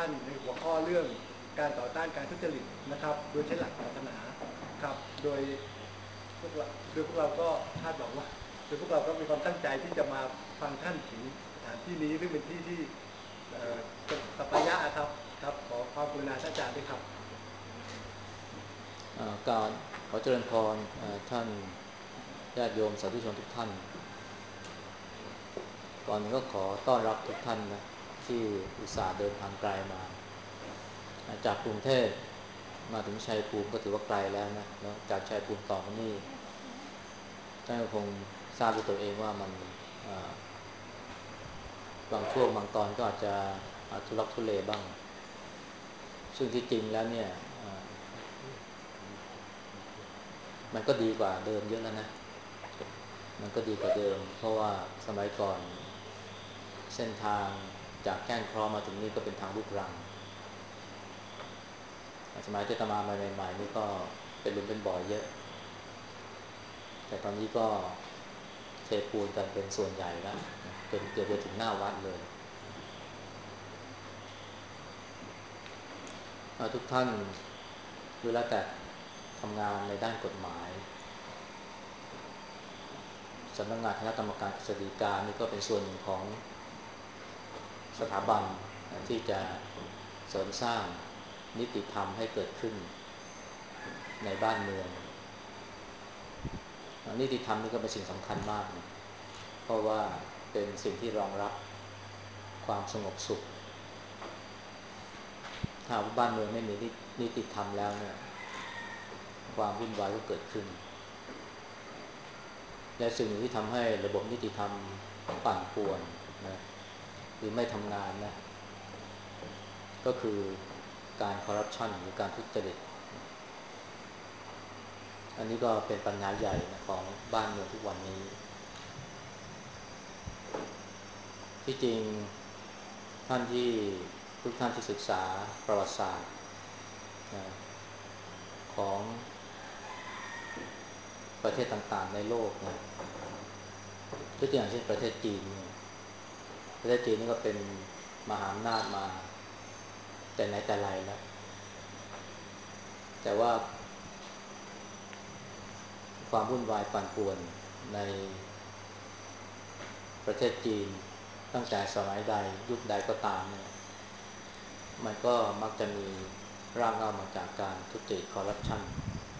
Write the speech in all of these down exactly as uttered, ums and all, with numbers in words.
ท่านในหัวข้อเรื่องการต่อต้านการทุจริตนะครับโดยใช้หลักศาสนาครับโดยพวกเราโดยพวกเราก็คาดหวังว่าโดยพวกเราก็มีความตั้งใจที่จะมาฟังท่านถึงสถานที่นี้ซึ่งเป็นที่ที่สัปยะครับครับขอความกรุณาท่านอาจารย์ด้วยครับการขอเจริญพรท่านญาติโยมสาธุชนทุกท่านก่อนนี้ก็ขอต้อนรับทุกท่านนะที่อุตส่าห์เดินทางไกลมาจากกรุงเทพมาถึงชัยภูมิก็ถือว่าไกลแล้วนะแล้วจากชัยภูมิต่อมานี่ท่านก็คงทราบด้วยตัวเองว่ามันบางช่วงบางตอนก็อาจจะทุลักทุเลบ้างซึ่งที่จริงแล้วเนี่ยมันก็ดีกว่าเดิมเยอะแล้วนะมันก็ดีกว่าเดิมเพราะว่าสมัยก่อนเส้นทางจากแก้งเคราะห์มาถึงนี่ก็เป็นทางลูกรังสมัยที่อาตมาใหม่ๆนี่ก็เป็นหลุมเป็นบ่อเยอะแต่ตอนนี้ก็เทปูนกันเป็นส่วนใหญ่แล้วจนเกือบจะถึงหน้าวัดเลยทุกท่านเวลาแต่ทำงานในด้านกฎหมายสำนักงานคณะกรรมการกฤษฎีกานี่ก็เป็นส่วนหนึ่งของสถาบันที่จะเสริมสร้างนิติธรรมให้เกิดขึ้นในบ้านเมืองนิติธรรมนี่ก็เป็นสิ่งสำคัญมากนะเพราะว่าเป็นสิ่งที่รองรับความสงบสุขถ้าบ้านเมืองไม่มีนิติธรรมแล้วเนี่ยความวุ่นวายก็เกิดขึ้นและสิ่งหนึ่งที่ทำให้ระบบนิติธรรมปั่นป่วนนะหรือไม่ทำงานนะก็คือการคอร์รัปชันหรือการทุจริตอันนี้ก็เป็นปัญหาใหญ่นะของบ้านเมืองทุกวันนี้ที่จริงท่านที่ทุกท่านที่ศึกษาประวัติศาสตร์นะของประเทศต่างๆในโลกนะตัวอย่างเช่นประเทศจีนเนี่ยประเทศจีนนี่ก็เป็นมหาอำนาจมาแต่ไหนแต่ไรแล้วแต่ว่าความวุ่นวายปั่นป่วนในประเทศจีนตั้งแต่สมัยใดยุคใดก็ตามเนี่ยมันก็มักจะมีรากเหง้ามาจากการทุจริตคอร์รัปชัน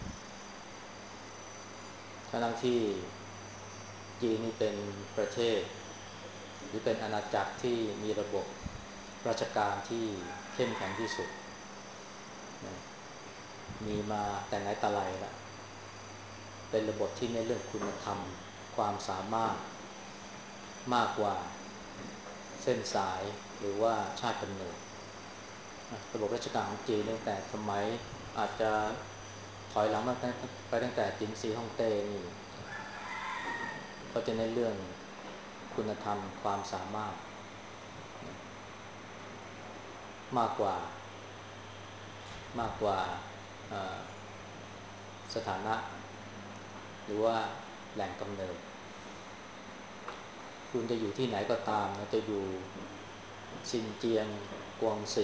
ทั้งที่จีนนี่เป็นประเทศหรือเป็นอาณาจักรที่มีระบบราชการที่เข้มแข็งที่สุดนะมีมาแต่ไหนแต่ไรแล้วเป็นระบบที่ในเรื่องคุณธรรมความสามารถมากกว่าเส้นสายหรือว่าชาติกำเนิดระบบราชการของจีนตั้งแต่สมัยอาจจะถอยหลังมาไปตั้งแต่จินซีฮ่องเต้นี่ก็จะในเรื่องคุณธรรมความสามารถมากกว่ามากกว่าสถานะหรือว่าแหล่งกำเนิดคุณจะอยู่ที่ไหนก็ตามนะจะอยู่ซินเจียงกวางซี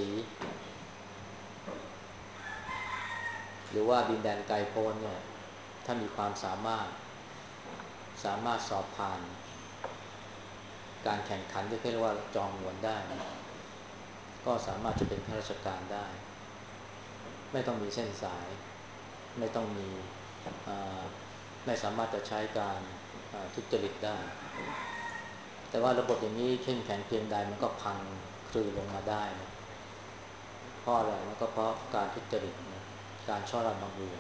หรือว่าดินแดนไกลโพ้นเนี่ยถ้ามีความสามารถสามารถสอบผ่านการแข่งขันที่เรียกว่าจองหวนได้ก็สามารถจะเป็นข้าราชการได้ไม่ต้องมีเส้นสายไม่ต้องมีไม่สามารถจะใช้การทุจริตได้แต่ว่าระบบอย่างนี้เข้มแข็งเพียงใดมันก็พังคลืนลงมาได้นะเพราะอะไรมันก็เพราะการทุจริตนะการช่อราดบังหลวง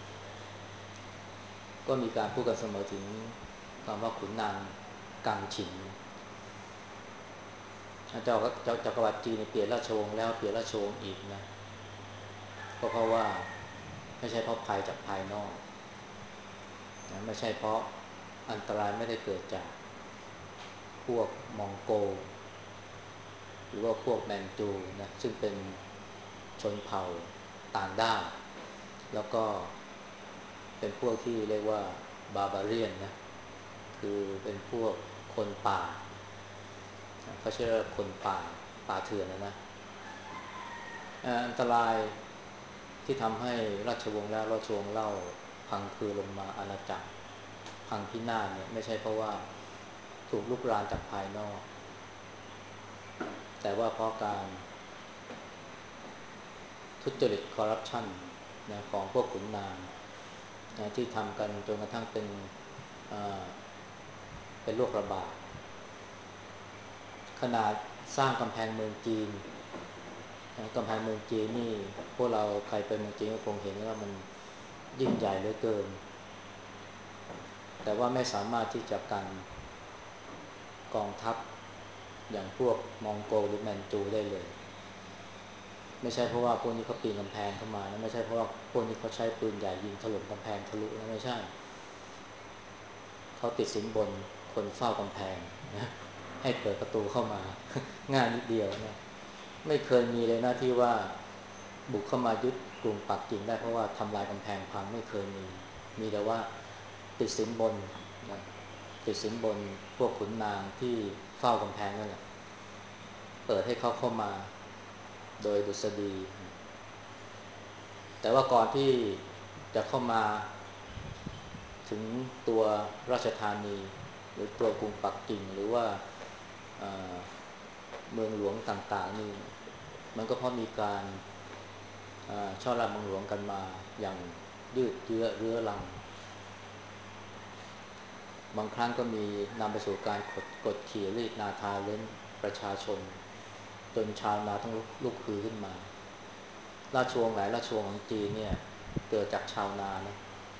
ก็มีการพูดกันเสมอถึงคำว่าขุนนางกังฉินเจ้าเจ้าจักรวรรดิจีนเปลี่ยนราชวงศ์แล้วเปลี่ยนราชวงศ์อีกนะก็เพราะว่าไม่ใช่เพราะภัยจากภายนอกนะไม่ใช่เพราะอันตรายไม่ได้เกิดจากพวกมองโกหรือว่าพวกแมนจูนะซึ่งเป็นชนเผ่าต่างด้าวแล้วก็เป็นพวกที่เรียกว่าบาบาเรียนนะคือเป็นพวกคนป่าเขาเชื่อคนป่าป่าเถื่อนนะนะอันตรายที่ทำให้ราชวงศ์และราชวงศ์เล่าพังคือลงมาอาณาจักรพังพินาศเนี่ยไม่ใช่เพราะว่าถูกลุกรานจากภายนอกแต่ว่าเพราะการทุจริตคอร์รัปชันนะของพวกขุนนางนะที่ทำกันจนกระทั่งเป็นเป็นโรคระบาดขนาดสร้างกำแพงเมืองจีนกำแพงเมืองจีนนี่พวกเราใครไปเมืองจีนก็คงเห็นว่ามันยิ่งใหญ่เหลือเกินแต่ว่าไม่สามารถที่จะกันกองทัพอย่างพวกมองโกหรือแมนจูได้เลยไม่ใช่เพราะว่าพวกนี้เขาปีนกำแพงเข้ามานะไม่ใช่เพราะว่าพวกนี้เขาใช้ปืนใหญ่ยิงถล่มกำแพงทะลุนะไม่ใช่เขาติดสินบนคนเฝ้ากำแพงนะให้เปิดประตูเข้ามาง่ายนิดเดียวนะไม่เคยมีเลยนะที่ว่าบุกเข้ามายึดกรุงปักกิ่งได้เพราะว่าทำลายกำแพงพังไม่เคยมีมีแต่ว่าติดสินบนนะติดสินบนพวกขุนนางที่เฝ้ากำแพงนั่นแหละเปิดให้เขาเข้ามาโดยดุษฎีแต่ว่าก่อนที่จะเข้ามาถึงตัวราชธานีหรือตัวกรุงปักกิ่งหรือว่าเมืองหลวงต่างๆนี่มันก็เพราะมีการช่อราชบังหลวงกันมาอย่างยืดเยื้อเรื้อรังบางครั้งก็มีนำไปสู่การกดกดขี่รีดนาทาเล้นประชาชนจนชาวนาต้องลุกฮือขึ้นมาราชวงศ์หลายราชวงศ์ของจีนเนี่ยเกิดจากชาวนานะ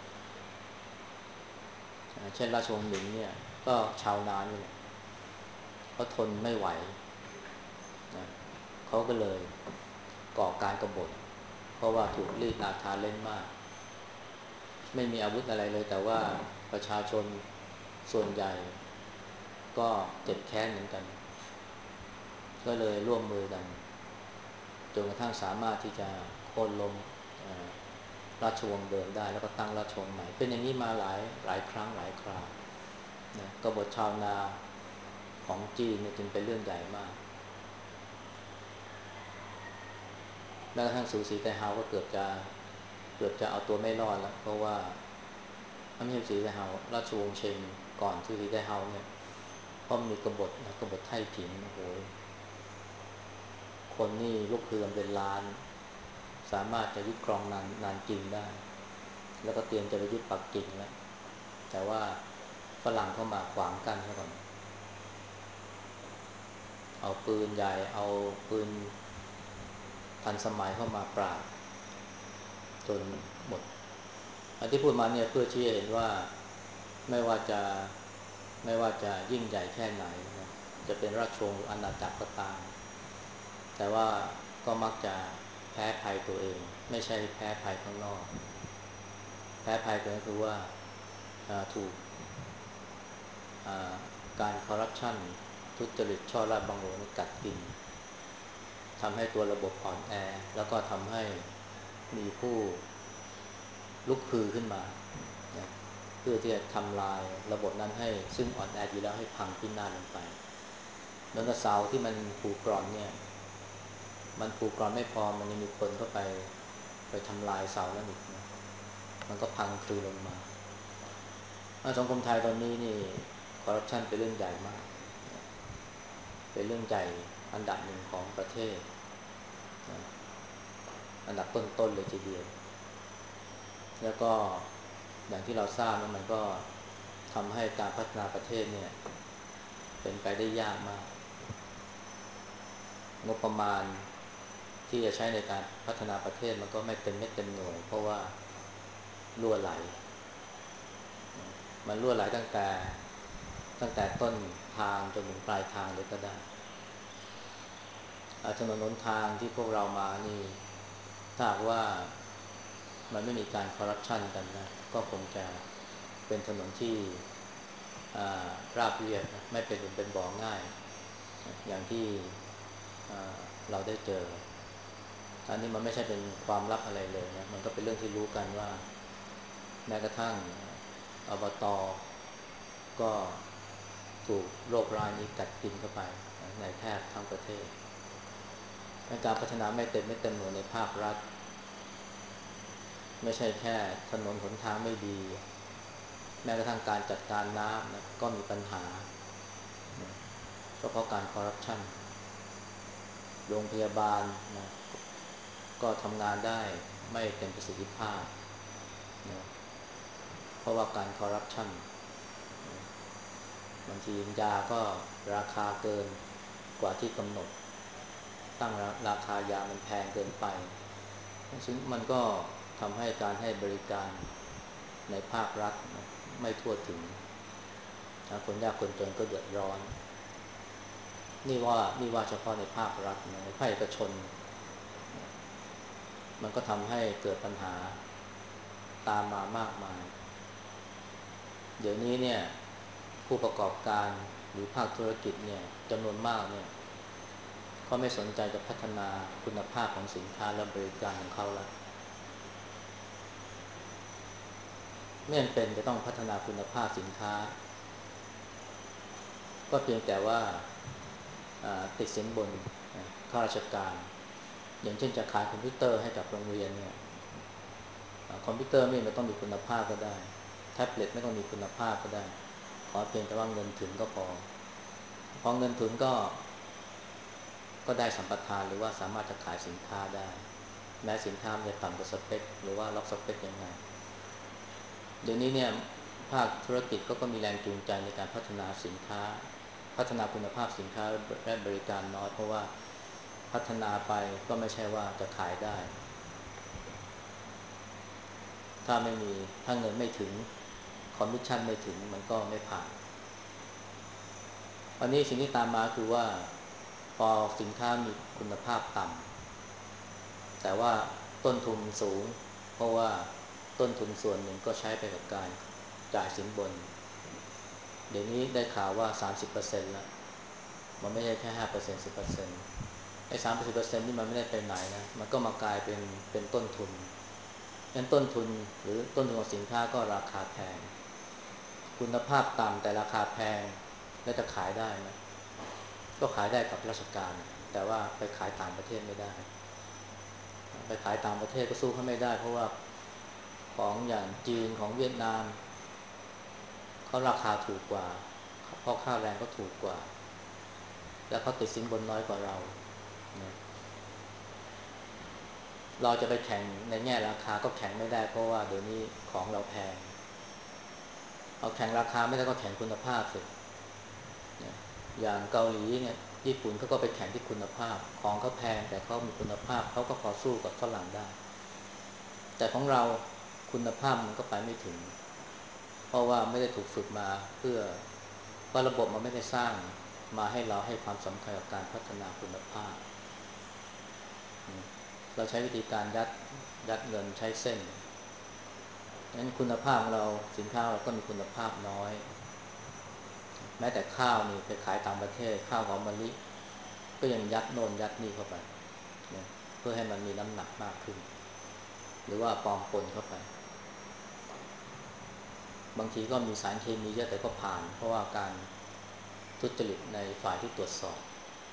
เช่นราชวงศ์หมิงเนี่ยก็ชาวนานี่แหละเขาทนไม่ไหวนะเขาก็เลยก่อการกบฏเพราะว่าถูกรีดนาทาเล่นมากไม่มีอาวุธอะไรเลยแต่ว่าประชาชนส่วนใหญ่ก็เจ็บแค้นเหมือนกันก็เลยร่วมมือกันจนกระทั่งสามารถที่จะโค่นล้มราชวงศ์เดิมได้แล้วก็ตั้งราชวงศ์ใหม่เป็นอย่างนี้มาหลายหลายครั้งหลายคราวนะกบฏชาวนาของจีนเนี่ยจึงเป็นเรื่องใหญ่มากแม้กระทั่งสูสีไต้เฮาก็เกือบจะเกือบจะเอาตัวไม่รอดแล้วเพราะว่าไม่ใช่สูสีไต้เฮาราชวงศ์เชงก่อนสูสีไต้เฮาเนี่ยเพราะมีกบฏนะกบฏไท่ผิงโอ้โหคนนี่ลุกฮือกันเป็นล้านสามารถจะยึดครองนานนานจีนได้แล้วก็เตรียมจะไปยึดปักกิ่งแล้วแต่ว่าฝรั่งเข้ามาขวางกั้นซะก่อนเอาปืนใหญ่เอาปืนทันสมัยเข้ามาปราบจนหมดอันที่พูดมาเนี่ยเพื่อชี้ให้เห็นว่าไม่ว่าจะไม่ว่าจะยิ่งใหญ่แค่ไหนนะจะเป็นราชวงศ์หรืออาณาจักรก็ตามแต่ว่าก็มักจะแพ้ภัยตัวเองไม่ใช่แพ้ภัยข้างนอกแพ้ภัยตัวเองคือว่าถูกการคอร์รัปชันทุจริตช่อราชบังหลวงกัดกินทำให้ตัวระบบอ่อนแอแล้วก็ทำให้มีผู้ลุกฮือขึ้นมานะเพื่อที่จะทำลายระบบนั้นให้ซึ่งอ่อนแออยู่แล้วให้พังพินาศลงไปเหมือนกับเสาที่มันผูกกร่อนเนี่ยมันผูกกร่อนไม่พอมันยังมีคนเข้าไปไปทำลายเสานั้นอีกนะมันก็พังคลืนลงมาสังคมไทยตอนนี้นี่คอร์รัปชันเป็นเรื่องใหญ่มากเป็นเรื่องใหญ่อันดับหนึ่งของประเทศอันดับต้นๆเลยทีเดียวแล้วก็อย่างที่เราทราบนะมันก็ทำให้การพัฒนาประเทศเนี่ยเป็นไปได้ยากมากงบประมาณที่จะใช้ในการพัฒนาประเทศมันก็ไม่เต็มเม็ดเต็มหน่วยเพราะว่ารั่วไหลมันรั่วไหลตั้งแต่ตั้งแต่ต้นทางจนถึงปลายทางเลยก็ได้ถนนหนทางที่พวกเรามานี่ถ้าหากว่ามันไม่มีการคอร์รัปชันกันนะก็คงจะเป็นถนนที่ราบเรียบนะไม่เป็นหลุมเป็นบ่อง่ายอย่างที่เราได้เจออันนี้มันไม่ใช่เป็นความลับอะไรเลยนะมันก็เป็นเรื่องที่รู้กันว่าแม้กระทั่งอบต.ก็ถูกโรคร้ายนี้กัดกินเข้าไปในแทบทั้งประเทศการพัฒนาไม่เต็มไม่เต็มหน่วยในภาครัฐไม่ใช่แค่ถนนหนทางไม่ดีแม้กระทั่งการจัดการน้ำนะก็มีปัญหานะก็เพราะการคอร์รัปชันโรงพยาบาลนะก็ทำงานได้ไม่เต็มประสิทธิภาพนะเพราะว่าการคอร์รัปชันนะบางทียาก็ราคาเกินกว่าที่กำหนดตั้งราคายามันแพงเกินไปซึ่งมันก็ทำให้การให้บริการในภาครัฐนะไม่ทั่วถึงนะคนยากคนจนก็เดือดร้อนนี่ว่านี่ว่าเฉพาะในภาครัฐนะในภาคเอกชนนะมันก็ทำให้เกิดปัญหาตามมามากมายเดี๋ยวนี้เนี่ยผู้ประกอบการหรือภาคธุรกิจเนี่ยจำนวนมากเนี่ยเขาไม่สนใจจะพัฒนาคุณภาพของสินค้าและบริการของเขาแล้วไม่จำเป็นจะต้องพัฒนาคุณภาพสินค้าก็เพียงแต่ว่าติดสินบนข้าราชการอย่างเช่นจะขายคอมพิวเตอร์ให้กับโรงเรียนเนี่ยคอมพิวเตอร์ไม่ต้องมีคุณภาพก็ได้แท็บเล็ตไม่ต้องมีคุณภาพก็ได้ขอเพียงแต่ว่าเงินถึงก็พอพอเงินถึงก็ก็ได้สัมปทานหรือว่าสามารถจะขายสินค้าได้แม้สินค้าจะต่ำกว่าสเปคหรือว่าล็อกสเปคยังไงเดี๋ยวนี้เนี่ยภาคธุรกิจก็ก็มีแรงจูงใจในการพัฒนาสินค้าพัฒนาคุณภาพสินค้าและบริการน้อยเพราะว่าพัฒนาไปก็ไม่ใช่ว่าจะขายได้ถ้าไม่มีถ้าเงินไม่ถึงคอมมิชชั่นไม่ถึงมันก็ไม่ผ่านวันนี้สิ่งที่ตามมาคือว่าพอสินค้ามีคุณภาพต่ำแต่ว่าต้นทุนสูงเพราะว่าต้นทุนส่วนหนึ่งก็ใช้ไปกับการจ่ายสินบนเดี๋ยวนี้ได้ข่าวว่า สามสิบเปอร์เซ็นต์ แล้วมันไม่ใช่แค่ ห้าเปอร์เซ็นต์ สิบเปอร์เซ็นต์ ไอ้ สามสิบเปอร์เซ็นต์ นี่มันไม่ได้ไปไหนนะมันก็มากลายเป็นเป็นต้นทุนงั้นต้นทุนหรือต้นทุนของสินค้าก็ราคาแพงคุณภาพต่ำแต่ราคาแพงแล้วจะขายได้ไหมก็ขายได้กับราชการแต่ว่าไปขายต่างประเทศไม่ได้ไปขายต่างประเทศก็สู้เขาไม่ได้เพราะว่าของอย่างจีนของเวียดนามเขาราคาถูกกว่าเพราะค่าแรงก็ถูกกว่าแล้วเขาติดสินบนน้อยกว่าเรานะเราจะไปแข่งในแง่ราคาก็แข่งไม่ได้เพราะว่าเดี๋ยวนี้ของเราแพงเอาแข่งราคาไม่ได้ก็แข่งคุณภาพสินะอย่างเกาหลีเนี่ยญี่ปุ่นเขาก็ไปแข่งที่คุณภาพของเขาแพงแต่เขามีคุณภาพเขาก็พอสู้กับฝรั่งได้แต่ของเราคุณภาพมันก็ไปไม่ถึงเพราะว่าไม่ได้ถูกฝึกมาเพื่อว่าระบบมันไม่ได้สร้างมาให้เราให้ความสำคัญกับการพัฒนาคุณภาพเราใช้วิธีการยัดยัดเงินใช้เส้นงั้นคุณภาพของเราสินค้าเราก็มีคุณภาพน้อยแม้แต่ข้าวนี่ไปขายต่างประเทศข้าวหอมมะลิก็ยังยัดโน่นยัดนี่เข้าไปนะเพื่อให้มันมีน้ำหนักมากขึ้นหรือว่าปลอมปนเข้าไปบางทีก็มีสารเคมีเยอะแต่ก็ผ่านเพราะว่าการทุจริตในฝ่ายที่ตรวจสอบ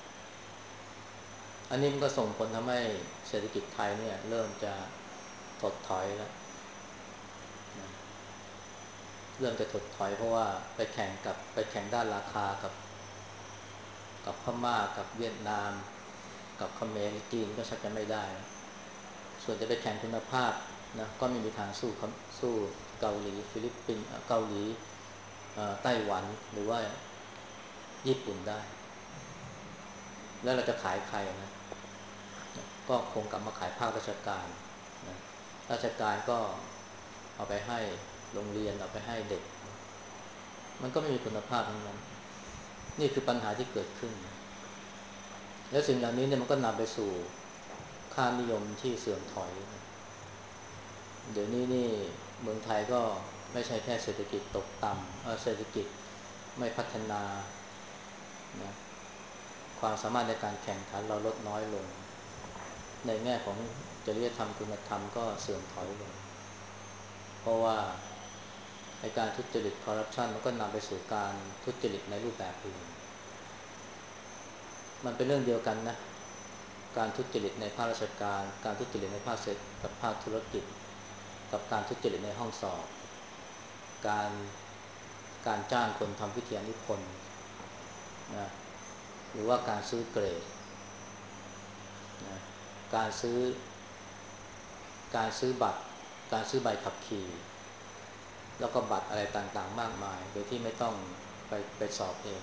อันนี้มันก็ส่งผลทำให้เศรษฐกิจไทยเนี่ยเริ่มจะถดถอยแล้วนะเริ่มจะถดถอยเพราะว่าไปแข่งกับไปแข่งด้านราคากับกับพม่ากับเวียดนามกับเขมรจีนก็ชักจะไม่ได้แล้วส่วนจะไปแข่งคุณภาพนะก็ไม่มีทางสู้สู้เกาหลีฟิลิปปินส์เกาหลีไต้หวันหรือว่าญี่ปุ่นได้แล้วเราจะขายใครนะก็คงกลับมาขายภาคราชการนะราชการก็เอาไปให้โรงเรียนเอาไปให้เด็กมันก็ไม่มีคุณภาพทั้งนั้นนี่คือปัญหาที่เกิดขึ้นและสิ่งเหล่านี้เนี่ยมันก็นำไปสู่ค่านิยมที่เสื่อมถอยเดี๋ยวนี้นี่เมืองไทยก็ไม่ใช่แค่เศรษฐกิจตกต่ำเศรษฐกิจไม่พัฒนานะความสามารถในการแข่งขันเราลดน้อยลงในแง่ของจริยธรรมคุณธรรมก็เสื่อมถอยลงเพราะว่าในการทุจริตคอร์รัปชันมันก็นำไปสู่การทุจริตในรูปแบบอื่นมันเป็นเรื่องเดียวกันนะการทุจริตในภาคราชการการทุจริตในภาคเศรษฐกับภาคธุรกิจกับการทุจริตในห้องสอบการการจ้างคนทำวิทยานิพนธ์นะหรือว่าการซื้อเกรดนะการซื้อการซื้อบัตรการซื้อใบขับขี่แล้วก็บัตรอะไรต่างๆมากมายโดยที่ไม่ต้องไปไปสอบเอง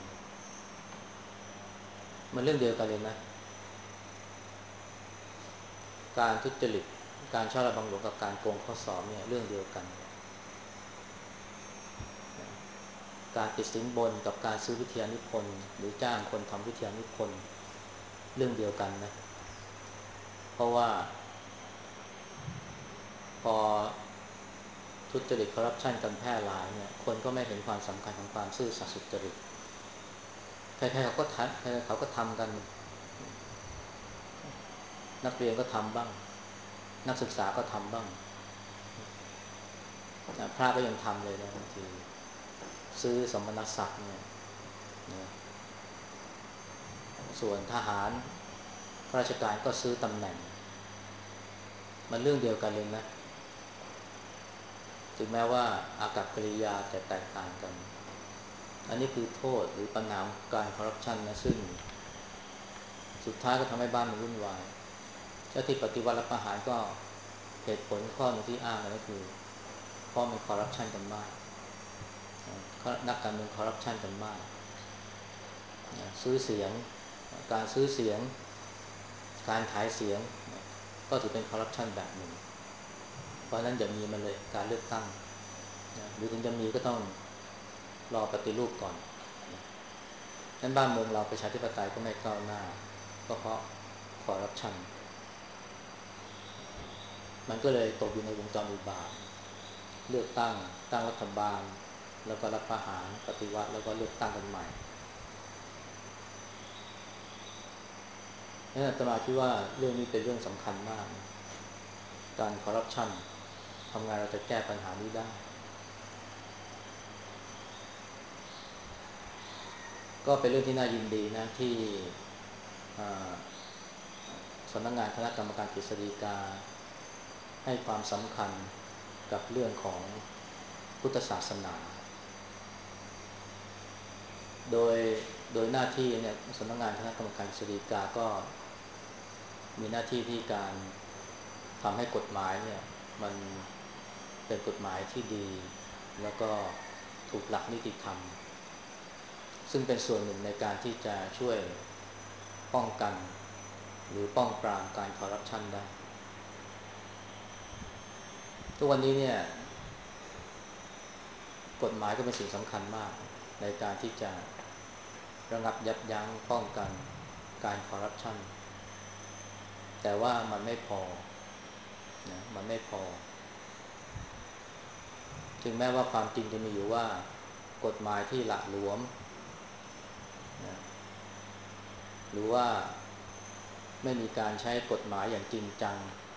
มันเรื่องเดียวกันเลยนะการทุจริตการช่อราชบังหลวงกับการโกงข้อสอบเนี่ยเรื่องเดียวกันการติดสินบนกับการซื้อวิทยานิพนธ์หรือจ้างคนทำวิทยานิพนธ์เรื่องเดียวกันนะเพราะว่าพอทุจริตคอร์รัปชันกันแพร่หลายเนี่ยคนก็ไม่เห็นความสำคัญของความซื่อสัตย์สุจริตใครๆเขาก็ทำใครๆเขาก็ทำกันนักเรียนก็ทำบ้างนักศึกษาก็ทำบ้างพระก็ยังทำเลยนะบางทีซื้อสมณศักดิ์เนี่ยนะส่วนทหารข้าราชการก็ซื้อตำแหน่งมันเรื่องเดียวกันเลยนะถึงแม้ว่าอากัปกิริยาจะแตกต่างกันอันนี้คือโทษหรือปัญหาการคอร์รัปชันนะซึ่งสุดท้ายก็ทำให้บ้านมันวุ่นวายเจ้าที่ปฏิวัติรัฐประหารก็เหตุผลข้อหนึ่งที่อ้างก็คือเพราะมันคอร์รัปชันกันมากนักการเมืองคอร์รัปชันกันมากซื้อเสียงการซื้อเสียงการขายเสียงก็ถือเป็นคอร์รัปชันแบบหนึ่งเพราะนั้นอย่ามีมันเลยการเลือกตั้งหรือถึงจะมีก็ต้องรอปฏิรูปก่อนนั้นบ้านเมืองเราประชาธิปไตยก็ไม่ก้าวหน้าก็เพราะคอร์รัปชันมันก็เลยตกอยู่ในวงจรอุบาทเลือกตั้งตั้งรัฐบาลแล้วก็รัฐประหารปฏิวัติแล้วก็เลือกตั้งกันใหม่นี่อาตมาคิดว่าเรื่องนี้เป็นเรื่องสำคัญมากการคอร์รัปชันทำไงเราจะแก้ปัญหานี้ได้ก็เป็นเรื่องที่น่ายินดีนะที่สำนักงานคณะกรรมการกฤษฎีกาให้ความสำคัญกับเรื่องของพุทธศาสนาโดยโดยหน้าที่เนี่ยสำนักงานคณะกรรมการกฤษฎีกาก็มีหน้าที่ที่การทำให้กฎหมายเนี่ยมันเป็นกฎหมายที่ดีแล้วก็ถูกหลักนิติธรรมซึ่งเป็นส่วนหนึ่งในการที่จะช่วยป้องกันหรือป้องปรามการคอร์รัปชันได้ทุกวันนี้เนี่ยกฎหมายก็เป็นสิ่งสำคัญมากในการที่จะระงับยับยั้งป้องกันการคอร์รัปชันแต่ว่ามันไม่พอนะมันไม่พอถึงแม้ว่าความจริงจะมีอยู่ว่ากฎหมายที่หละหลวมนะหรือว่าไม่มีการใช้กฎหมายอย่างจริงจัง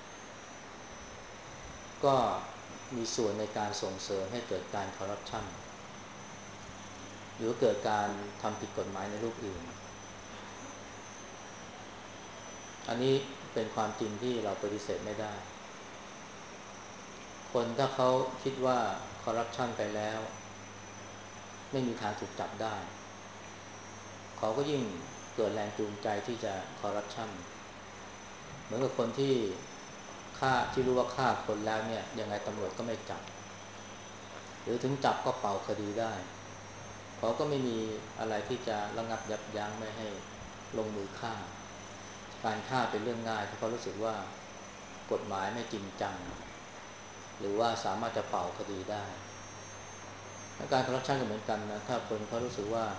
ก็มีส่วนในการส่งเสริมให้เกิดการคอร์รัปชันหรือเกิดการทำผิดกฎหมายในรูปอื่นอันนี้เป็นความจริงที่เราปฏิเสธไม่ได้คนถ้าเขาคิดว่าคอร์รัปชันไปแล้วไม่มีทางถูกจับได้เขาก็ยิ่งเกิดแรงจูงใจที่จะคอร์รัปชันเหมือนกับคนที่ฆ่าที่รู้ว่าฆ่าคนแล้วเนี่ยยังไงตำรวจก็ไม่จับหรือถึงจับก็เป่าคดีได้เขาก็ไม่มีอะไรที่จะระงับยับยั้งไม่ให้ลงมือฆ่าการฆ่าเป็นเรื่องง่ายเพราะเขารู้สึกว่ากฎหมายไม่จริงจังหรือว่าสามารถจะเป่าคดีได้การคอร์รัปชันก็เหมือนกันนะถ้าคนเขารู้สึกว่า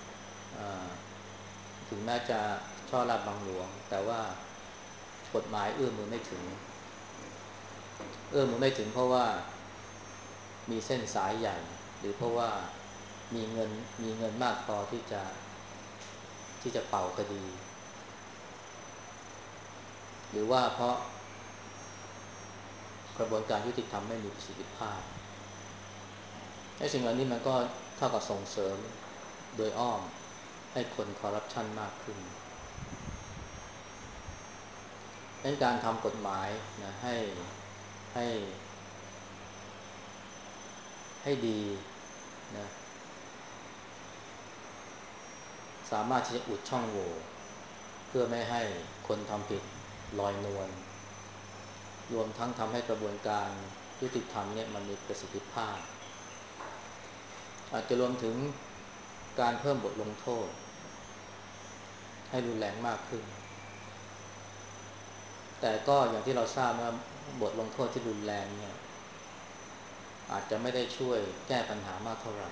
ถึงแม้จะช่อราชบังหลวงแต่ว่ากฎหมายเอื้อมมือไม่ถึงเอื้อมมือไม่ถึงเพราะว่ามีเส้นสายใหญ่หรือเพราะว่ามีเงินมีเงินมากพอที่จะที่จะเป่าคดีหรือว่าเพราะกระบวนการยุติธรรมไม่มีประสิทธิภาพไอ้สิ่งเหล่านี้มันก็เท่ากับส่งเสริมโดยอ้อมให้คนคอร์รัปชันมากขึ้นงั้นการทำกฎหมายนะให้ให้ให้ดีนะสามารถที่จะอุดช่องโหว่เพื่อไม่ให้คนทำผิดลอยนวลรวมทั้งทำให้กระบวนการยุติธรรมเนี่ยมันมีประสิทธิภาพอาจจะรวมถึงการเพิ่มบทลงโทษให้รุนแรงมากขึ้นแต่ก็อย่างที่เราทราบว่าบทลงโทษที่รุนแรงเนี่ยอาจจะไม่ได้ช่วยแก้ปัญหามากเท่าไหร่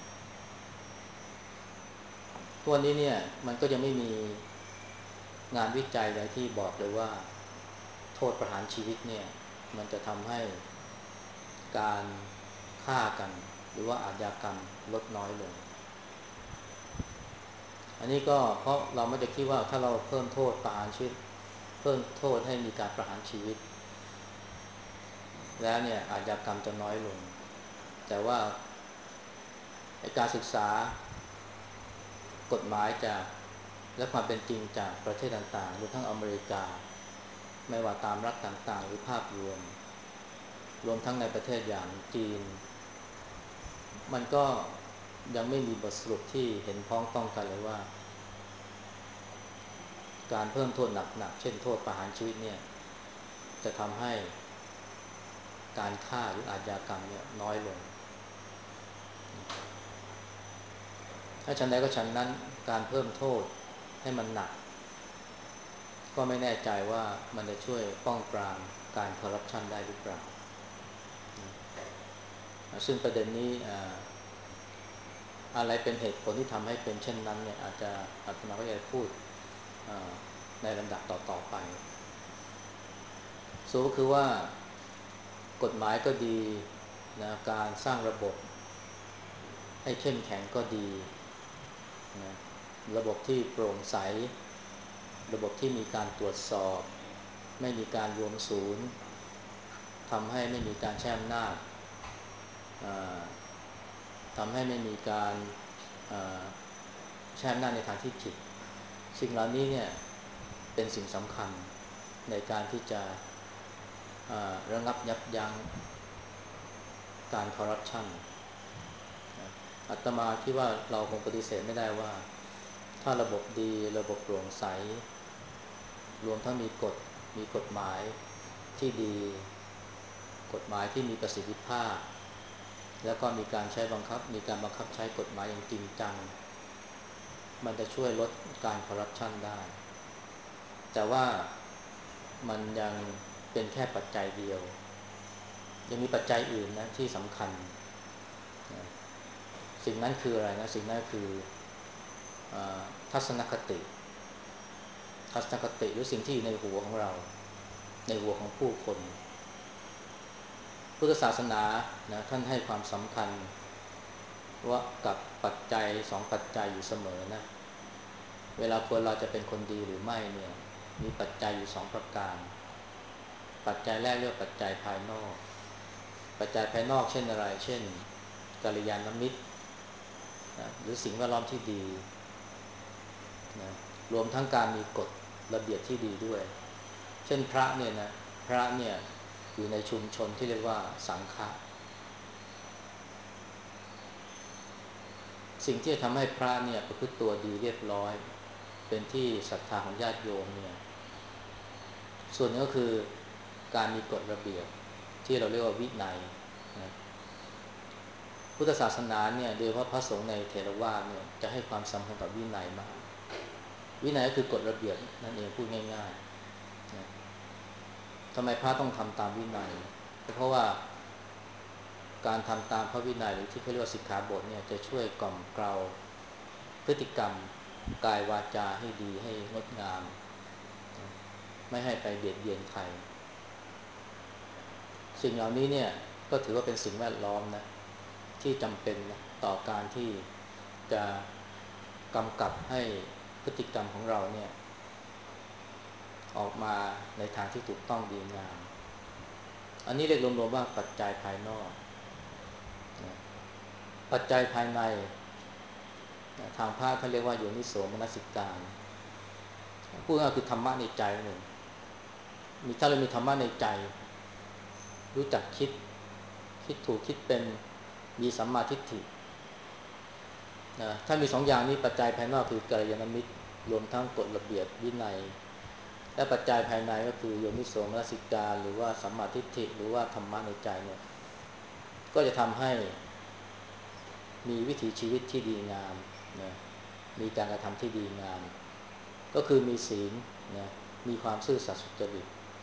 ตัวนี้เนี่ยมันก็ยังไม่มีงานวิจัยใดที่บอกเลยว่าโทษประหารชีวิตเนี่ยมันจะทำให้การฆ่ากันหรือว่าอาชญากรรมลดน้อยลงอันนี้ก็เพราะเราไม่ได้คิดว่าถ้าเราเพิ่มโทษประหารชีวิตเพิ่มโทษให้มีการประหารชีวิตแล้วเนี่ยอาชญากรรมจะน้อยลงแต่ว่าการศึกษากฎหมายจากและความเป็นจริงจากประเทศต่างๆรวมทั้งอเมริกาไม่ว่าตามรัฐต่างๆหรือภาพรวมรวมทั้งในประเทศอย่างจีนมันก็ยังไม่มีบทสรุปที่เห็นพ้องต้องกันเลยว่าการเพิ่มโทษหนักๆเช่นโทษประหารชีวิตเนี่ยจะทำให้การฆ่าหรืออาชญากรรมเนี่ยน้อยลงถ้าฉันใดก็ฉันนั้นการเพิ่มโทษให้มันหนักก็ไม่แน่ใจว่ามันจะช่วยป้องปรามการคอร์รัปชันได้หรือเปล่าซึ่งประเด็นนี้อะไรเป็นเหตุผลที่ทำให้เป็นเช่นนั้นเนี่ยอาจจะอาตมาก็จะพูดในลำดับต่อๆไปสูก็คือว่ากฎหมายก็ดีนะการสร้างระบบให้เข้มแข็งก็ดีนะระบบที่โปร่งใสระบบที่มีการตรวจสอบไม่มีการรวมศูนย์ทำให้ไม่มีการใช้อำนาจทำให้ไม่มีการใช้อำนาจในทางที่ผิดสิ่งเหล่านี้เนี่ยเป็นสิ่งสำคัญในการที่จะระงับยับยั้งการคอร์รัปชันอาตมาคิดว่าเราคงปฏิเสธไม่ได้ว่าถ้าระบบดีระบบโปร่งใสรวมทั้งมีกฎมีกฎหมายที่ดีกฎหมายที่มีประสิทธิภาพแล้วก็มีการใช้บังคับมีการบังคับใช้กฎหมายอย่างจริงจังมันจะช่วยลดการคอร์รัปชันได้แต่ว่ามันยังเป็นแค่ปัจจัยเดียวยังมีปัจจัยอื่นนะที่สำคัญนะสิ่งนั้นคืออะไรนะสิ่งนั้นคือทัศนคติทัศนคติหรือสิ่งที่อยู่ในหัวของเราในหัวของผู้คนพุทธศาสนานะท่านให้ความสำคัญว่ากับปัจจัยสองปัจจัยอยู่เสมอนะเวลาคนเราจะเป็นคนดีหรือไม่เนี่ยมีปัจจัยอยู่สองประการปัจจัยแรกเรียกปัจจัยภายนอกปัจจัยภายนอกเช่นอะไรเช่นกัลยาณมิตรนะหรือสิ่งแวดล้อมที่ดีนะรวมทั้งการมีกฎระเบียบที่ดีด้วยเช่นพระเนี่ยนะพระเนี่ยอยู่ในชุมชนที่เรียกว่าสังฆะสิ่งที่จะทำให้พระเนี่ยประพฤติตัวดีเรียบร้อยเป็นที่ศรัทธาของญาติโยมเนี่ยส่วนนึงก็คือการมีกฎระเบียบที่เราเรียกว่าวินัยนะพุทธศาสนาเนี่ยโดยเฉพาะพระสงฆ์ในเถรวาทเนี่ยจะให้ความสำคัญกับวินัยมากวินัยก็คือกฎระเบียบนั่นเองพูดง่ายๆนะทำไมพระต้องทำตามวินัยเพราะว่าการทำตามพระวินัยหรือที่เขาเรียกว่าสิกขาบทเนี่ยจะช่วยกล่อมเกลาพฤติกรรมกายวาจาให้ดีให้งดงามไม่ให้ไปเบียดเบียนใครสิ่งเหล่านี้เนี่ยก็ถือว่าเป็นสิ่งแวดล้อมนะที่จำเป็นนะต่อการที่จะกำกับให้พฤติกรรมของเราเนี่ยออกมาในทางที่ถูกต้องดีงามอันนี้เรียกรวมๆว่าปัจจัยภายนอกนะปัจจัยภายในนะทางพระเขาเรียกว่าโยนิโสมนสิการพูดง่ายๆคือธรรมะในใจหนึ่งมีถ้าเรามีธรรมะในใจรู้จักคิดคิดถูกคิดเป็นมีสัมมาทิฏฐินะถ้ามีสองอย่างนี้ปัจจัยภายนอกคือกัลยาณมิตรรวมทั้งกฎระเบียบวินัยและปัจจัยภายในก็คือโยนิโสมนสิการหรือว่าสัมมาทิฏฐิหรือว่าธรรมะในใจเนี่ยก็จะทำให้มีวิถีชีวิตที่ดีงามนะมีการกระทำที่ดีงามก็คือมีศีลนะมีความซื่อสัตย์สุจริต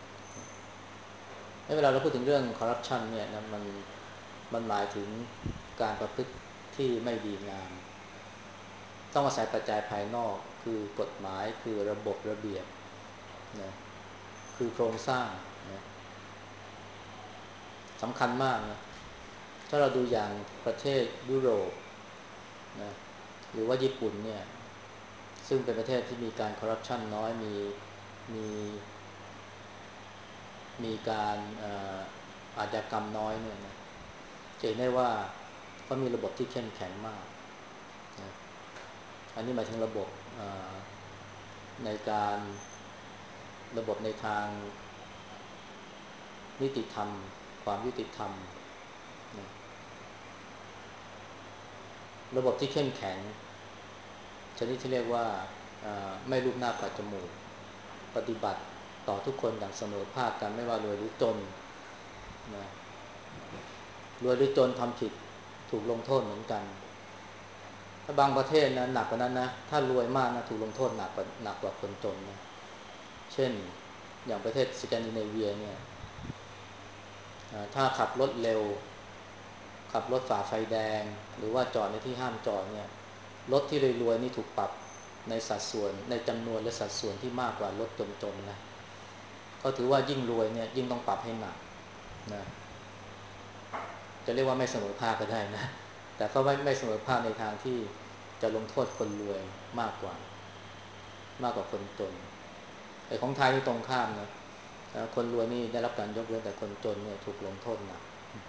เวลาเราพูดถึงเรื่องคอร์รัปชันเนี่ยนะมันมันหมายถึงการประพฤติที่ไม่ดีงามต้องอาศัยปัจจัยภายนอกคือกฎหมายคือระบบระเบียบนะคือโครงสร้างนะสำคัญมากนะถ้าเราดูอย่างประเทศยุโรปนะหรือว่าญี่ปุ่นเนี่ยซึ่งเป็นประเทศที่มีการคอร์รัปชันน้อยมีมีมีการอาชญากรรมน้อยเนี่ยนะจะเห็นได้ว่าเขามีระบบที่เข้มแข็งมากนะอันนี้หมายถึงระบบในการระบบในทางนิติธรรมความยุติธรรมนะระบบที่เข้มแข็งชนิดที่เรียกว่าไม่รูปหน้าปัดจมูกปฏิบัติต่อทุกคนอย่างเสมอภาคกันไม่ว่ารวยหรือจนนะรวยหรือจนทำผิดถูกลงโทษเหมือนกันถ้าบางประเทศนะหนักกว่านั้นนะถ้ารวยมากนะถูกลงโทษหนักกว่าหนักกว่าคนจนนะเช่นอย่างประเทศสแกนดิเนเวียเนี่ยถ้าขับรถเร็วขับรถฝ่าไฟแดงหรือว่าจอดในที่ห้ามจอดเนี่ยรถที่รวยๆนี่ถูกปรับในสัดส่วนในจำนวนและสัดส่วนที่มากกว่ารถจนๆนะเขาถือว่ายิ่งรวยเนี่ยยิ่งต้องปรับให้หนักนะจะเรียกว่าไม่เสมอภาคก็ได้นะแต่ก็ไม่ไม่เสมอภาคในทางที่จะลงโทษคนรวยมากกว่ามากกว่าคนจนไอ้ของไทยนี่ตรงข้ามนะคนรวยนี่ได้รับการยกเว้นแต่คนจนเนี่ยถูกลงโทษหนัก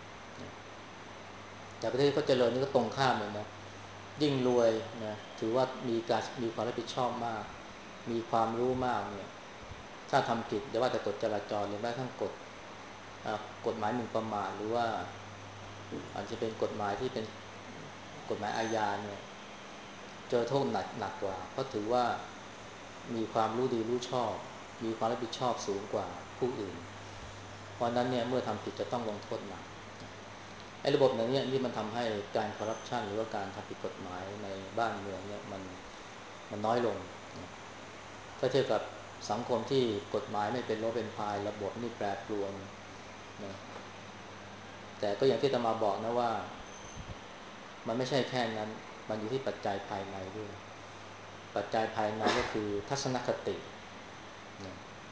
แต่ประเทศเขาเจริญนี่ก็ตรงข้ามเลยนะยิ่งรวยนะถือว่ามีการมีความรับผิดชอบมากมีความรู้มากเนี่ยถ้าทำผิดอย่าว่าแต่กฎจราจรหรือแม้กระทั่งกฎกฎหมายหมิ่นประมาทหรือว่าอาจจะเป็นกฎหมายที่เป็นกฎหมายอาญาเนี่ยเจอโทษหนักหนักกว่าเพราะถือว่ามีความรู้ดีรู้ชอบมีความรับผิดชอบสูงกว่าผู้อื่นเพราะนั้นเนี่ยเมื่อทำผิดจะต้องลงโทษหนักไอ้ระบบนี้นี่มันทำให้การคอร์รัปชันหรือว่าการทำผิดกฎหมายในบ้านเมืองเนี่ยมันมันน้อยลงถ้าเทียบกับสังคมที่กฎหมายไม่เป็นรั้วเป็นพายระบบนี่แปรปรวนนะแต่ก็อย่างที่อาตมาบอกนะว่ามันไม่ใช่แค่นั้นมันอยู่ที่ปัจจัยภายในด้วยปัจจัยภายในก็คือทัศนคตินะ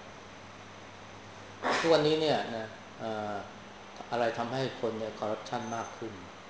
ทุกวันนี้เนี่ยนะอะไรทำให้คนเนี่ยคอร์รัปชันมากขึ้น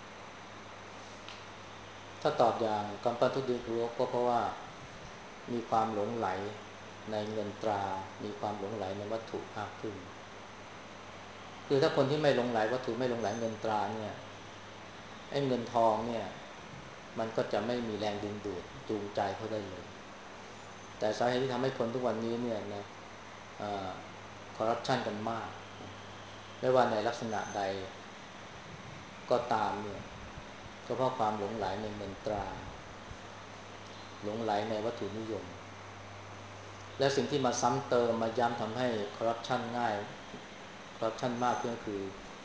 ถ้าตอบอย่างกำปั้นทุบดินรู้ก็เพราะว่ามีความหลงไหลในเงินตรามีความหลงไหลในวัตถุมากขึ้นคือถ้าคนที่ไม่หลงไหลวัตถุไม่หลงไหลเงินตราเนี่ยไอ้เงินทองเนี่ยมันก็จะไม่มีแรงดึงดูดจูงใจเขาได้เลยแต่สาเหตุที่ทำให้คนทุกวันนี้เนี่ยนะคอร์รัปชันกันมากไม่ว่าในลักษณะใดก็ตามเนี่ยก็เพราะความหลงไหลในเงินตราหลงไหลในวัตถุนิยมและสิ่งที่มาซ้ำเติมมาย้ำทำให้คอร์รัปชันง่ายคอร์รัปชันมากขึ้นก็คือ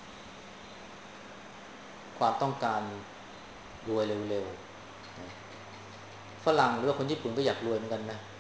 ความต้องการรวยเร็วๆฝรั่งหรือว่าคนญี่ปุ่นก็อยากรวยเหมือนกันนะ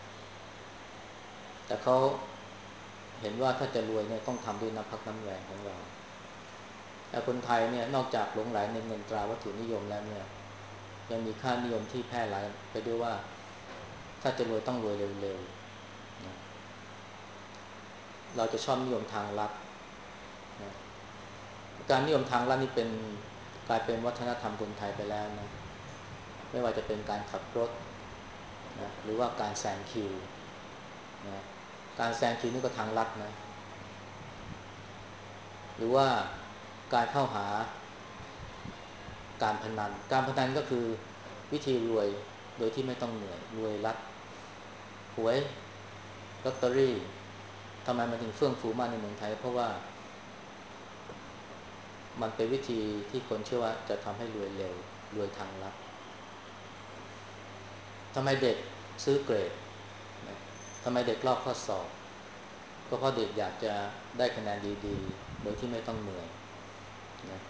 แต่เขาเห็นว่าถ้าจะรวยเนี่ยต้องทำด้วยน้ำพักน้ำแรงของเราแต่คนไทยเนี่ยนอกจากหลงไหลในเงินตราวัตถุนิยมแล้วเนี่ยยังมีค่านิยมที่แพร่หลายไปด้วยว่าถ้าจะรวยต้องรวยเร็วๆนะเราจะชอบนิยมทางลัดนะการนิยมทางลัดนี่เป็นกลายเป็นวัฒนธรรมคนไทยไปแล้วนะไม่ว่าจะเป็นการขับรถนะหรือว่าการแซงคิวนะการแซงคิวนี่ก็ทางลัดนะหรือว่าการเข้าหาการพนันการพนันก็คือวิธีรวยโดยที่ไม่ต้องเหนื่อยรวยลัดหวยลอตเตอรี่ทำไมมันถึงเฟื่องฟูมากในเมืองไทยเพราะว่ามันเป็นวิธีที่คนเชื่อว่าจะทำให้รวยเร็วรวยทางลัดทำไมเด็กซื้อเกรดนะทำไมเด็กลอกข้อสอบก็เพราะเด็กอยากจะได้คะแนนดีๆโดยที่ไม่ต้องเหนื่อยนะ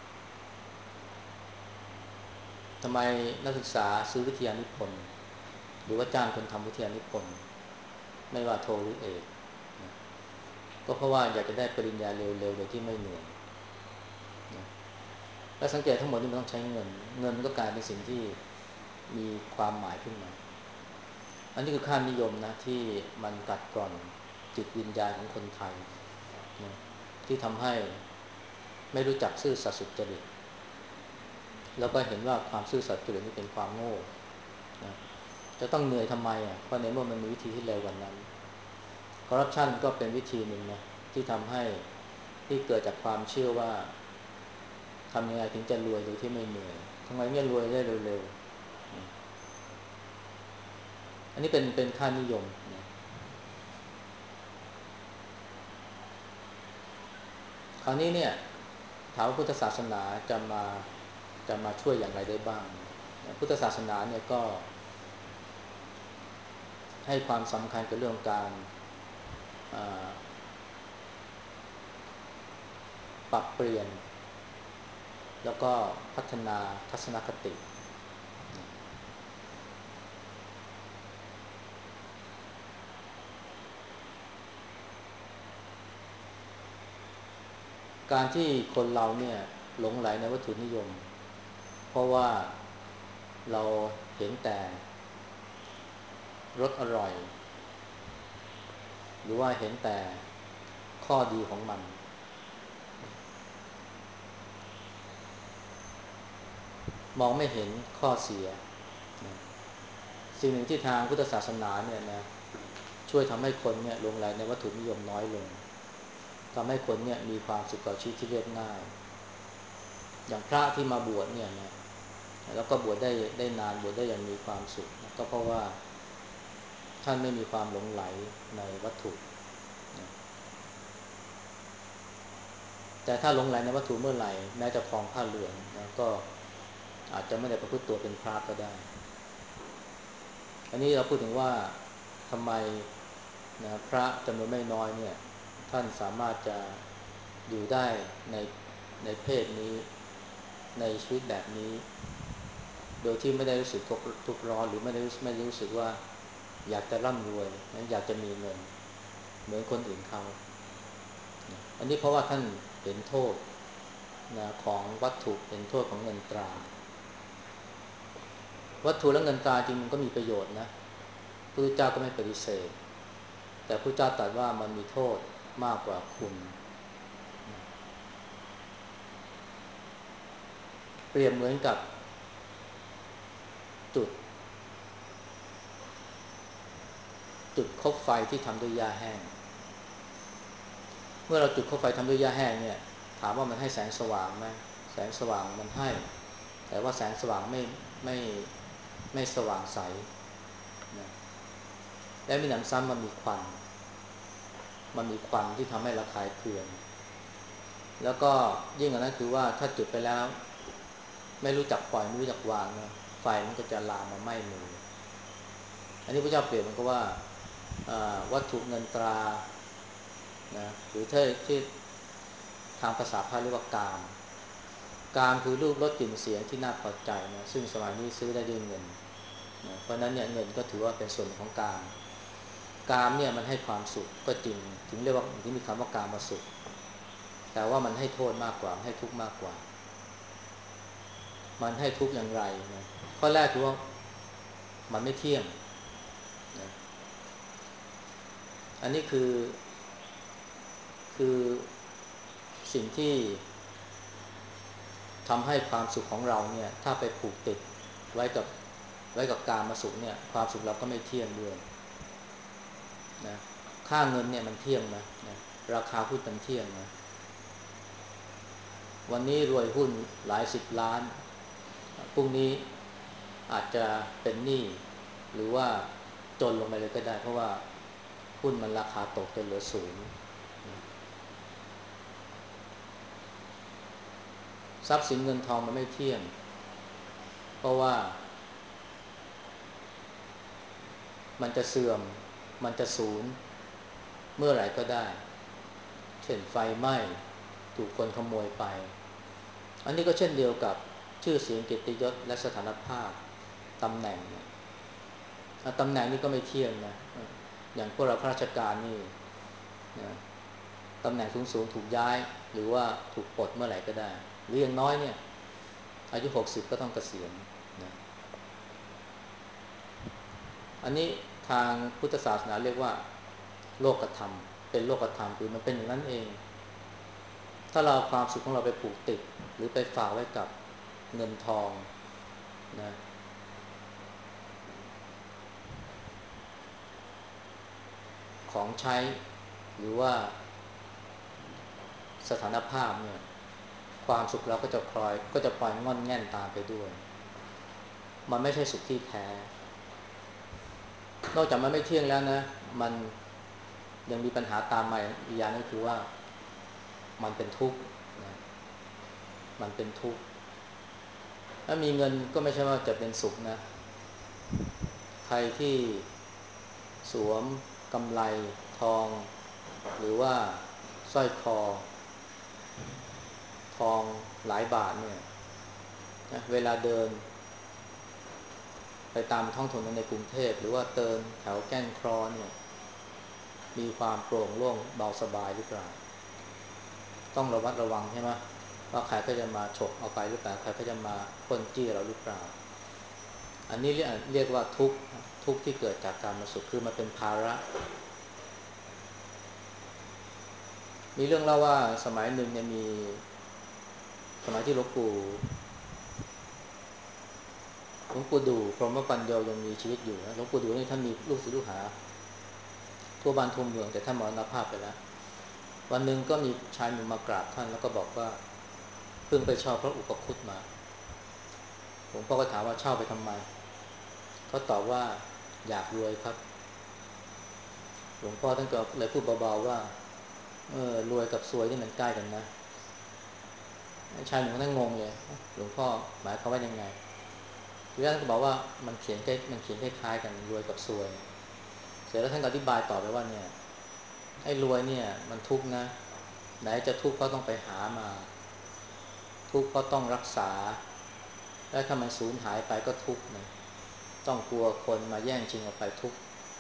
ทำไมนักศึกษาซื้อวิทยานิพนธ์หรือว่าจ้างคนทำวิทยานิพนธ์ไม่ว่าโทหรือเอกนะก็เพราะว่าอยากจะได้ปริญญาเร็วๆโดยที่ไม่เหนื่อยนะและสังเกตทั้งหมดนี่มันต้องใช้เงินเงินก็กลายเป็นสิ่งที่มีความหมายขึ้นมาอันนี้คือค่านิยมนะที่มันกัดกร่อนจิตวิญญาณของคนไทยนะที่ทำให้ไม่รู้จักซื่อสัตย์สุจริตแล้วก็เห็นว่าความซื่อสัตย์สุจริตนี่เป็นความโง่นะจะต้องเหนื่อยทำไมอ่ะเพราะในเมื่อมันมีวิธีที่เร็วกว่านั้นคอร์รัปชันก็เป็นวิธีหนึ่งนะที่ทำให้ที่เกิดจากความเชื่อว่าทำยังไงถึงจะรวยโดยที่ไม่เหนื่อยทำไมไม่รวยได้เร็วๆอันนี้เป็นเป็นค่านิยมนะคราวนี้เนี่ยถามว่าพุทธศาสนาจะมาจะมาช่วยอย่างไรได้บ้างพุทธศาสนาเนี่ยก็ให้ความสำคัญกับเรื่องการปรับเปลี่ยนแล้วก็พัฒนาทัศนคติการที่คนเราเนี่ยหลงไหลในวัตถุนิยมเพราะว่าเราเห็นแต่รสอร่อยหรือว่าเห็นแต่ข้อดีของมันมองไม่เห็นข้อเสียนะสิ่งหนึ่งที่ทางพุทธศาสนาเนี่ยนะช่วยทำให้คนเนี่ยหลงไหลในวัตถุนิยมน้อยลงทำให้คนเนี่ยมีความสุขกับชีวิตที่เรียบง่ายอย่างพระที่มาบวชเนี่ยนะแล้วก็บวชได้ได้นานบวชได้อย่างมีความสุขก็เพราะว่าท่านไม่มีความหลงไหลในวัตถุนะแต่ถ้าหลงไหลในวัตถุเมื่อไหร่แม้จะครองผ้าเหลืองนะก็อาจจะไม่ได้ประพฤติตัวเป็นพระก็ได้อันนี้เราพูดถึงว่าทำไมนะพระจำนวนไม่น้อยเนี่ยท่านสามารถจะอยู่ได้ในในเพศนี้ในชีวิตแบบนี้โดยที่ไม่ได้รู้สึกทุกข์ทุกข์ร้อนหรือไม่ได้ไม่ได้รู้สึกว่าอยากจะร่ำรวยนะอยากจะมีเงินเหมือนคนอื่นเขาอันนี้เพราะว่าท่านเห็นโทษนะของวัตถุเห็นโทษของเงินตราวัตถุและเงินตราจริงมันก็มีประโยชน์นะพระพุทธเจ้าก็ไม่ปฏิเสธแต่พระพุทธเจ้าตรัสว่ามันมีโทษมากกว่าคุณเปรียบเหมือนกับจุดจุดคบไฟที่ทำด้วยหญ้าแห้งเมื่อเราจุดคบไฟทำด้วยหญ้าแห้งเนี่ยถามว่ามันให้แสงสว่างไหมแสงสว่างมันให้แต่ว่าแสงสว่างไม่ไม่ไม่สว่างใสนะและมีหนำซ้ำมันมีควันมันมีควันที่ทำให้ระคายเคืองแล้วก็ยิ่งกว่านั้นคือว่าถ้าจุดไปแล้วไม่รู้จักปล่อยไม่รู้จักวางนะไฟมันก็จะลามมาไหม้มืออันนี้พระเจ้าเปรียบมันก็ว่าวัตถุเงินตรานะหรือที่ที่ทางภาษาพาลีเรียกว่ากามกามคือรูปรสกลิ่นเสียงที่น่าพอใจนะซึ่งสมัยนี้ซื้อได้ด้วยเงินนะเพราะนั้นเนี่ยเงินก็ถือว่าเป็นส่วนของกามกามเนี่ยมันให้ความสุขก็จริงถึงเรียกว่าถึงมีคำว่ากามมาสุขแต่ว่ามันให้โทษมากกว่าให้ทุกข์มากกว่ามันให้ทุกข์อย่างไรนะข้อแรกคือว่ามันไม่เที่ยงนะอันนี้คือคือสิ่งที่ทำให้ความสุขของเราเนี่ยถ้าไปผูกติดไว้กับไว้กับการมาสุขเนี่ยความสุขเราก็ไม่เที่ยงด้วยนะค่าเงินเนี่ยมันเที่ยงนะนะราคาหุ้นมันเที่ยงนะวันนี้รวยหุ้นหลายสิบล้านพรุ่งนี้อาจจะเป็นหนี้หรือว่าจนลงไปเลยก็ได้เพราะว่าหุ้นมันราคาตกจนเหลือศูนย์ทรัพย์สินเงินทองมันไม่เที่ยงเพราะว่ามันจะเสื่อมมันจะสูญเมื่อไหร่ก็ได้เช่นไฟไหม้ถูกคนขโมยไปอันนี้ก็เช่นเดียวกับชื่อเสียงเกียรติยศและสถานภาพตำแหน่งเนี่ยตำแหน่งนี่ก็ไม่เที่ยงนะอย่างพวกเราข้าราชการนี่นะตำแหน่งสูงๆถูกย้ายหรือว่าถูกปลดเมื่อไหร่ก็ได้หรืออย่างน้อยเนี่ยอายุหกสิบก็ต้องเกษียณนะอันนี้ทางพุทธศาสนาเรียกว่าโลกธรรมเป็นโลกธรรมคือมันเป็นอย่างนั้นเองถ้าเราเอาความสุขของเราไปผูกติดหรือไปฝากไว้กับเงินทองนะของใช้หรือว่าสถานภาพเนี่ยความสุขเราก็จะพลอยก็จะปล่อยงอนแง่นตามไปด้วยมันไม่ใช่สุขที่แท้นอกจากมันไม่เที่ยงแล้วนะมันยังมีปัญหาตามมาอีกอย่างก็คือว่ามันเป็นทุกข์นะมันเป็นทุกข์ถ้ามีเงินก็ไม่ใช่ว่าจะเป็นสุขนะใครที่สวมกำไลทองหรือว่าสร้อยคอทองหลายบาทเนี่ยนะเวลาเดินไปตามท้องถนนในกรุงเทพหรือว่าเดินแถวแก้งเคราะห์เนี่ยมีความโปร่งโล่งเบาสบายหรือเปล่าต้องระวัดระวังใช่ไหมว่าใครก็จะมาฉกเอาไปหรือเปล่าใครก็จะมาปล้นจี้เราหรือเปล่าอันนี้เรียกเรียกว่าทุกข์ทุกข์ที่เกิดจากการมาสุขคือมันเป็นภาระมีเรื่องเล่าว่าสมัยหนึ่งเนี่ยมีสมัยที่หลวงปู่หลวงปู่ดูพรหมปัญโยยังมีชีวิตอยู่นะหลวงปู่ดูนี่ท่านมีลูกศิษย์ลูกหาทั่วบ้านทั่วเมืองแต่ท่านมรณภาพไปแล้ววันหนึ่งก็มีชายหนุ่มมากราบท่านแล้วก็บอกว่าเพิ่งไปเช่าพระอุปคุตมาหลวงพ่อก็ถามว่าเช่าไปทำไมเขาตอบว่าอยากรวยครับหลวงพ่อท่านก็เลยพูดเบาๆว่าเออรวยกับซวยนี่มันใกล้กันนะชายหนุ่มนั่งงงเลยหลวงพ่อหมายความว่ายังไงทีแรกท่านก็บอกว่ามันเขียนใกล้มันเขียนคล้ายๆกันรวยกับซวยเสร็จแล้วท่านก็อธิบายต่อไปว่าเนี่ยไอ้รวยเนี่ยมันทุกข์นะไหนจะทุกข์ก็ต้องไปหามาทุกข์ก็ต้องรักษาแล้วถ้ามันสูญหายไปก็ทุกข์นะต้องกลัวคนมาแย่งชิงเอาไปทุกข์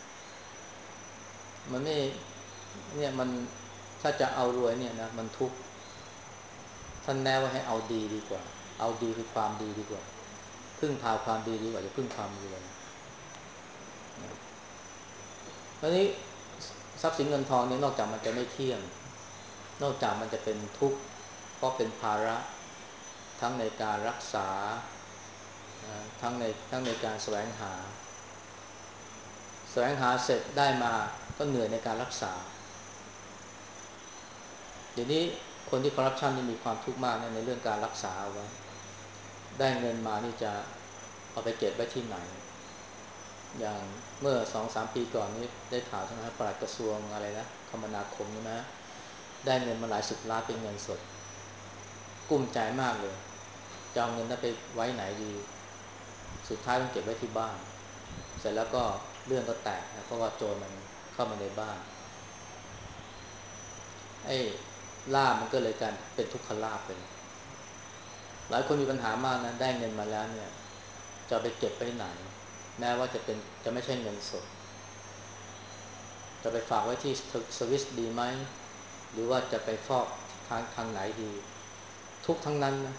มันไม่เนี่ยมันถ้าจะเอารวยเนี่ยนะมันทุกข์ท่านแนะว่าให้เอาดีดีกว่าเอาดีคือความดีดีกว่าพึ่งพาความดีดีกว่าจะพึ่งความรวยนะเพราะนี้ทรัพย์สินเงินทองเนี่ยนอกจากมันจะไม่เที่ยงนอกจากมันจะเป็นทุกข์เพราะเป็นภาระทั้งในการรักษาทั้งในทั้งในการแสวงหาแสวงหาเสร็จได้มาก็เหนื่อยในการรักษาเดี๋ยวนี้คนที่คอร์รัปชันนี่มีความทุกข์มากในเรื่องการรักษาเอาไว้ได้เงินมานี่จะเอาไปเก็บไว้ที่ไหนอย่างเมื่อ สองถึงสาม ปีก่อนนี้ได้ข่าวใช่ไหมครับปลัดกระทรวงอะไรนะคมนาคมใช่ไหมได้เงินมาหลายสิบล้านเป็นเงินสดกุ้มใจมากเลยจะเอาเงินนั้นไปไว้ไหนดีสุดท้ายต้องเก็บไว้ที่บ้านเสร็จแล้วก็เรื่องก็แตกนะเพราะว่าโจรมันเข้ามาในบ้านไอ้ลาภมันก็เลยกลายเป็นทุกขลาภไปเลยหลายคนมีปัญหามากนะได้เงินมาแล้วเนี่ยจะไปเก็บไปไหนแม้ว่าจะเป็นจะไม่ใช่เงินสดจะไปฝากไว้ที่สวิสดีไหมหรือว่าจะไปฟอกทางทางไหนดีทุกทั้งนั้นนะ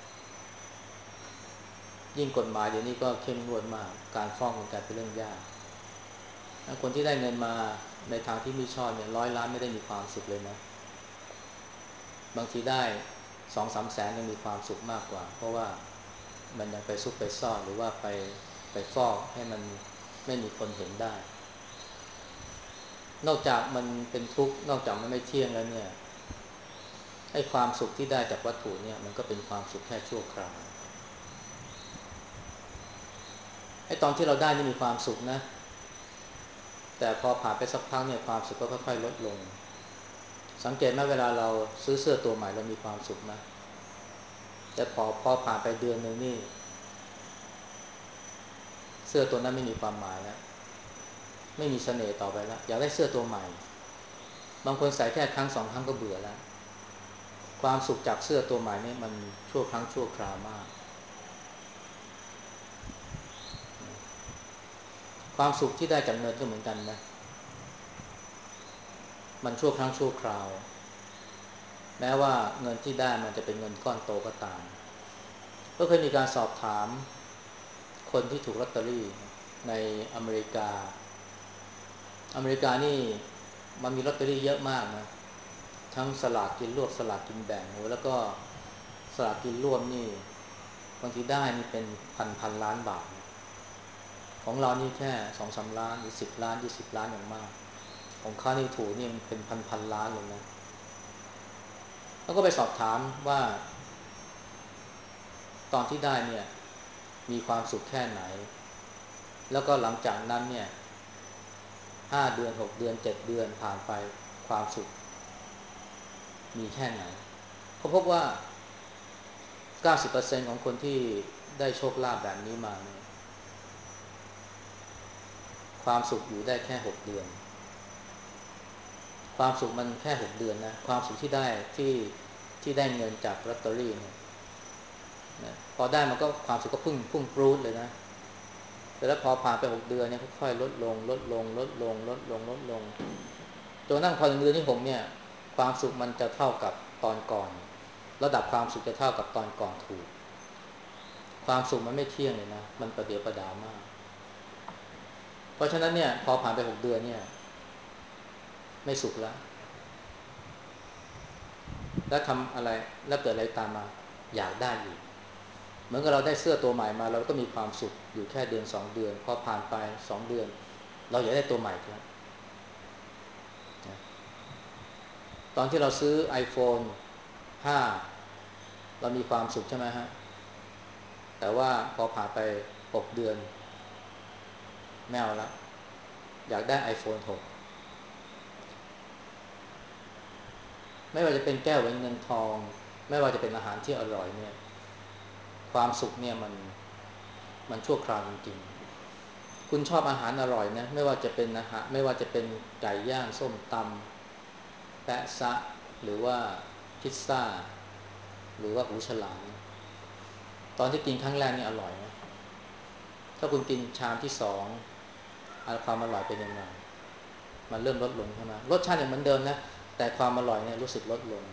ยิ่งกฎหมายเดี๋ยวนี้ก็เข้มงวดมากการฟอกเงินกลายเป็นเรื่องยากคนที่ได้เงินมาในทางที่ไม่ชอบเนี่ยร้อยล้านไม่ได้มีความสุขเลยนะบางทีได้สองสามแสนยังมีความสุขมากกว่าเพราะว่ามันยังไปซุกไปซ่อนหรือว่าไปไปฟอกให้มันไม่มีคนเห็นได้นอกจากมันเป็นทุกข์นอกจากมันไม่เที่ยงแล้วเนี่ยไอ้ความสุขที่ได้จากวัตถุเนี่ยมันก็เป็นความสุขแค่ชั่วคราวไอ้ตอนที่เราได้นี่มีความสุขนะแต่พอผ่านไปสักพักเนี่ยความสุขก็ค่อยๆลดลงสังเกตไหมเวลาเราซื้อเสื้อตัวใหม่เรามีความสุขไหมแต่พอพอผ่านไปเดือนหนึ่งนี่เสื้อตัวนั้นไม่มีความหมายแล้วไม่มีเสน่ห์ต่อไปแล้วอยากได้เสื้อตัวใหม่บางคนใส่แค่ครั้งสองครั้งก็เบื่อแล้วความสุขจากเสื้อตัวใหม่นี่มันชั่วครั้งชั่วคราวมากความสุขที่ได้จากเงินก็เหมือนกันนะมันชั่วครั้งชั่วคราวแม้ว่าเงินที่ได้มันจะเป็นเงินก้อนโตก็ตามก็เคยมีการสอบถามคนที่ถูกลอตเตอรี่ในอเมริกาอเมริกานี่มันมีลอตเตอรี่เยอะมากนะทั้งสลากกินรวบสลากกินแบ่งแล้วก็สลากกินรวบนี่บางทีได้นี่เป็นพันพันล้านบาทของเรานี่แค่สองสามล้านหรือสิบล้านยี่สิบล้านอย่างมากของเขานี่ถูกนี่มันเป็นพันพันล้านเลยนะแล้วก็ไปสอบถามว่าตอนที่ได้เนี่ยมีความสุขแค่ไหนแล้วก็หลังจากนั้นเนี่ยห้าเดือนหกเดือนเจ็ดเดือนผ่านไปความสุขมีแค่ไหนเขาพบว่า เก้าสิบเปอร์เซ็นต์ ของคนที่ได้โชคลาภแบบนี้มาเนี่ยความสุขอยู่ได้แค่หกเดือนความสุขมันแค่หกเดือนนะความสุขที่ได้ที่ที่ได้เงินจากลอตเตอรี่เนี่ยนะพอได้มันก็ความสุขก็พุ่งพุ่งปรู๊ดเลยนะแต่แล้วพอผ่านไปหกเดือนเนี่ยค่อยๆลดลงลดลงลดลงลดลงลดลงจนนั่งพอถึงเดือนที่หกเนี่ยความสุขมันจะเท่ากับตอนก่อนระดับความสุขจะเท่ากับตอนก่อนถูกความสุขมันไม่เที่ยงเลยนะมันประเดี๋ยวประดาวมากเพราะฉะนั้นเนี่ยพอผ่านไปหกเดือนเนี่ยไม่สุขแล้วแล้วทำอะไรแล้วเกิดอะไรตามมาอยากได้อีกเหมือนกับเราได้เสื้อตัวใหม่มาเราก็มีความสุขอยู่แค่เดือนสองเดือนพอผ่านไปสองเดือนเราอยากได้ตัวใหม่แล้วตอนที่เราซื้อ iPhone ห้าเรามีความสุขใช่ไหมฮะแต่ว่าพอผ่านไปหกเดือนไม่เอาละอยากได้ iPhone หกไม่ว่าจะเป็นแก้วแหวนเงินทองไม่ว่าจะเป็นอาหารที่อร่อยเนี่ยความสุขเนี่ยมันมันชั่วคราวจริงๆคุณชอบอาหารอร่อยนะไม่ว่าจะเป็นอาหารไม่ว่าจะเป็นไก่ย่างส้มตำแปะซะหรือว่าพิซซ่าหรือว่าหูฉลามตอนที่กินครั้งแรกนี่อร่อยนะถ้าคุณกินชามที่สองความอร่อยเป็นยังไงมันเริ่มลดลงใช่ไหมรสชาติยังเหมือนเดิมนะแต่ความอร่อยเนี่ยรู้สึกลดลง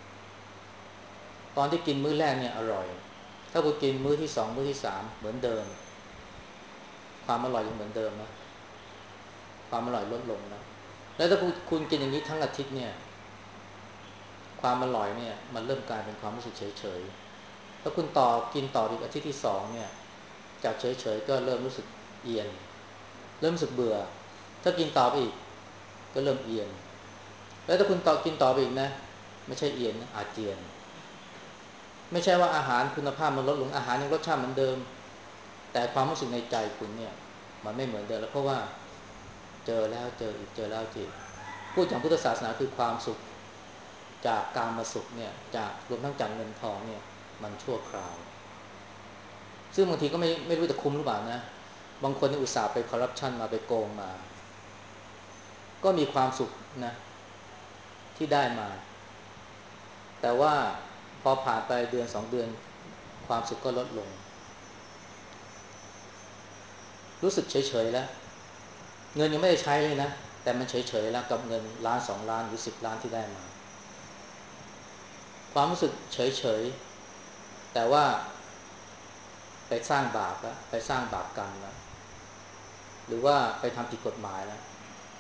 ตอนที่กินมื้อแรกเนี่ยอร่อยถ้าคุณกินมื้อที่สองมื้อที่สามเหมือนเดิมความอร่อยยังเหมือนเดิมนะความอร่อยลดลงนะแล้วถ้าคุณกินอย่างนี้ทั้งอาทิตย์เนี่ยความอร่อยเนี่ยมันเริ่มกลายเป็นความรู้สึกเฉยๆถ้าคุณต่อกินต่ออีกอาทิตย์ที่สองเนี่ยจากเฉยๆก็เริ่มรู้สึกเอียนเริ่มรู้สึกเบื่อถ้ากินต่อไปอีกก็เริ่มเอียนแล้วถ้าคุณต่อกินต่อไปอีกนะไม่ใช่เอียนนะอาเจียนไม่ใช่ว่าอาหารคุณภาพมันลดลงอาหารยังรสชาติเหมือนเดิมแต่ความรู้สึกในใจคุณเนี่ยมันไม่เหมือนเดิมแล้วเพราะว่าเจอแล้วเจออีกเจอแล้วจีพูดอย่างพุทธศาสนาคือความสุขจากกามสุขเนี่ยจากรวมทั้งจากเงินทองเนี่ยมันชั่วคราวซึ่งบางทีก็ไม่ไม่รู้จะคุ้มหรือเปล่านะบางคนนี่อุตส่าห์ไปคอร์รัปชันมาไปโกงมาก็มีความสุขนะที่ได้มาแต่ว่าพอผ่านไปเดือนสองเดือนความสุขก็ลดลงรู้สึกเฉยๆแล้วเงินยังไม่ได้ใช้เลยนะแต่มันเฉยๆแล้วกับเงินล้านสองล้านหรือสิบล้านที่ได้มาความรู้สึกเฉยๆแต่ว่าไปสร้างบาปแล้วไปสร้างบาปกรรมแล้วหรือว่าไปทำผิดกฎหมายแล้ว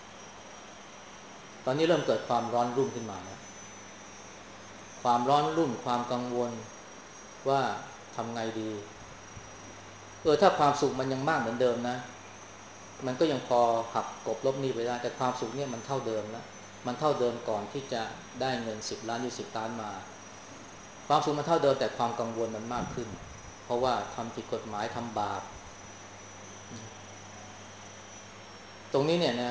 ตอนนี้เริ่มเกิดความร้อนรุ่มขึ้นมาแล้วความร้อนรุ่มความกังวลว่าทำไงดีเออถ้าความสุขมันยังมากเหมือนเดิมนะมันก็ยังพอหักกบลบหนี้ไปได้แต่ความสุขเนี่ยมันเท่าเดิมแล้วมันเท่าเดิมก่อนที่จะได้เงินสิบล้านยี่สิบล้านมาความสุขมันเท่าเดิมแต่ความกังวลมันมากขึ้นเพราะว่าทำผิดกฎหมายทำบาปตรงนี้เนี่ยนะ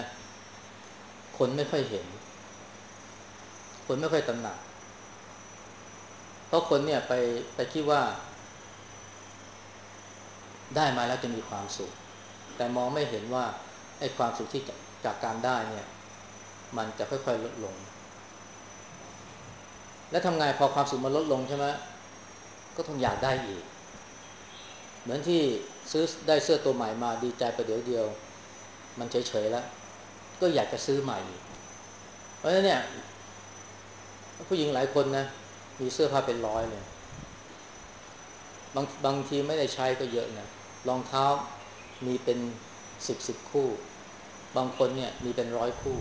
คนไม่ค่อยเห็นคนไม่ค่อยตระหนักเพราะคนเนี่ยไปไปคิดว่าได้มาแล้วจะมีความสุขแต่มองไม่เห็นว่าไอ้ความสุขที่จากการได้เนี่ยมันจะค่อยๆลดลงแล้วทำไงพอความสุขมันลดลงใช่ไหมก็ต้องอยากได้อีกเหมือนที่ซื้อได้เสื้อตัวใหม่มาดีใจประเดี๋ยวเดียวมันเฉยๆแล้วก็อยากจะซื้อใหม่อีกเพราะฉะนั้นเนี่ยผู้หญิงหลายคนนะมีเสื้อผ้าเป็นร้อยเลยบางบางทีไม่ได้ใช้ก็เยอะนะรองเท้ามีเป็นสิบสิบคู่บางคนเนี่ยมีเป็นร้อยคู่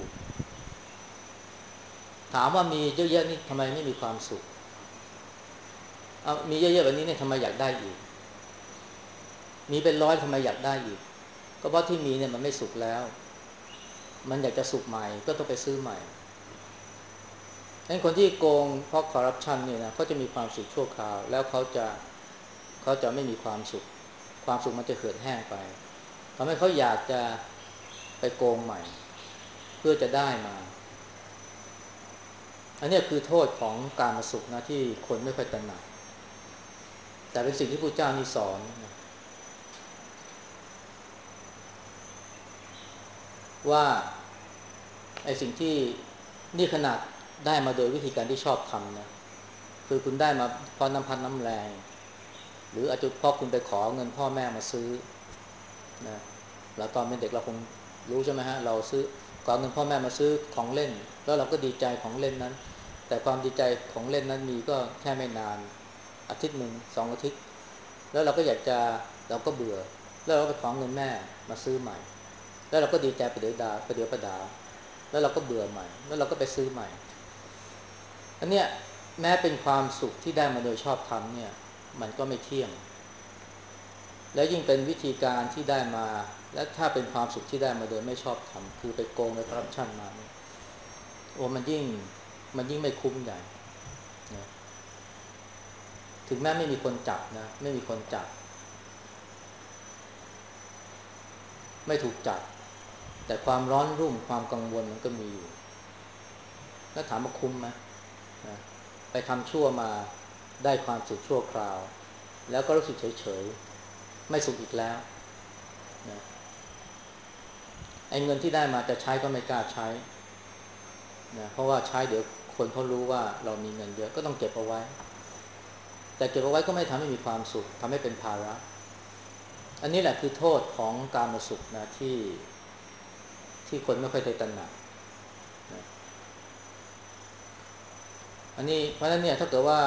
ถามว่ามีเยอะๆนี่ทำไมไม่มีความสุขเอามีเยอะๆแบบนี้เนี่ยทำไมอยากได้อีกมีเป็นร้อยทำไมอยากได้อีกก็เพราะที่มีเนี่ยมันไม่สุขแล้วมันอยากจะสุขใหม่ก็ต้องไปซื้อใหม่ไอ้คนที่โกงเพราะคอร์รัปชันเนี่ยนะเขาจะมีความสุขชั่วคราวแล้วเขาจะเขาจะไม่มีความสุขความสุขมันจะเหือดแห้งไปทำให้เขาอยากจะไปโกงใหม่เพื่อจะได้มาอันนี้คือโทษของการมาสุขนะที่คนไม่ค่อยตระหนักแต่เป็นสิ่งที่พระเจ้านี่สอนว่าไอ้สิ่งที่นี่ขนาดได้มาโดยวิธีการที่ชอบทำนะคือคุณได้มาเพราะน้ำพันน้ำแรงหรืออาจจะเพราะคุณไปขอเงินพ่อแม่มาซื้อนะแล้วตอนเป็นเด็กเราคงรู้ใช่ไหมฮะเราซื้อขอเงินพ่อแม่มาซื้อของเล่นแล้วเราก็ดีใจของเล่นนั้นแต่ความดีใจของเล่นนั้นมีก็แค่ไม่นานอาทิตย์หนึ่งสองอาทิตย์แล้วเราก็อยากจะเราก็เบื่อแล้วเราก็ไปขอเงินแม่มาซื้อใหม่แล้วเราก็ดีใจไปเดี๋ยวดาไปเดี๋ยวประดาแล้วเราก็เบื่อใหม่แล้วเราก็ไปซื้อใหม่อันเนี้ยแม้เป็นความสุขที่ได้มาโดยชอบธรรมเนี่ยมันก็ไม่เที่ยงและยิ่งเป็นวิธีการที่ได้มาและถ้าเป็นความสุขที่ได้มาโดยไม่ชอบธรรมคือไปโกงไปคอร์รัปชันมาเนี่ยโอ้มันยิ่งมันยิ่งไม่คุ้มใหญ่นะถึงแม้ไม่มีคนจับนะไม่มีคนจับไม่ถูกจับแต่ความร้อนรุ่มความกังวลมันก็มีอยู่แล้วถามว่าคุ้มไหมนะไปทำชั่วมาได้ความสุขชั่วคราวแล้วก็รู้สึกเฉยๆไม่สุขอีกแล้วนะไอ้เงินที่ได้มาจะใช้ก็ไม่กล้าใช้นะเพราะว่าใช้เดี๋ยวคนเขารู้ว่าเรามีเงินเยอะก็ต้องเก็บเอาไว้แต่เก็บเอาไว้ก็ไม่ทำให้มีความสุขทำให้เป็นภาระอันนี้แหละคือโทษของการมาสุขนะที่ที่คนไม่ค่อยได้ตระหนักนะอันนี้เพราะฉะนั้นเนี่ยถ้าเกิดว่า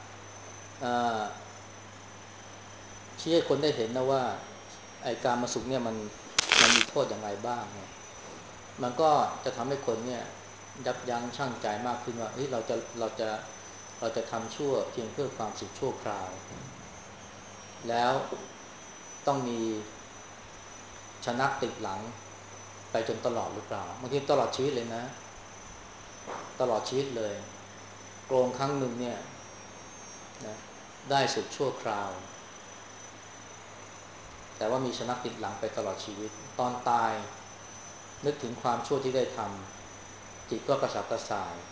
ชี้ให้คนได้เห็นนะว่าไอ้การมาสุขเนี่ยมันมันมีโทษอย่างไรบ้างเนี่ยมันก็จะทำให้คนเนี่ยยับยั้งชั่งใจมากขึ้นว่าเฮ้ยเราจะเราจะเราจะทำชั่วเพียงเพื่อความสุขชั่วคราวแล้วต้องมีชะนักติดหลังไปจนตลอดหรือเปล่าบางทีตลอดชีวิตเลยนะตลอดชีวิตเลยโกงครั้งหนึ่งเนี่ยนะได้สุขชั่วคราวแต่ว่ามีชะนักติดหลังไปตลอดชีวิตตอนตายนึกถึงความชั่วที่ได้ทำจิตก็กระสับกระส่าย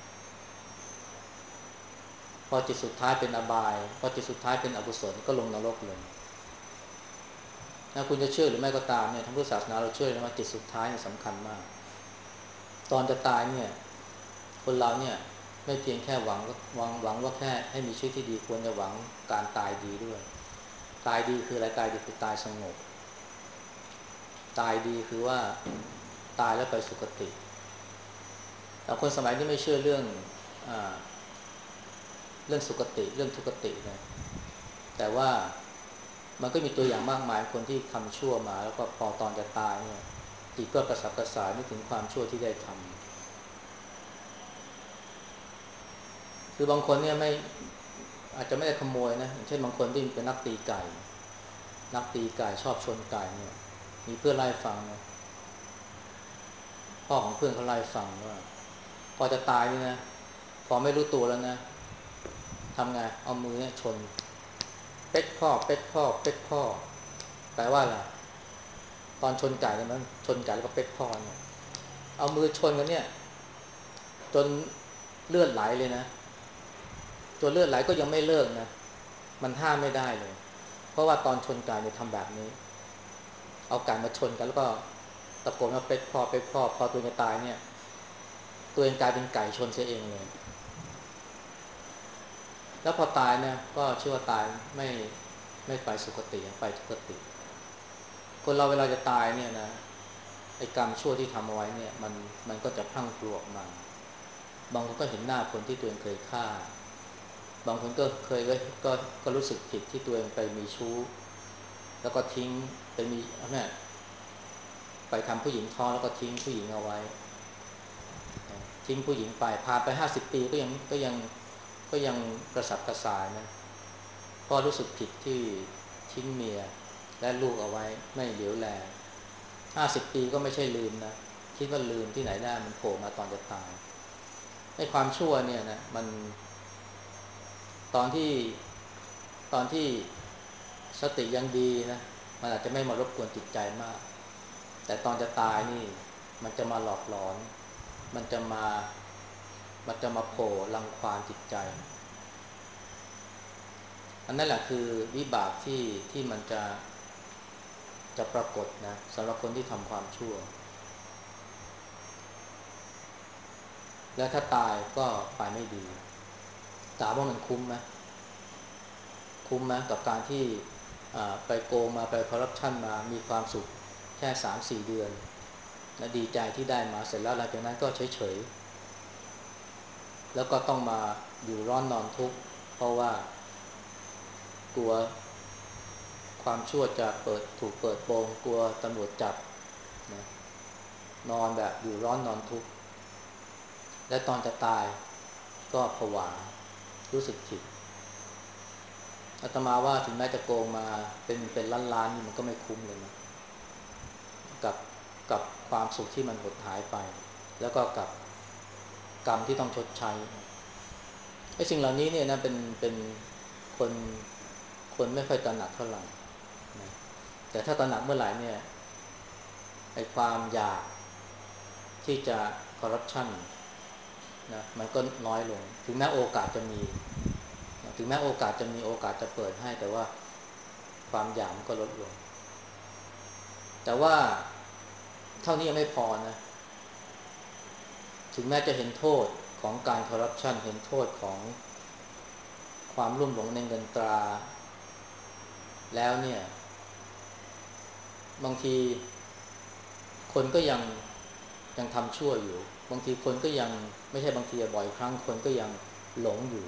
พอจิตสุดท้ายเป็นอบายพอจิตสุดท้ายเป็นอกุศลก็ลงนรกเลยนะคุณจะเชื่อหรือไม่ก็ตามเนี่ยทางพุทธศาสนาเราเชื่อนะว่าจิตสุดท้ายเนี่ยสำคัญมากตอนจะตายเนี่ยคนเราเนี่ยไม่เพียงแค่หวังหวังหวังว่าแค่ให้มีชีวิตที่ดีควรจะหวังการตายดีด้วยตายดีคืออะไรตายดีคือตายสงบตายดีคือว่าตายแล้วไปสุคติแต่คนสมัยนี้ไม่เชื่อเรื่องอ่าเรื่องสุคติเรื่องทุกตินะแต่ว่ามันก็มีตัวอย่างมากมายคนที่ทำชั่วมาแล้วก็พอตอนจะตายเนี่ยจิตก็กระสับกระส่ายนึกถึงความชั่วที่ได้ทำคือบางคนเนี่ยไม่อาจจะไม่ได้ขโมยนะอย่างเช่นบางคนที่เป็นนักตีไก่นักตีไก่ชอบชนไก่เนี่ยมีเพื่อนไล่ฟังนะพ่อของเพื่อนเขาไล่ฟังว่าพอจะตายนี่นะพอไม่รู้ตัวแล้วนะทำไงเอามือเนี่ยชนเป๊กพ่อเป๊กพ่อเป๊กพ่อแปลว่าอะไรตอนชนไก่เนี่ยมันชนไก่แล้วก็เป๊กพ่อเนี่ยเอามือชนกันเนี่ยจนเลือดไหลเลยนะตัวเลือดไหลก็ยังไม่เลิกนะมันห้ามไม่ได้เลยเพราะว่าตอนชนไก่เนี่ยทำแบบนี้เอาไก่มาชนกันแล้วก็ตะโกนว่าเป็ดพ่อเป็ดพ่อพอตัวจะตายเนี่ยตัวเองกลายเป็นไก่ชนเสียเองเลยแล้วพอตายเนี่ยก็เชื่อว่าตายไม่ไม่ไปสุคติไปทุกติคนเราเวลาจะตายเนี่ยนะไอ้กรรมชั่วที่ทำเอาไว้เนี่ยมันมันก็จะพลั่งพลูออกมาบางคนก็เห็นหน้าคนที่ตัวเองเคยฆ่าบางคนก็เคยก็ก็รู้สึกผิดที่ตัวเองไปมีชู้แล้วก็ทิ้งไปมีเนี่ยไปทำผู้หญิงท้องแล้วก็ทิ้งผู้หญิงเอาไว้ทิ้งผู้หญิงไปผ่านไปห้าสิบปีก็ยังก็ยังก็ยังกระสับกระส่ายนะเพราะรู้สึกผิดที่ทิ้งเมียและลูกเอาไว้ไม่เหลียวแลห้าสิบปีก็ไม่ใช่ลืมนะคิดว่าลืมที่ไหนได้มันโผล่มาตอนจะตายไอ้ความชั่วเนี่ยนะมันตอนที่ตอนที่สติยังดีนะมันอาจจะไม่มารบกวนจิตใจมากแต่ตอนจะตายนี่มันจะมาหลอกหลอนมันจะมามันจะมาโผล่รังควานจิตใจอันนั้นแหละคือวิบากที่ที่มันจะจะปรากฏนะสำหรับคนที่ทำความชั่วและถ้าตายก็ไปไม่ดีถามว่ามันคุ้มไหมคุ้มไหมกับการที่ไปโกงมาไปคอร์รัปชันมามีความสุขแค่ สามถึงสี่ เดือนและดีใจที่ได้มาเสร็จแล้วหลังจากนั้นก็เฉยๆแล้วก็ต้องมาอยู่ร้อนนอนทุกข์เพราะว่ากลัวความชั่วจะเปิดถูกเปิดโปงกลัวตำรวจจับนะนอนแบบอยู่ร้อนนอนทุกข์และตอนจะตายก็ผวารู้สึกผิดอาตมาว่าถึงแม้จะโกงมาเป็นเป็นล้านๆนี่มันก็ไม่คุ้มเลยนะกับกับความสุขที่มันหดหายไปแล้วก็กับกรรมที่ต้องชดใช้ไอ้สิ่งเหล่านี้เนี่ยนะเป็นเป็นคนคนไม่ค่อยตระหนักเท่าไหร่นะแต่ถ้าตระหนักเมื่อไหร่เนี่ยไอ้ความอยากที่จะคอร์รัปชันนะมันก็น้อยลงถึงแม้โอกาสจะมีถึงแม้โอกาสจะมีโอกาสจะเปิดให้แต่ว่าความอยากมันก็ลดลงแต่ว่าเท่านี้ยังไม่พอนะถึงแม้จะเห็นโทษของการคอร์รัปชันเห็นโทษของความลุ่มหลงในเงินตราแล้วเนี่ยบางทีคนก็ยังยังทำชั่วอยู่บางทีคนก็ยังไม่ใช่บางทีบ่อยครั้งคนก็ยังหลงอยู่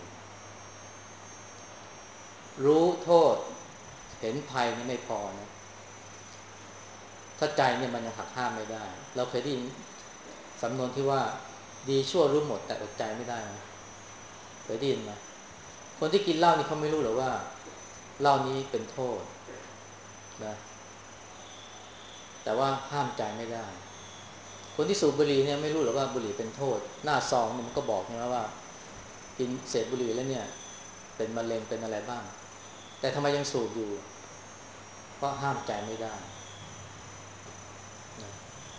รู้โทษเห็นภัยนี่ไม่พอนะถ้าใจเนี่ยมันยังหักห้ามไม่ได้เราเคยได้ยินสำนวนที่ว่าดีชั่วรู้หมดแต่อดใจไม่ได้นะเคยได้ยินไหมคนที่กินเหล้านี่เขาไม่รู้หรอกว่าเหล้านี้เป็นโทษนะแต่ว่าห้ามใจไม่ได้คนที่สูบบุหรี่เนี่ยไม่รู้หรอกว่าบุหรี่เป็นโทษหน้าซองเนี่ยมันก็บอกใช่ไหมว่ากินเศษบุหรี่แล้วเนี่ยเป็นมะเร็งเป็นอะไรบ้างแต่ทำไมยังสูบอยู่เพราะห้ามใจไม่ได้นะ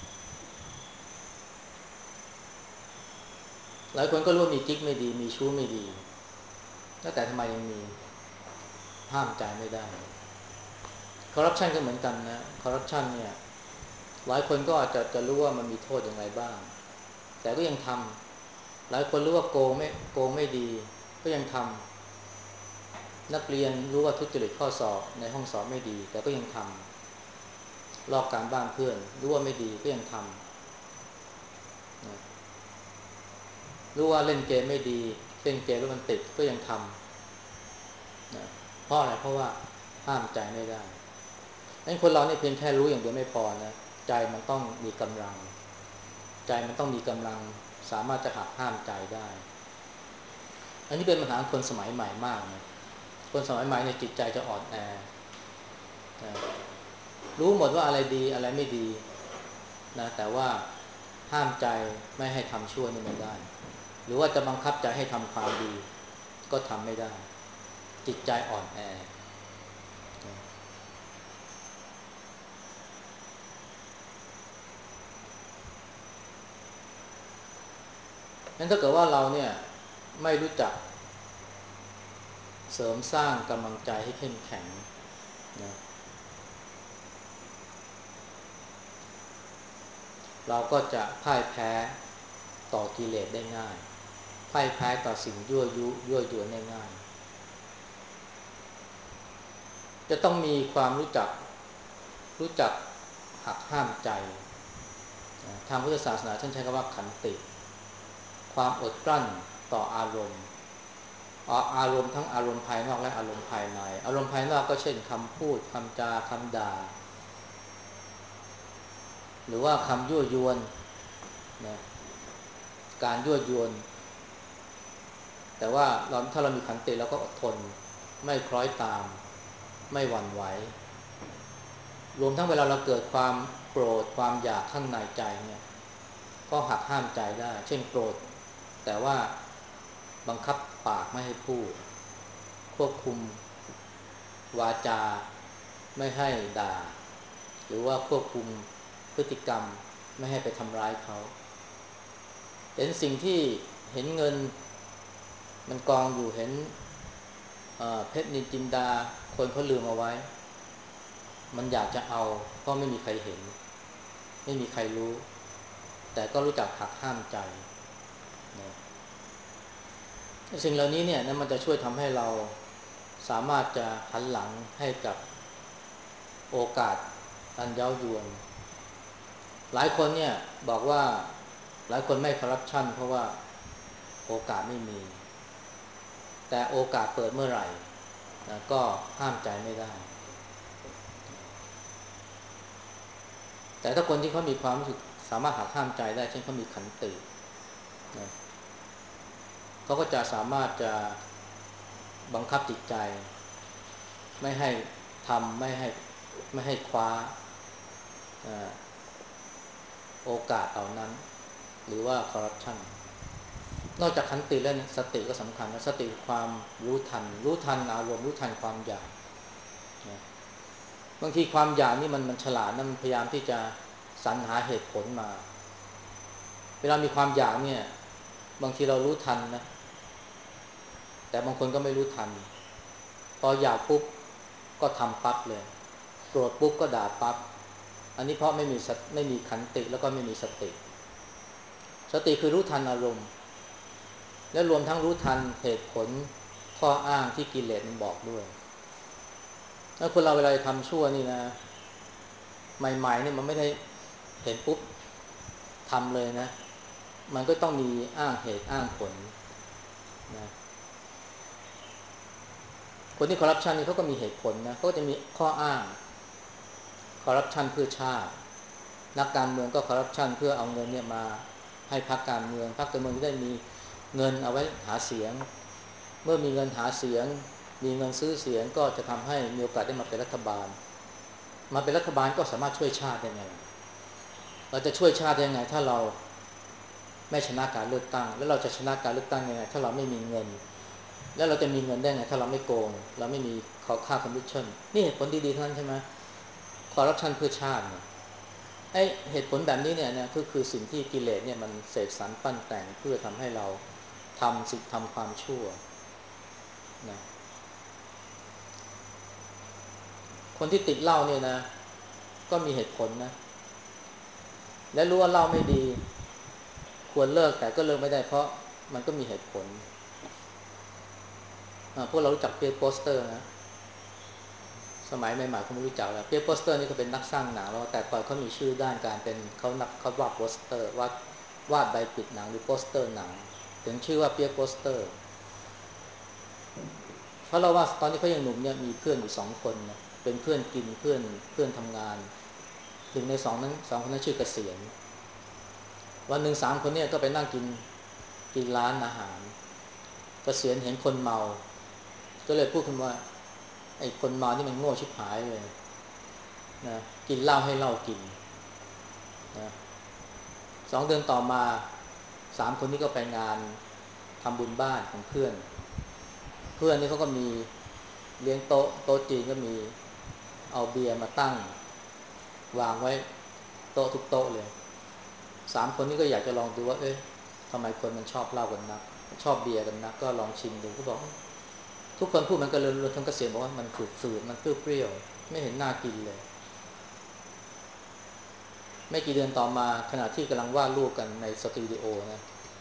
หลายคนก็รู้ว่ามีกิ๊กไม่ดีมีชู้ไม่ดีแต่ทำไมยังมีห้ามใจไม่ได้คอร์รัปชันก็เหมือนกันนะคอร์รัปชันเนี่ยหลายคนก็อาจจะจะรู้ว่ามันมีโทษอย่างไรบ้างแต่ก็ยังทำหลายคนรู้ว่าโกงไม่โกงไม่ดีก็ยังทำนักเรียนรู้ว่าทุจริตข้อสอบในห้องสอบไม่ดีแต่ก็ยังทำลอกการบ้านเพื่อนรู้ว่าไม่ดีก็ยังทำนะรู้ว่าเล่นเกมไม่ดีเล่นเกมแล้วมันติดก็ยังทำนะเพราะอะไรเพราะว่าห้ามใจไม่ได้ดังนั้นคนเราเนี่ยเพียงแค่รู้อย่างเดียวไม่พอนะใจมันต้องมีกำลังใจมันต้องมีกำลังสามารถจะหักห้ามใจได้อันนี้เป็นปัญหาคนสมัยใหม่มากนะคนสมัยใหม่ในจิตใจจะอ่อนแอนะรู้หมดว่าอะไรดีอะไรไม่ดีนะแต่ว่าห้ามใจไม่ให้ทำชั่วนี่ไม่ได้หรือว่าจะบังคับใจให้ทำความดีก็ทำไม่ได้จิตใจอ่อนแอนะงั้นถ้าเกิดว่าเราเนี่ยไม่รู้จักเสริมสร้างกำลังใจให้เข้มแข็งนะเราก็จะพ่ายแพ้ต่อกิเลสได้ง่ายพ่ายแพ้ต่อสิ่งยั่วยุยั่วยวนได้ง่ายจะต้องมีความรู้จักรู้จักหักห้ามใจทางพุทธศาสนาท่านใช้คำว่าขันติความอดกลั้นต่ออารมณ์อารมณ์ทั้งอารมณ์ภายนอกและอารมณ์ภายในอารมณ์ภายนอกก็เช่นคำพูดคำจาคำด่าหรือว่าคำยั่วยวนนะการยั่วยวนแต่ว่าเราถ้าเรามีขันติเราก็อดทนไม่คล้อยตามไม่หวั่นไหวรวมทั้งเวลาเราเกิดความโกรธความอยากข้างในใจเนี่ยก็หักห้ามใจได้เช่นโกรธแต่ว่าบังคับปากไม่ให้พูดควบคุมวาจาไม่ให้ด่าหรือว่าควบคุมพฤติกรรมไม่ให้ไปทำร้ายเขาเห็นสิ่งที่เห็นเงินมันกองอยู่เห็นเพชรนินจินดาคนเขาลืมเอาไว้มันอยากจะเอาเพราะไม่มีใครเห็นไม่มีใครรู้แต่ก็รู้จักหักห้ามใจนะสิ่งเหล่านี้เนี่ยนะมันจะช่วยทำให้เราสามารถจะหันหลังให้กับโอกาสอันเย้ายวนหลายคนเนี่ยบอกว่าหลายคนไม่คอร์รัปชันเพราะว่าโอกาสไม่มีแต่โอกาสเปิดเมื่อไหร่นะก็ห้ามใจไม่ได้แต่ถ้าคนที่เขามีความรู้สึกสามารถหักห้ามใจได้เช่นเขามีขันตินะเขาก็จะสามารถจะบังคับจิตใจไม่ให้ทำไม่ให้ไม่ให้คว้าโอกาสเหล่านั้นหรือว่าคอร์รัปชันนอกจากขันติแล้วสติก็สำคัญนะสติความรู้ทันรู้ทันอารมณ์รู้ทันความอยากนะบางทีความอยากนี่มันมันฉลาดนะมันพยายามที่จะสรรหาเหตุผลมาเวลามีความอยากเนี่ยบางทีเรารู้ทันนะแต่บางคนก็ไม่รู้ทันพออยากปุ๊บก็ทำปั๊บเลยโกรธปุ๊บก็ด่าปั๊บอันนี้เพราะไม่มีไม่มีขันติแล้วก็ไม่มีสติสติคือรู้ทันอารมณ์และรวมทั้งรู้ทันเหตุผลข้ออ้างที่กิเลสมันบอกด้วยถ้าคนเราเวลาทำชั่วนี่นะใหม่ๆเนี่ยมันไม่ได้เห็นปุ๊บทำเลยนะมันก็ต้องมีอ้างเหตุอ้างผลนะคนที่คอร์รัปชันนี่เขาก็มีเหตุผลนะเขาก็จะมีข้ออ้างคอร์รัปชันเพื่อชาตินักการเมืองก็คอร์รัปชันเพื่อเอาเงินเนี่ยมาให้พรรคการเมืองพรรคการเมืองได้มีเงินเอาไว้หาเสียงเมื่อมีเงินหาเสียงมีเงินซื้อเสียงก็จะทำให้มีโอกาสได้มาเป็นรัฐบาลมาเป็นรัฐบาลก็สามารถช่วยชาติได้ไงเราจะช่วยชาติได้ไงถ้าเราไม่ชนะการเลือกตั้งแล้วเราจะชนะการเลือกตั้งยังไงถ้าเราไม่มีเงินแล้วเราจะมีเงินได้ไงถ้าเราไม่โกงเราไม่มีขอค่าคอมมิชชั่นนี่เหตุผลดีๆทั้งนั้นใช่ไหมคอร์รัปชันเพื่อชาติเนี่ยไอเหตุผลแบบนี้เนี่ยนะก็คือสิ่งที่กิเลสเนี่ยมันเสกสรรปั้นแต่งเพื่อทำให้เราทำสิ่งทำความชั่วนะคนที่ติดเหล้าเนี่ยนะก็มีเหตุผลนะและรู้ว่าเหล้าไม่ดีควรเลิกแต่ก็เลิกไม่ได้เพราะมันก็มีเหตุผลพวกเรารู้จักเปียร์โปสเตอร์นะสมัยใหม่ๆเขาไม่รู้จักแล้วเปียร์โปสเตอร์นี่เขาเป็นนักสร้างหนังแล้วแต่ก่อนเขามีชื่อด้านการเป็นเขานักเขาวาดโปสเตอร์วาดวาดใบปิดหนังหรือโปสเตอร์หนังถึงชื่อว่าเปียร์โปสเตอร์เพราะเราว่าตอนที่เขายังหนุ่มเนี่ยมีเพื่อนอยู่สองคนนะเป็นเพื่อนกินเพื่อนเพื่อนทำงานหนึ่งในสองนั้นสองคนนั้นชื่อเกษียณวันหนึ่งสามคนเนี่ยก็ไปนั่งกินกินร้านอาหารเกษียณเห็นคนเมาก็เลยพูดขึ้นว่าไอ้คนเมานี่มันโง่ชิบหายเลยนะกินเหล้าให้เหล้ากินนะสองเดือนต่อมาสามคนนี้ก็ไปงานทำบุญบ้านของเพื่อนเพื่อนนี่เขาก็มีเลี้ยงโต๊ะโต๊ะจีนก็มีเอาเบียร์มาตั้งวางไว้โต๊ะทุกโต๊ะเลยสามคนนี้ก็อยากจะลองดูว่าเอ๊ะทำไมคนมันชอบเหล้ากันนักชอบเบียร์กันนักก็ลองชิมดูก็บอกทุกคนพูดมันก็เลยรวมทั้งเกษียณบอกว่ามันฝืดๆมันเปรี้ยวๆไม่เห็นน่ากินเลยไม่กี่เดือนต่อมาขณะที่กำลังวาดรูปกันในสตูดิโอนะ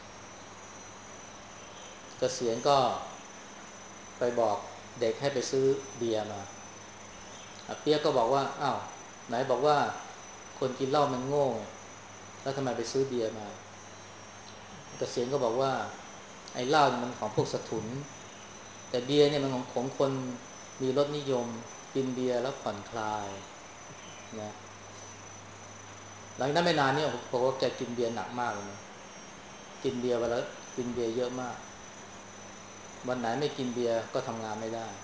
เกษียณก็ไปบอกเด็กให้ไปซื้อเบียร์มาเปียกก็บอกว่าอ้าวไหนบอกว่าคนกินเหล้ามันโง่แล้วทำไมไปซื้อเบียร์มาเกษียณก็บอกว่าไอ้เหล้ามันของพวกสถุนแต่เบียร์เนี่ยมันของของคนมีรสนิยมกินเบียร์แล้วผ่อนคลายนะหลังจากนั้นไม่นานเนี่ยผมว่าแกกินเบียร์หนักมากเลยนะกินเบียร์ไปแล้วกินเบียร์เยอะมากวันไหนไม่กินเบียร์ก็ทำงานไม่ได้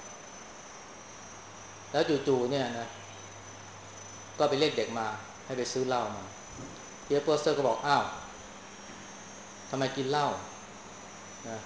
แล้วจู่ๆเนี่ยนะก็ไปเรียกเด็กมาให้ไปซื้อเหล้ามาเปียร์โปสเตอร์ก็บอกอ้าวทำไมกินเหล้านะ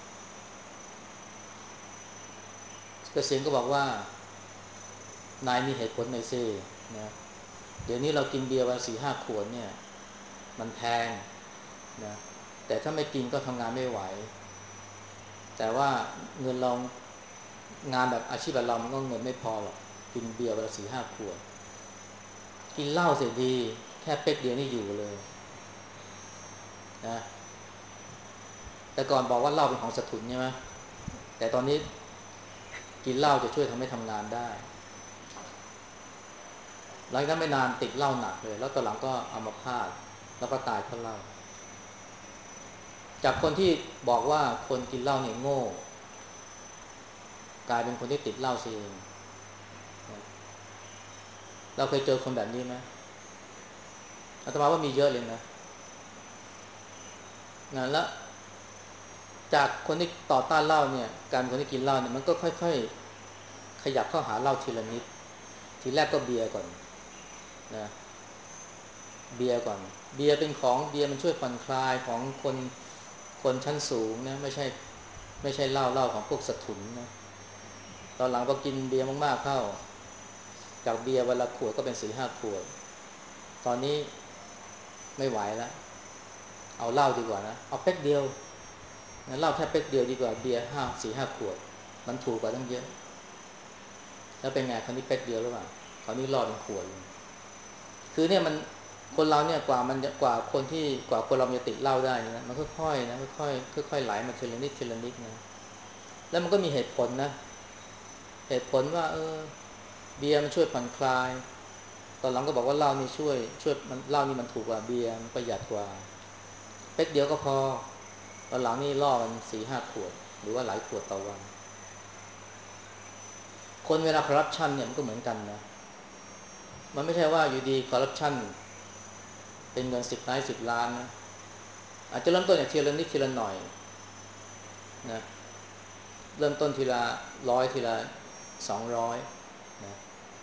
เกษียณก็บอกว่านายมีเหตุผลหน่อยสินะเดี๋ยวนี้เรากินเบียร์วันสี่ห้าขวดเนี่ยมันแพงนะแต่ถ้าไม่กินก็ทำงานไม่ไหวแต่ว่าเงินเรางานแบบอาชีพแบบเรามันก็เงินไม่พอหรอกกินเบียร์วันสี่ห้าขวดกินเหล้าเสียดีแค่เป๊กเดียวนี่อยู่เลยนะแต่ก่อนบอกว่าเหล้าเป็นของสถุนใช่ไหมแต่ตอนนี้กินเหล้าจะช่วยทำให้ทำงานได้หลังจากนั้นไม่นานติดเหล้าหนักเลยแล้วตอนหลังก็อัมพาตแล้วก็ตายเพราะเหล้าจากคนที่บอกว่าคนกินเหล้าเนี่ยโง่กลายเป็นคนที่ติดเหล้าซะเองเราเคยเจอคนแบบนี้ไหมอาตมาว่ามีเยอะเลยนะนะแล้วจากคนที่ต่อต้านเหล้าเนี่ยการเป็นคนที่กินเหล้าเนี่ยมันก็ค่อยๆขยับเข้าหาเหล้าทีละนิดทีแรกก็เบียร์ก่อนนะเบียร์ก่อนเบียร์เป็นของเบียร์มันช่วยผ่อนคลายของคนคนชั้นสูงนะไม่ใช่ไม่ใช่เหล้าเหล้าของพวกสถุนนะตอนหลังพอกินเบียร์มากๆเข้าจากเบียร์วันละขวดก็เป็นสี่ห้าขวดตอนนี้ไม่ไหวแล้วเอาเหล้าดีกว่านะเอาเป๊กเดียวนะเหล้าแค่เป๊กเดียวดีกว่าเบียร์ห้าสี่ห้าขวดมันถูกกว่าตั้งเยอะแล้วเป็นไงคราวนี้เป๊กเดียวหรือเปล่าคราวนี้รอเป็นขวดเลยคือเนี่ยมันคนเราเนี่ยกว่ามันกว่าคนที่กว่าคนเราจะติดเหล้าได้นะมันค่อยๆนะค่อยๆค่อยๆไหลมาทีละนิดทีละนิดนะแล้วมันก็มีเหตุผลนะเหตุผลว่าเออเบียร์มันช่วยผ่อนคลายตอนหลังก็บอกว่าเหล้านี่ช่วยช่วยมันเหล้านี่มันถูกกว่าเบียร์มันประหยัดกว่าเป๊กเดียวก็พอตอนหลังนี่ล่อกันสี่ห้าขวดหรือว่าหลายขวดต่อวันคนเวลาคอร์รัปชันเนี่ยมันก็เหมือนกันนะมันไม่ใช่ว่าอยู่ดีคอร์รัปชันเป็นเงินสิบล้านสิบล้านนะอาจจะเริ่มต้นจากทีละนิดทีละหน่อยนะเริ่มต้นทีละร้อยทีละสองร้อยนะ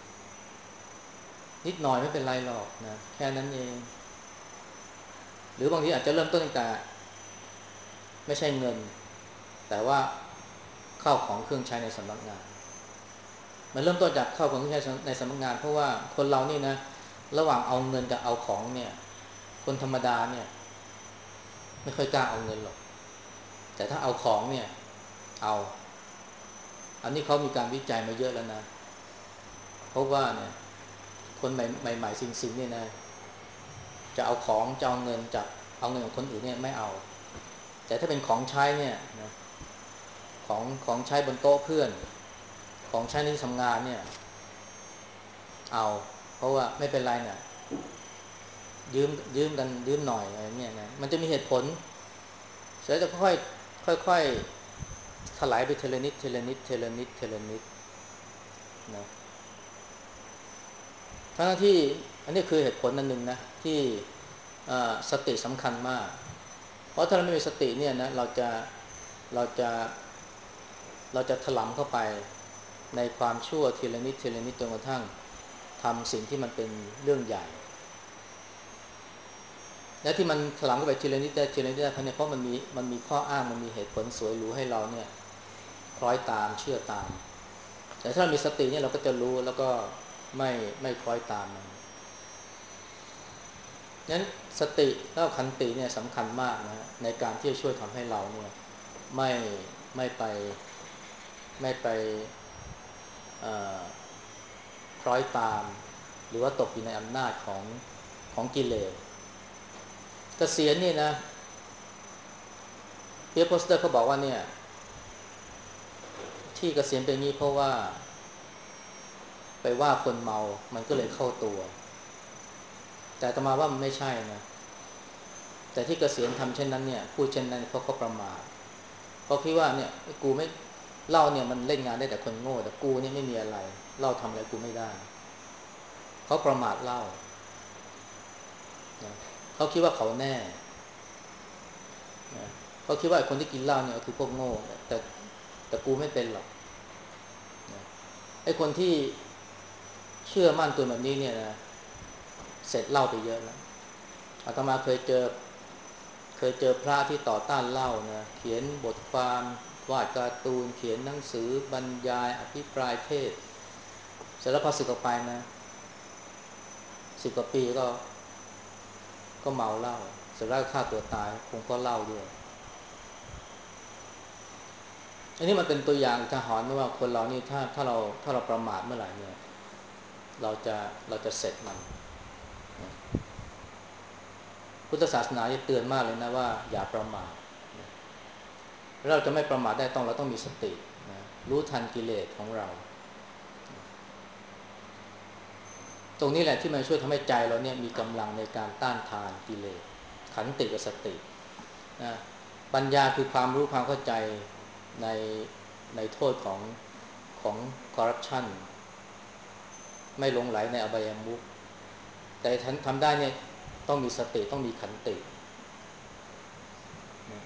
นิดหน่อยไม่เป็นไรหรอกนะแค่นั้นเองหรือบางทีอาจจะเริ่มต้นตั้งแต่ไม่ใช่เงินแต่ว่าเข้าของเครื่องใช้ในสำนักงานมันเริ่มต้นจากเข้าของเครื่องใช้ในสำนักงานเพราะว่าคนเรานี่นะระหว่างเอาเงินกับเอาของเนี่ยคนธรรมดาเนี่ยไม่ค่อยกล้าเอาเงินหรอกแต่ถ้าเอาของเนี่ยเอาอันนี้เขามีการวิจัยมาเยอะแล้วนะเพราะว่าเนี่ยคนใหม่ๆสิ่งๆเนี่ยนะจะเอาของจะเอาเงินจากเอาเงินของคนอื่นเนี่ยไม่เอาแต่ถ้าเป็นของใช้เนี่ยนะของของใช้บนโต๊ะเพื่อนของใช้ในที่ทำงานเนี่ยเอาเพราะว่าไม่เป็นไรเนี่ยยืมยืมกันยืมหน่อยอะไรเงี้ยนะมันจะมีเหตุผลเสร็จจะค่อยค่อยค่อยถลายไปเทเลนิดเทเลนิดเทเลนิดเทเลนิดนะทั้งที่อันนี้คือเหตุผลอันหนึ่งนะที่สติสำคัญมากเพราะถ้าเราไม่มีสติเนี่ยนะเราจะเราจะเราจะถลำเข้าไปในความชั่วทีละนิดทีละนิดจนกระทั่งทำสิ่งที่มันเป็นเรื่องใหญ่และที่มันถลำเข้าไปทีละนิดได้ทีละนิดได้เพราะเนี่ยเพราะมันมีมันมีข้ออ้างมันมีเหตุผลสวยหรูให้เราเนี่ยคล้อยตามเชื่อตามแต่ถ้าเรามีสติเนี่ยเราก็จะรู้แล้วก็ไม่ไม่คล้อยตามมันนั้นสติแล้วขันติเนี่ยสำคัญมากนะในการที่จะช่วยทำให้เราเนี่ยไม่ไม่ไปไม่ไปเอ่อคล้อยตามหรือว่าตกอยู่ในอำนาจของของกิเลสเกษียณนี่นะเพียร์โพสเตอร์เขาบอกว่าเนี่ยที่เกษียณเป็นงี้เพราะว่าไปว่าคนเมามันก็เลยเข้าตัวแต่อาตมาว่ามันไม่ใช่นะแต่ที่เกษียณทำเช่นนั้นเนี่ยพูดเช่นนั้นเพราะเขาประมาทเพราะคิดว่าเนี่ยกูไม่เล่าเนี่ยมันเล่นงานได้แต่คนโง่แต่กูเนี่ยไม่มีอะไรเล่าทำอะไรกูไม่ได้เขาประมาทเล่านะเขาคิดว่าเขาแน่นะเขาคิดว่าคนที่กินเหล้าเนี่ยคือพวกโง่แต่แต่กูไม่เป็นหรอกนะไอ้คนที่เชื่อมั่นตัวแบบนี้เนี่ยนะเสร็จเหล้าไปเยอะแล้วอาตมาเคยเจอเคยเจอพระที่ต่อต้านเหล้านะเขียนบทความวาดการ์ตูนเขียนหนังสือบรรยายอภิปรายเทศเสร็จแล้วพอสึกออกไปนะสิบกว่าปีก็ก็เมาเหล้าเสร็จแล้วฆ่าตัวตายคงเพราะเหล้าด้วยอันนี้มันเป็นตัวอย่างอุทาหรณ์ว่าคนเรานี่ถ้าถ้าเราถ้าเราประมาทเมื่อไหร่เนี่ยเราจะเราจะเสร็จมันนะพุทธศาสนาเตือนมากเลยนะว่าอย่าประมาทเราจะไม่ประมาทได้ต้องเราต้องมีสตินะรู้ทันกิเลสของเราตรงนี้แหละที่มันช่วยทำให้ใจเราเนี่ยมีกำลังในการต้านทานกิเลสขันติกับสตินะปัญญาคือความรู้ความเข้าใจในในโทษของของคอร์รัปชันไม่หลงไหลในอบายามุขแต่ทำได้เนี่ยต้องมีสติต้องมีขันตินะ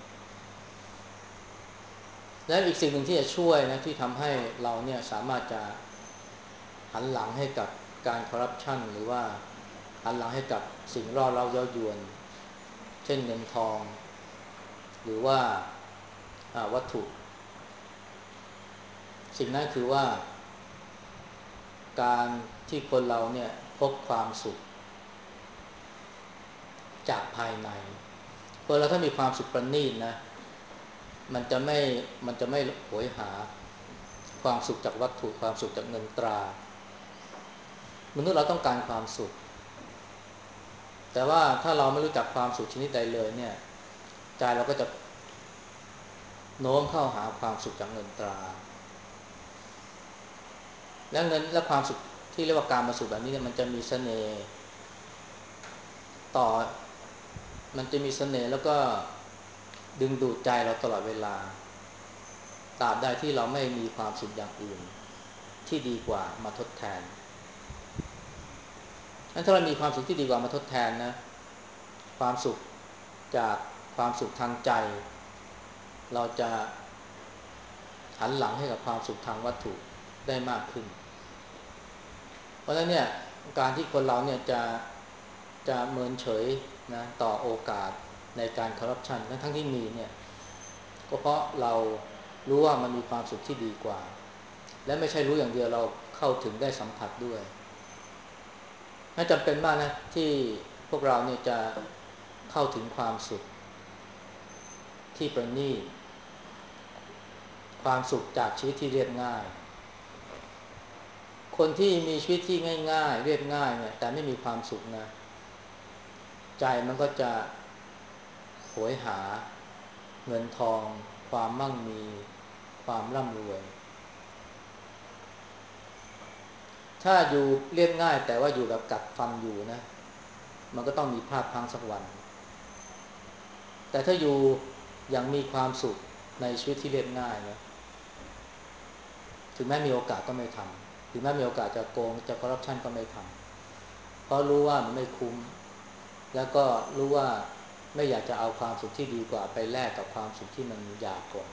และอีกสิ่งหนึ่งที่จะช่วยนะที่ทำให้เราเนี่ยสามารถจะหันหลังให้กับการคอร์รัปชันหรือว่าหันหลังให้กับสิ่งล่อเร้าเย้ายวนเช่นเงินทองหรือว่าวัตถุสิ่งนั้นคือว่าการที่คนเราเนี่ยพบความสุขจากภายในคนเราถ้ามีความสุขประณีตนะมันจะไม่มันจะไม่โหยหาความสุขจากวัตถุความสุขจากเงินตรามนุษย์เราต้องการความสุขแต่ว่าถ้าเราไม่รู้จักความสุขชนิดใดเลยเนี่ยใจเราก็จะโน้มเข้าหาความสุขจากเงินตราและเงินและความสุขที่เรียกว่าการมาสุขแบบนี้เนี่ยมันจะมีเสน่ห์ต่อมันจะมีเสน่ห์แล้วก็ดึงดูดใจเราตลอดเวลาตราบใดที่เราไม่มีความสุขอย่างอื่นที่ดีกว่ามาทดแทนงั้นถ้าเรามีความสุขที่ดีกว่ามาทดแทนนะความสุขจากความสุขทางใจเราจะหันหลังให้กับความสุขทางวัตถุได้มากขึ้นเพราะฉะนั้นเนี่ยการที่คนเราเนี่ยจะจะเมินเฉยนะต่อโอกาสในการคอร์รัปชันทั้งที่มีเนี่ยก็เพราะเรารู้ว่ามันมีความสุขที่ดีกว่าและไม่ใช่รู้อย่างเดียวเราเข้าถึงได้สัมผัสด้วยน่าจำเป็นมากนะที่พวกเราเนี่ยจะเข้าถึงความสุขที่ประณีตความสุขจากชีวิตที่เรียบง่ายคนที่มีชีวิตที่ง่ายๆเรียบง่ายเนี่ยแต่ไม่มีความสุขนะใจมันก็จะโหยหาเงินทองความมั่งมีความร่ำรวยถ้าอยู่เรียบง่ายแต่ว่าอยู่แบบกัดฟันอยู่นะมันก็ต้องมีพลาดพลั้งสักวันแต่ถ้าอยู่อย่างมีความสุขในชีวิตที่เรียบง่ายนะถึงแม้มีโอกาสก็ไม่ทำถึงแม้มีโอกาสจะโกงจะคอร์รัปชันก็ไม่ทำเพราะรู้ว่ามันไม่คุ้มแล้วก็รู้ว่าไม่อยากจะเอาความสุขที่ดีกว่าไปแลกกับความสุขที่มันหยาบกว่า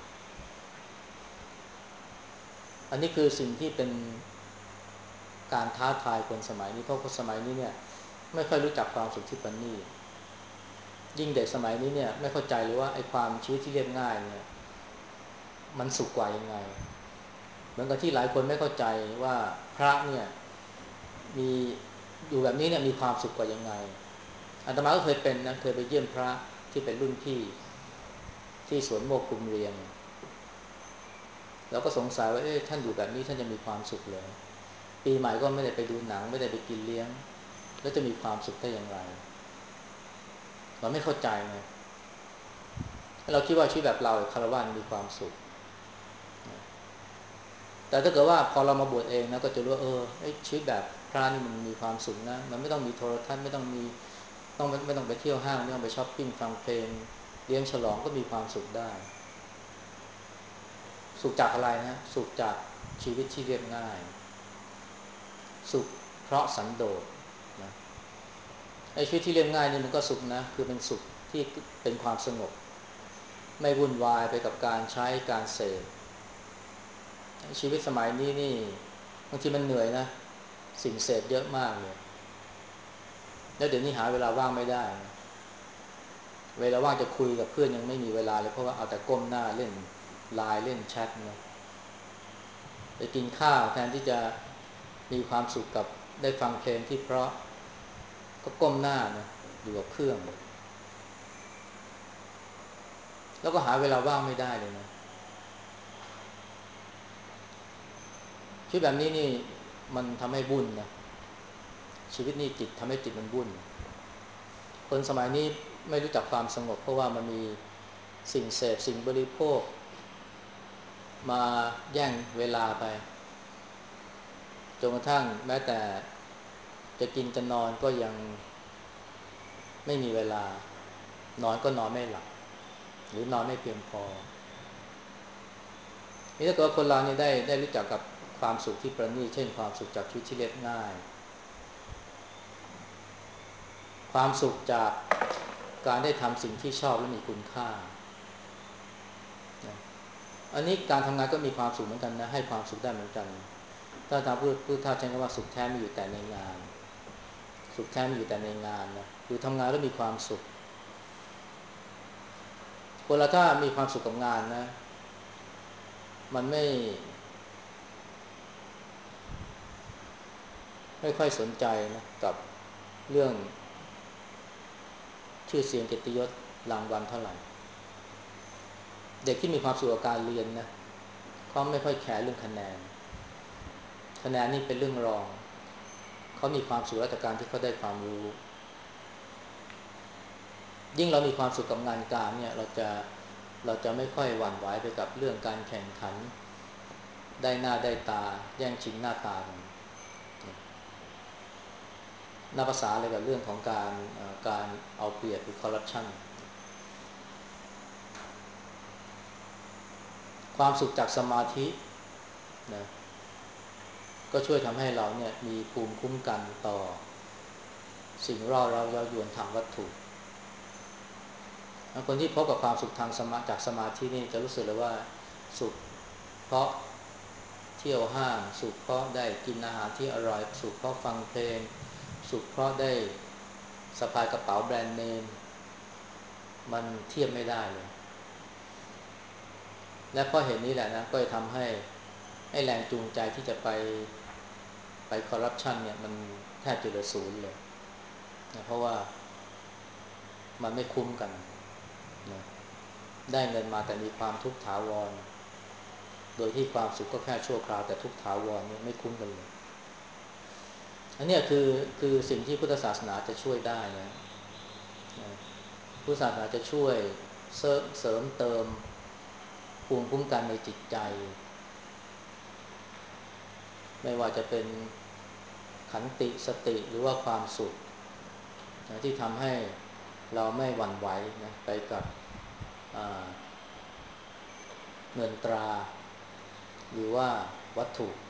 อันนี้คือสิ่งที่เป็นการท้าทายคนสมัยนี้เพราะคนสมัยนี้เนี่ยไม่ค่อยรู้จักความสุขที่ประณีตยิ่งเด็กสมัยนี้เนี่ยไม่เข้าใจเลยว่าไอ้ความชีวิตที่เรียบง่ายเนี่ยมันสุขกว่ายังไงเหมือนกับที่หลายคนไม่เข้าใจว่าพระเนี่ยมีอยู่แบบนี้เนี่ยมีความสุขกว่ายังไงอาตมาก็เคยเป็นนะเคยไปเยี่ยมพระที่เป็นรุ่นพี่ที่สวนโมกขุมเรียงเราก็สงสัยว่าเอ๊ะท่านอยู่แบบนี้ท่านจะมีความสุขเลยปีใหม่ก็ไม่ได้ไปดูหนังไม่ได้ไปกินเลี้ยงแล้วจะมีความสุขได้อย่างไรเราไม่เข้าใจไงเราคิดว่าชีวิตแบบเราคารวะมีความสุขแต่ถ้าเกิดว่าพอเรามาบวชเองนะก็จะรู้ว่าเออไอ้ชีวิตแบบพระนี่มันมีความสุขนะมันไม่ต้องมีโทรทัศน์ไม่ต้องมีต้องไม่ต้องไปเที่ยวห้างไม่ต้องไปช้อปปิ้งฟังเพลงเลี้ยงฉลองก็มีความสุขได้สุขจากอะไรนะสุขจากชีวิตที่เรียบง่ายสุขเพราะสันโดษนะไอ้ชีวิตที่เรียบง่ายนี่มันก็สุขนะคือเป็นสุขที่เป็นความสงบไม่วุ่นวายไปกับการใช้การเสพชีวิตสมัยนี้นี่บางทีมันเหนื่อยนะสิ่งเสพเยอะมากเลยแล้วเดี๋ยวนี้หาเวลาว่างไม่ได้นะเวลาว่างจะคุยกับเพื่อนยังไม่มีเวลาเลยเพราะว่าเอาแต่ก้มหน้าเล่นไลน์เล่นแชทนะไปกินข้าวแทนที่จะมีความสุขกับได้ฟังเพลงที่เพราะก็ก้มหน้านะอยู่กับเครื่องแล้วก็หาเวลาว่างไม่ได้เลยนะชีวิตแบบนี้นี่มันทำให้บุญนะชีวิตนี่จิตทำให้จิตมันบุญคนสมัยนี้ไม่รู้จักความสงบเพราะว่ามันมีสิ่งเสพสิ่งบริโภคมาแย่งเวลาไปจนกระทั่งแม้แต่จะกินจะนอนก็ยังไม่มีเวลานอนก็นอนไม่หลับหรือนอนไม่เพียงพอนี่ถ้าเกิดคนเรานี่ได้ได้รู้จักกับความสุขที่ประณีตเช่นความสุขจากชีวิตที่เรียบง่ายความสุขจากการได้ทำสิ่งที่ชอบและมีคุณค่าอันนี้การทำงานก็มีความสุขเหมือนกันนะให้ความสุขได้เหมือนกันถ้าทางพูดพูดถ้าใช้คำว่าสุขแท้ไม่อยู่แต่ในงานสุขแท้ไม่อยู่แต่ในงานนะคือทำงานแล้วมีความสุขคนเราถ้ามีความสุขกับงานนะมันไม่ไม่ค่อยสนใจนะกับเรื่องชื่อเสียงเกียรติยศรางวัลเท่าไหร่เด็กที่มีความสุขกับการเรียนนะเขาไม่ค่อยแคร์เรื่องคะแนนคะแนนนี่เป็นเรื่องรองเขามีความสุขจากการที่เขาได้ความรู้ยิ่งเรามีความสุขกับงานการเนี่ยเราจะเราจะไม่ค่อยหวั่นไหวไปกับเรื่องการแข่งขันได้หน้าได้ตาแย่งชิงหน้าตากันนับภาษาอะไรกับเรื่องของการการเอาเปรียบหรือคอร์รัปชันความสุขจากสมาธินะก็ช่วยทำให้เราเนี่ยมีภูมิคุ้มกันต่อสิ่งรอบเราเย้ายวนทางวัตถุคนที่พบกับความสุขทางสมาจากสมาธินี่จะรู้สึกเลยว่าสุขเพราะเที่ยวห้างสุขเพราะได้กินอาหารที่อร่อยสุขเพราะฟังเพลงสุขเพราะได้สะพายกระเป๋าแบรนด์เนมมันเทียบไม่ได้เลยและเพราะเหตุนี้แหละนะก็จะทำให้ไอ้แรงจูงใจที่จะไปไปคอร์รัปชันเนี่ยมันแทบจะเหลือศูนย์เลยนะเพราะว่ามันไม่คุ้มกันนะได้เงินมาแต่มีความทุกข์ถาวรโดยที่ความสุขก็แค่ชั่วคราวแต่ทุกข์ถาวรเนี่ยไม่คุ้มกันเลยอันนี้คือคือสิ่งที่พุทธศาสนาจะช่วยได้นะนะพุทธศาสนาจะช่วยเสริมเสริมเติมภูมิคุ้มกันในจิตใจไม่ว่าจะเป็นขันติสติหรือว่าความสุขนะที่ทำให้เราไม่หวั่นไหวนะไปกับเงินตราหรือว่าวัตถุ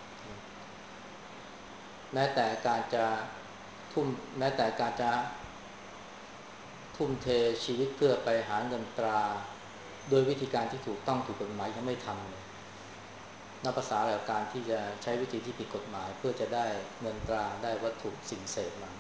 แม้แต่การจะทุ่มแม้แต่การจะทุ่มเทชีวิตเพื่อไปหาเงินตราโดยวิธีการที่ถูกต้องถูกกฎหมายยังไม่ทำเลยนับภาษาแบบการที่จะใช้วิธีที่ผิดกฎหมายเพื่อจะได้เงินตราได้วัตถุสิ่งเสพมา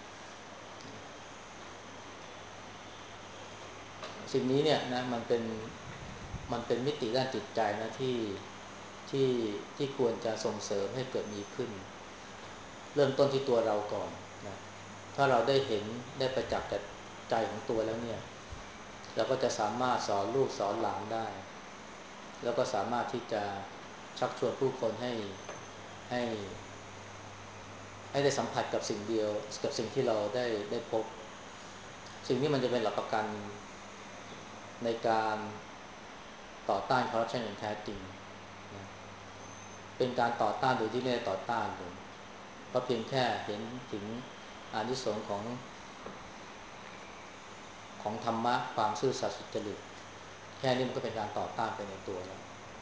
สิ่งนี้เนี่ยนะมันเป็นมันเป็นมิติด้านจิตใจนะที่ที่ที่ควรจะส่งเสริมให้เกิดมีขึ้นเริ่มต้นที่ตัวเราก่อนนะถ้าเราได้เห็นได้ประจักษ์กับใจของตัวแล้วเนี่ยเราก็จะสามารถสอนลูกสอนหลานได้แล้วก็สามารถที่จะชักชวนผู้คนให้ให้ให้ได้สัมผัสกับสิ่งเดียวกับสิ่งที่เราได้ได้พบสิ่งนี้มันจะเป็นหลักประกันในการต่อต้านคอร์รัปชันอย่างแท้จริงนะเป็นการต่อต้านโดยที่ไม่ได้ต่อต้านเลยเพราะเพียงแค่เห็นถึงอานิสงส์ของของธรรมะความซื่อสัตย์สุจริตแค่นี้มันก็เป็นการต่อต้านไปในตัวแล้ว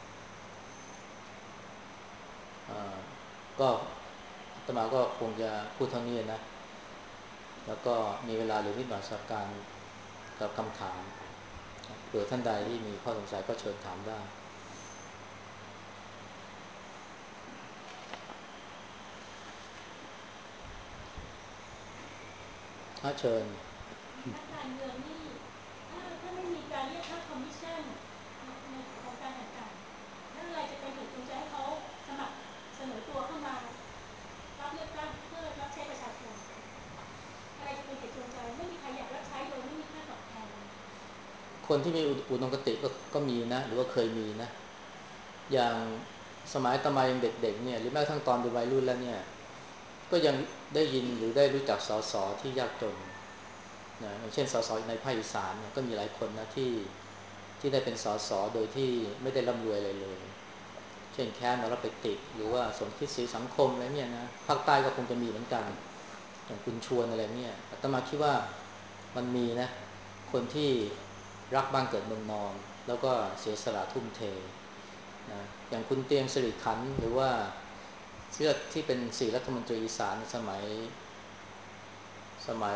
ก็อาตมาก็คงจะพูดเท่านี้นะแล้วก็มีเวลาเหลือนิดหน่อยสำหรับการกับคำถามเผื่อท่านใดที่มีข้อสงสัยก็เชิญถามได้ถ้าเชิญนักการเมืองนี่ถ้าถ้าไม่มีการเรียกค่าคอมมิชชั่นในโครงการต่างๆนั่นอะไรจะเป็นเหตุจูงใจให้เขาสมัครเสนอตัวเข้ามารับเลือกตั้งเพื่อรับใช้ประชาชนอะไรจะเป็นเหตุจูงใจไม่มีใครอยากรับใช้โดยไม่มีค่าตอบแทนคนที่มีอุดมคติก็ก็มีนะหรือว่าเคยมีนะอย่างสมัยตมายังเด็กๆเนี่ยหรือแม้กระทั่งตอนเป็นวัยรุ่นแล้วเนี่ยก็ยังได้ยินหรือได้รู้จักสสที่ยากจนนะอย่างเช่นสสในภาคอีสานเนี่ยก็มีหลายคนนะที่ที่ได้เป็นสสโดยที่ไม่ได้ร่ำรวยอะไรเลยเช่นแค่นรไปติดหรือว่าสมคิดศรีสังคมอะไรเนี่ยนะภาคใต้ก็คงจะมีเหมือนกันอย่างคุณชวนอะไรเนี่ยอาตมาคิดว่ามันมีนะคนที่รักบ้านเกิดเมืองนอนแล้วก็เสียสละทุ่มเทนะอย่างคุณเตียงสิริขันธ์หรือว่าเชื่อที่เป็นสี่รัฐมนตรีอีสานสมัยสมัย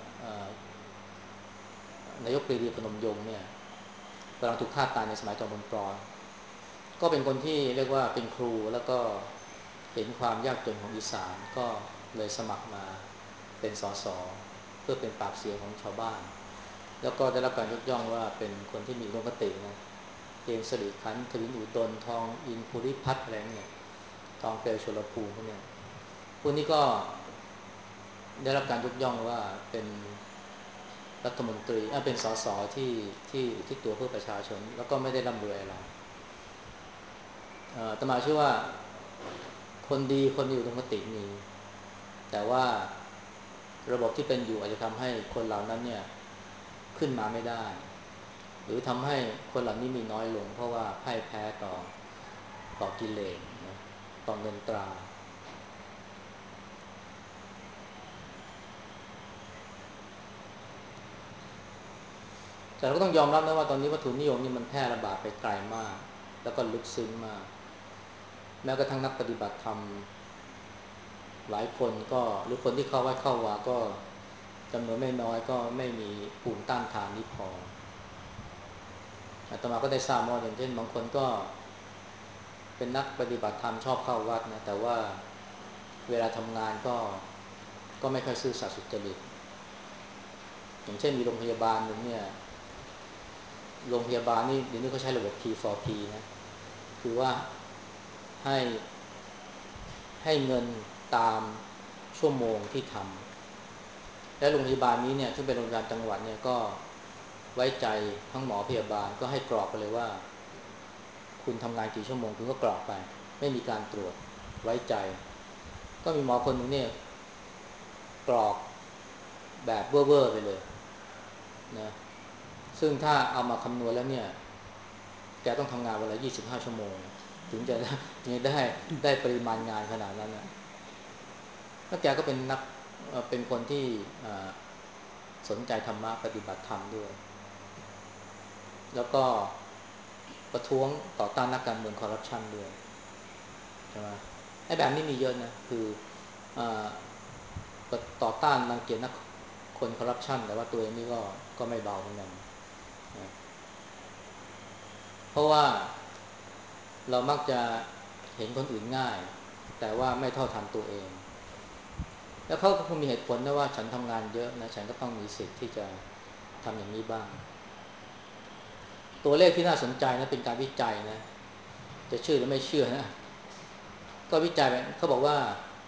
นายกปรีดีพนมยงค์เนี่ยกำลังถูกฆ่าตายในสมัยจอมพลป ก็เป็นคนที่เรียกว่าเป็นครูแล้วก็เห็นความยากจนของอีสานก็เลยสมัครมาเป็นสสเพื่อเป็นปากเสียงของชาวบ้านแล้วก็ได้รับการยกย่องว่าเป็นคนที่มีอุดมคตินะเตียงสิริขันธ์ทวินอุดมทองอินภูริพัฒน์อะไรเนี่ยทองเปลวชลภูมิพวกเนี่ยพวกนี้ก็ได้รับการยกย่องว่าเป็นรัฐมนตรีเป็นสสที่ที่อุทิศตัวเพื่อประชาชนแล้วก็ไม่ได้ร่ำรวยอะไรอาตมาเชื่อว่าคนดีคนมีอุดมคติมีแต่ว่าระบบที่เป็นอยู่อาจจะทำให้คนเหล่านั้นเนี่ยขึ้นมาไม่ได้หรือทำให้คนเหล่านี้มีน้อยลงเพราะว่าพ่ายแพ้ต่อต่อกิเลสนะต่อเงินตราแต่เราก็ต้องยอมรับนะว่าตอนนี้วัตถุนิยมนี่มันแพร่ระบาดไปไกลมากแล้วก็ลึกซึ้งมากแม้กระทั่งนักปฏิบัติธรรมหลายคนก็หรือคนที่เข้าวัดเข้าวาก็จำนวนไม่น้อยก็ไม่มีภูมิต้านทานนี้พออาตมาก็ได้ทราบว่าอย่างเช่นบางคนก็เป็นนักปฏิบัติธรรมชอบเข้าวัดนะแต่ว่าเวลาทำงานก็ก็ไม่ค่อยซื่อสัตย์สุจริตอย่างเช่นมีโรงพยาบาลหนึ่งเนี่ยโรงพยาบาลนี่เดี๋ยวนี้เขาใช้ระบบ พี โฟร์ พี นะคือว่าให้ให้เงินตามชั่วโมงที่ทำและโรงพยาบาลนี้เนี่ยซึ่งเป็นโรงพยาบาลจังหวัดเนี่ยก็ไว้ใจทั้งหมอพยาบาลก็ให้กรอกไปเลยว่าคุณทำงานกี่ชั่วโมงคุณก็กรอกไปไม่มีการตรวจไว้ใจก็มีหมอคนหนึ่งเนี่ยกรอกแบบเว่อร์ๆไปเลยนะซึ่งถ้าเอามาคำนวณแล้วเนี่ยแกต้องทำงานวันละยี่สิบห้าชั่วโมงถึงจะได้ได้ปริมาณงานขนาดนั้นนะแล้วแกก็เป็นนักเป็นคนที่สนใจธรรมะปฏิบัติธรรมด้วยแล้วก็ประท้วงต่อต้านนักการเมืองคอร์รัปชันด้วยใช่ไหมไอ้แบบนี้มีเยอะนะคือต่อต้านรังเกียจนักคนคอร์รัปชันแต่ว่าตัวเองนี่ก็ก็ไม่เบาเหมือนกันนะเพราะว่าเรามักจะเห็นคนอื่นง่ายแต่ว่าไม่เท่าทันตัวเองแล้วเขาก็คงมีเหตุผลนะว่าฉันทำงานเยอะนะฉันก็ต้องมีสิทธิ์ที่จะทำอย่างนี้บ้างตัวเลขที่น่าสนใจนะเป็นการวิจัยนะจะเชื่อหรือไม่เชื่อนะก็วิจัยไปเขาบอกว่า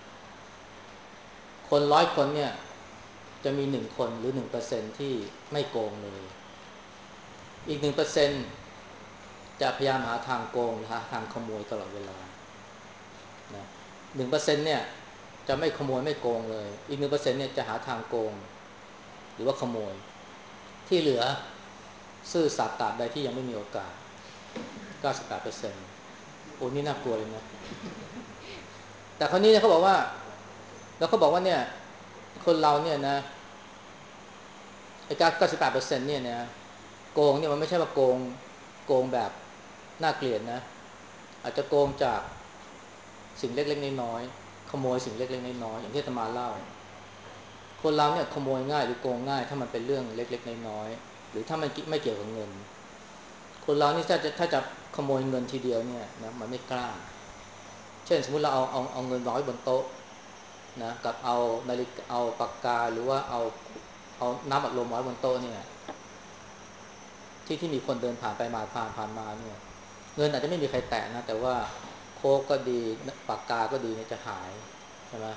คนร้อยคนเนี่ยจะมีหนึ่งคนหรือหนึ่งเปอร์เซ็นต์ที่ไม่โกงเลยอีกหนึ่งเปอร์เซ็นต์จะพยายามหาทางโกงหรือหาทางขโมยตลอดเวลานะหนึ่งเปอร์เซ็นต์เนี่ยจะไม่ขโมยไม่โกงเลยอีกหนึ่งเปอร์เซ็นต์เนี่ยจะหาทางโกงหรือว่าขโมยที่เหลือซื่อสัตย์ตราบใดที่ยังไม่มีโอกาส เก้าสิบแปดเปอร์เซ็นต์ โอ้นี่น่ากลัวเลยนะแต่คราวนี้เนี่ยเขาบอกว่าแล้วเขาบอกว่าเนี่ยคนเราเนี่ยนะไอ้เก้าสิบแปดเปอร์เซ็นต์เนี่ยนะโกงเนี่ยมันไม่ใช่ว่าโกงโกงแบบน่าเกลียดนะอาจจะโกงจากสิ่งเล็กๆน้อยๆขโมยสิ่งเล็กๆน้อยๆอย่างที่อาตมาเล่าคนเราเนี่ยขโมยง่ายหรือโกงง่ายถ้ามันเป็นเรื่องเล็กๆน้อยๆหรือถ้ามันไม่เกี่ยวกับเงินคนเรานี่ถ้าจะถ้าจะขโมยเงินทีเดียวเนี่ยนะมันไม่กล้าเช่นสมมุติเราเอาเอาเอาเงินวางไว้บนโต๊ะนะกับเอานาฬิกาเอาปากกาหรือว่าเอาเอาน้ำอัดลมไว้บนโต๊ะเนี่ยที่ที่มีคนเดินผ่านไปมาผ่านผ่านมาเนี่ยเงินอาจจะไม่มีใครแตะนะแต่ว่าโค้กก็ดีปากกาก็ดีเนี่ยจะหายใช่ไหม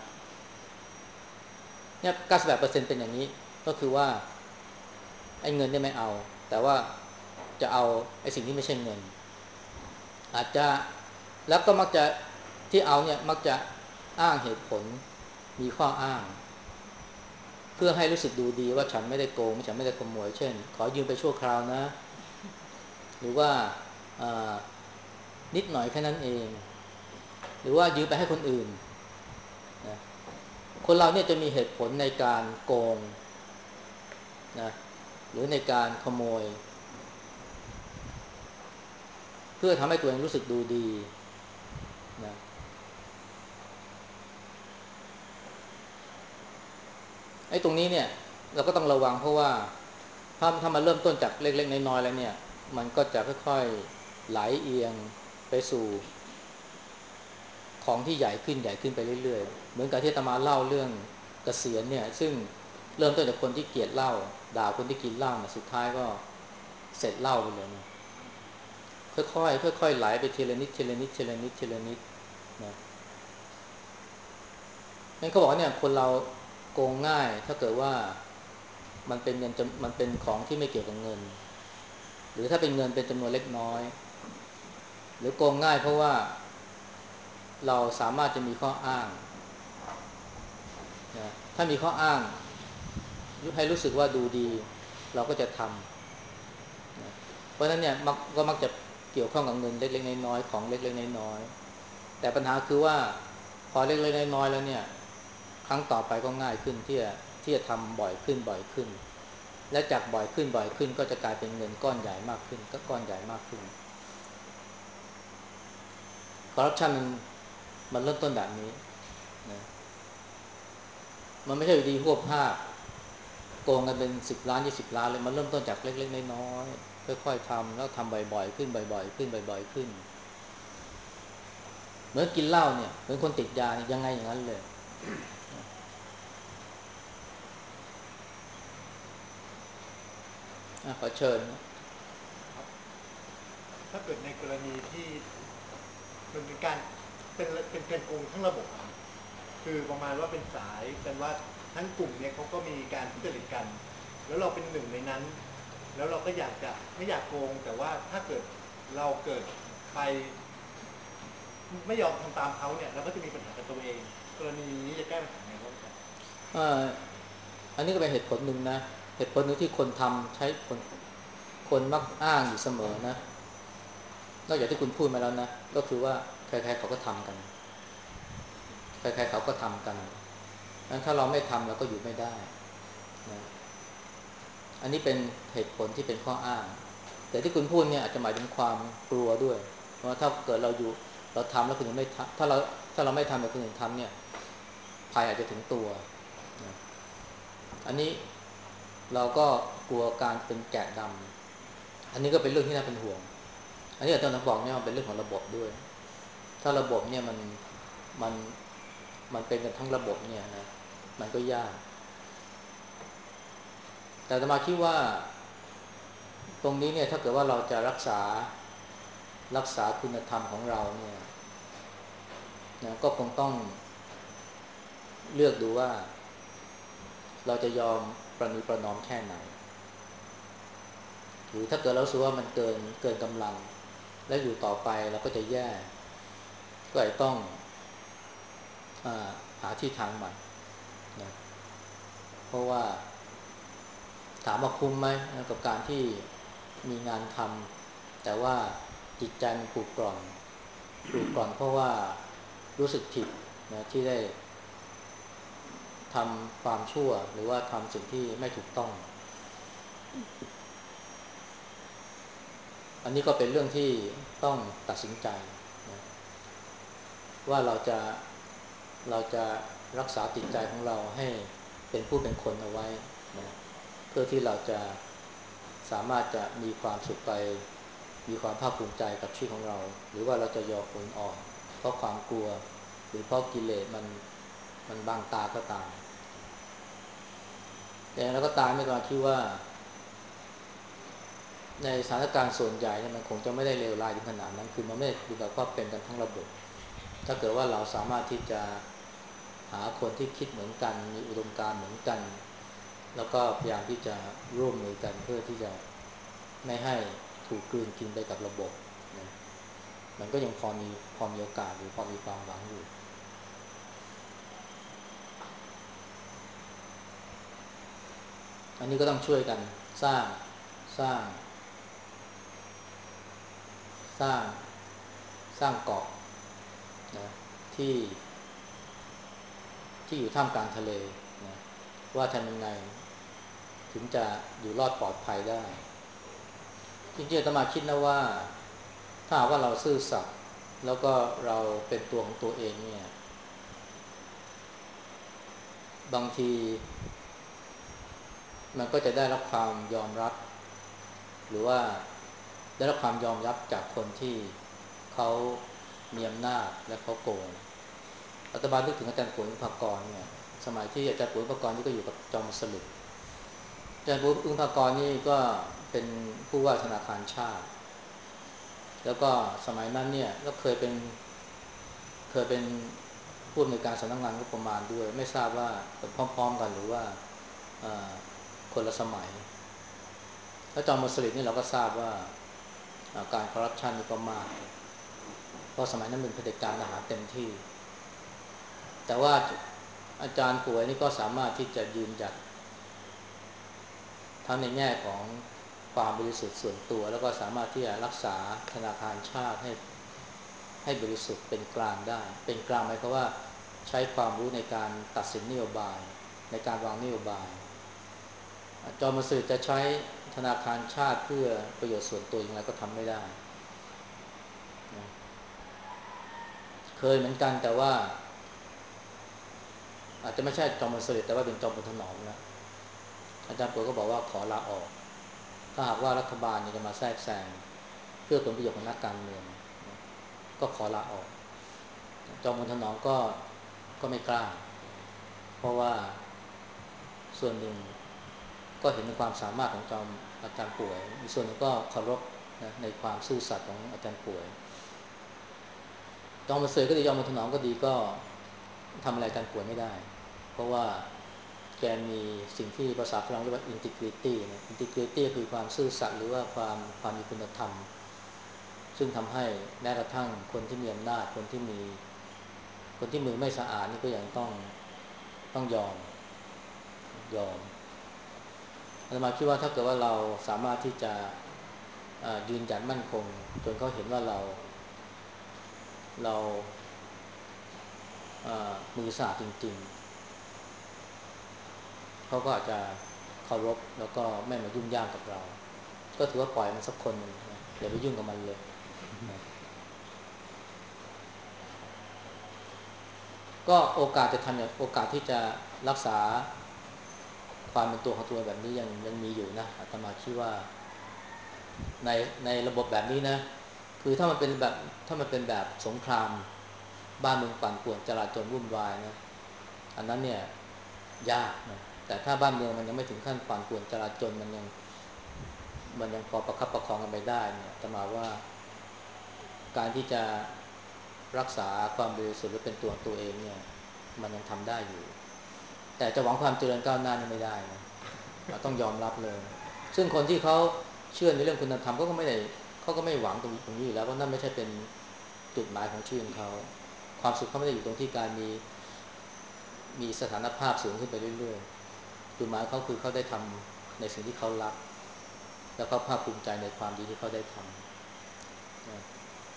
เนี่ย เก้าสิบแปดเปอร์เซ็นต์ เป็นอย่างนี้ก็คือว่าไอ้เงินเนี่ยไม่เอาแต่ว่าจะเอาไอ้สิ่งที่ไม่ใช่เงินอาจจะแล้วก็มักจะที่เอาเนี่ยมักจะอ้างเหตุผลมีข้ออ้างเพื่อให้รู้สึกดูดีว่าฉันไม่ได้โกงฉันไม่ได้ขโมยเช่นขอยืมไปชั่วคราวนะหรือว่านิดหน่อยแค่นั้นเองหรือว่ายืมไปให้คนอื่นนะคนเราเนี่ยจะมีเหตุผลในการโกงนะหรือในการขโมยเพื่อทำให้ตัวเองรู้สึกดูดีนะไอ้ตรงนี้เนี่ยเราก็ต้องระวังเพราะว่าถ้าถ้ามันเริ่มต้นจากเล็กๆน้อยๆแล้วเนี่ยมันก็จะค่อยๆไหลเอียงไปสู่ของที่ใหญ่ขึ้นใหญ่ขึ้นไปเรื่อยๆเหมือนกับที่อาตมาเล่าเรื่องเกษียณเนี่ยซึ่งเริ่มต้นจากคนที่เกลียดเหล้าด่าคนที่กินเหล้านะสุดท้ายก็เสร็จเหล้าไปเลยนะค่อยๆค่อยๆไหลไปทีละนิดทีละนิดทีละนิดทีละนิดนะนั่นเขาบอกว่าเนี่ยคนเราโกงง่ายถ้าเกิดว่ามันเป็นเงินมันเป็นของที่ไม่เกี่ยวกับเงินหรือถ้าเป็นเงินเป็นจำนวนเล็กน้อยหรือโกงง่ายเพราะว่าเราสามารถจะมีข้ออ้างนะถ้ามีข้ออ้างให้รู้สึกว่าดูดีเราก็จะทำนะเพราะฉะนั้นเนี่ยมักก็มักจะเกี่ยวข้องกับเงินเล็กๆน้อยๆของเล็กๆน้อยๆแต่ปัญหาคือว่าพอเล็กๆน้อยๆแล้วเนี่ยครั้งต่อไปก็ง่ายขึ้นที่จะที่จะทำบ่อยขึ้นบ่อยขึ้นและจากบ่อยขึ้นบ่อยขึ้นก็จะกลายเป็นเงินก้อนใหญ่มากขึ้นก็ก้อนใหญ่มากขึ้นคอร์รัปชันมันมันเริ่มต้นแบบนี้นะมันไม่ใช่อยู่ดีหวบห้าโกงกันเป็นสิบล้านยี่สิบล้านเลยมันเริ่มต้นจากเล็กๆน้อยๆค่อยๆทำแล้วทำบ่อยๆขึ้นบ่อยๆขึ้นบ่อยๆขึ้นเหมือนกินเหล้าเนี่ยเหมือนคนติดยายังไงอย่างนั้นเลยขอเชิญถ้าเกิดในกรณีที่มันเป็นการเป็นเป็นการโกงทั้งระบบคือประมาณว่าเป็นสายกันว่าทั้งกลุ่มเนี่ยเขาก็มีการทุจริตกันแล้วเราเป็นหนึ่งในนั้นแล้วเราก็อยากจะไม่อยากโกงแต่ว่าถ้าเกิดเราเกิดไปไม่ยอมทำตามเขาเนี่ยเราก็จะมีปัญหากับตัวเองกรณีนี้จะแก้ปัญหาไงบ้างครับอันนี้ก็เป็นเหตุผลหนึ่งนะเหตุผลหนึ่งที่คนทำใช้คนคนมักอ้างอยู่เสมอนะนอกจากที่คุณพูดมาแล้วนะก็คือว่าใครๆเขาก็ทำกันใครๆเขาก็ทำกันงั้นถ้าเราไม่ทำเราก็อยู่ไม่ได้นะอันนี้เป็นเหตุผลที่เป็นข้ออ้างแต่ที่คุณพูดเนี่ยอาจจะหมายถึงความกลัวด้วยเพราะถ้าเกิดเราอยู่เราทำแล้วคนอื่นไม่ทำถ้าเราถ้าเราไม่ทำแต่คนอื่นทำเนี่ยภัยอาจจะถึงตัวนะอันนี้เราก็กลัวการเป็นแกะดำอันนี้ก็เป็นเรื่องที่น่าเป็นห่วงอันนี้อาจารย์บอกเนี่ยมันเป็นเรื่องของระบบด้วยถ้าระบบเนี่ยมันมันมันเป็นกันทั้งระบบเนี่ยนะมันก็ยากแต่อาตมาคิดว่าตรงนี้เนี่ยถ้าเกิดว่าเราจะรักษารักษาคุณธรรมของเราเนี่ยนะก็คงต้องเลือกดูว่าเราจะยอมประนีประนอมแค่ไหนหรือถ้าเกิดเรารู้สึกว่ามันเกินเกินกำลังแล้วอยู่ต่อไปเราก็จะแย่ก็เลยต้องอาหาที่ทางใหม่นะเพราะว่าถามว่าคุ้มไหมกับการที่มีงานทำแต่ว่าจิตใจมันผูกกร่อนผูกกร่อนเพราะว่ารู้สึกผิดนะที่ได้ทำความชั่วหรือว่าทำสิ่งที่ไม่ถูกต้องอันนี้ก็เป็นเรื่องที่ต้องตัดสินใจนะว่าเราจะเราจะรักษาจิตใจของเราให้เป็นผู้เป็นคนเอาไว้นะเพื่อที่เราจะสามารถจะมีความสุขไปมีความภาคภูมิใจกับชีวิตของเราหรือว่าเราจะยอมอ่อนอ่อนเพราะความกลัวหรือเพราะกิเลสมันมันบังตาก็ตามแต่แล้วก็ตามไม่ตอนที่ว่าในสถานการณ์ส่วนใหญ่เนี่ยมันคงจะไม่ได้เลวร้ายถึงขนาดนั้นคือมันไม่ดูแบบว่าเป็นกันทั้งระบบถ้าเกิดว่าเราสามารถที่จะหาคนที่คิดเหมือนกันมีอุดมการณ์เหมือนกันแล้วก็พยายามที่จะร่วมมือกันเพื่อที่จะไม่ให้ถูกกลืนกินไปกับระบบนะมันก็ยังพอมีพอมีโอกาสหรือพอมีความหวังอยู่อันนี้ก็ต้องช่วยกันสร้างสร้างสร้างสร้างเกาะนะที่ที่อยู่ท่ามกลางทะเลนะว่าทำยังไงถึงจะอยู่รอดปลอดภัยได้จริงๆอาตมาคิดนะว่าถ้าหากว่าเราซื่อสัตย์แล้วก็เราเป็นตัวของตัวเองเนี่ยบางทีมันก็จะได้รับความยอมรับหรือว่าได้รับความยอมรับจากคนที่เขามีอำนาจและเขาโกงอาตมานึกถึงอาจารย์ปุ๋ยอึ้งภากรเนี่ยสมัยที่อาจารย์ปุ๋ยอึ้งภากรนี่ก็อยู่กับจอมสฤษดิ์อาจารย์ปุ๋ยอึ้งภากรนี่ก็เป็นผู้ว่าธนาคารชาติแล้วก็สมัยนั้นเนี่ยก็เคยเป็นเคยเป็นผู้อำนวยการสำนักงานงบประมาณด้วยไม่ทราบว่าพร้อมๆกันหรือว่าคนละสมัยแล้วจอมสฤษดิ์นี่เราก็ทราบว่าการคอร์รัปชันนี่ก็มากเพราะสมัยนั้นเป็นเผด็จการทหารเต็มที่แต่ว่าอาจารย์ป่วยนี่ก็สามารถที่จะยืนหยัดทั้งในแง่ของความบริสุทธิ์ส่วนตัวแล้วก็สามารถที่จะรักษาธนาคารชาติให้ให้บริสุทธิ์เป็นกลางได้เป็นกลางหมายความว่าใช้ความรู้ในการตัดสินนโยบายในการวางนโยบายจอมสฤษดิ์จะใช้ธนาคารชาติเพื่อประโยชน์ส่วนตัวอย่างไรก็ทำไม่ได้นะเคยเหมือนกันแต่ว่าอาจจะไม่ใช่จอมสฤษดิ์แต่ว่าเป็นจอมพลถนอมนะอาจารย์ป่วยก็บอกว่าขอลาออกถ้าหากว่ารัฐบาลจะมาแทรกแซงเพื่อผลประโยชน์ของนักการเมืองก็ขอลาออกจอมพลถนอมก็ก็ไม่กล้าเพราะว่าส่วนหนึ่งก็เห็นในความสามารถของจอมอาจารย์ป่วยอีกส่วนหนึ่งก็เคารพนะในความซื่อสัตย์ของอาจารย์ป่วยจอมพลเสด็จก็ดีจอมพลถนอมก็ดีก็ทำอะไรอาจารย์ป่วยไม่ได้เพราะว่าแกมีสิ่งที่ภาษาฝรั่งเรียกว่า integrity นะ integrity คือความซื่อสัตย์หรือว่าความความมีคุณธรรมซึ่งทำให้แม้กระทั่งคนที่มีอำนาจคนที่มีคนที่มือไม่สะอาดนี่ก็ยังต้องต้องยอมยอมอาตมาคิดว่าถ้าเกิดว่าเราสามารถที่จะยืนหยัดมั่นคงจนเขาเห็นว่าเราเรามือสะอาดจริงๆเขาก็อาจจะเคารพแล้วก็ไม่มายุ่งยากกับเราก็ถือว่าปล่อยมันสักคนหนึ่งนะอย่าไปยุ่งกับมันเลยนะก็โอกาสจะทำอย่างโอกาสที่จะรักษาความเป็นตัวของตัวแบบนี้ยังยังมีอยู่นะอาตมาคิดว่าในในระบบแบบนี้นะคือถ้ามันเป็นแบบถ้ามันเป็นแบบสงครามบ้านเมืองปั่นป่วนจลาจลวุ่นวายนะอันนั้นเนี่ยยากนะแต่ถ้าบ้านเมืองมันยังไม่ถึงขั้นปั่นป่วนจลาจลมันยังมันยังพอประคับประคองกันไปได้เนี่ยอาตมาว่าการที่จะรักษาความบริสุทธิ์หรือเป็นตัวของตัวเองเนี่ยมันยังทำได้อยู่แต่จะหวังความเจริญก้าวหน้านี่ไม่ได้นะเราต้องยอมรับเลยซึ่งคนที่เขาเชื่อในเรื่องคุณธรรมเขาก็ไม่ได้เขเขาก็ไม่หวังตรงตรงนี้อยู่แล้วเพราะนั่นไม่ใช่เป็นจุดหมายของชีวิตของเขาความสุขเขาไม่ได้อยู่ตรงที่การมีมีสถานภาพสูงขึ้นไปเรื่อยๆจุดหมายเขาคือเขาได้ทำในสิ่งที่เขารักแล้วเขาภาคภูมิใจในความดีที่เขาได้ทำนะ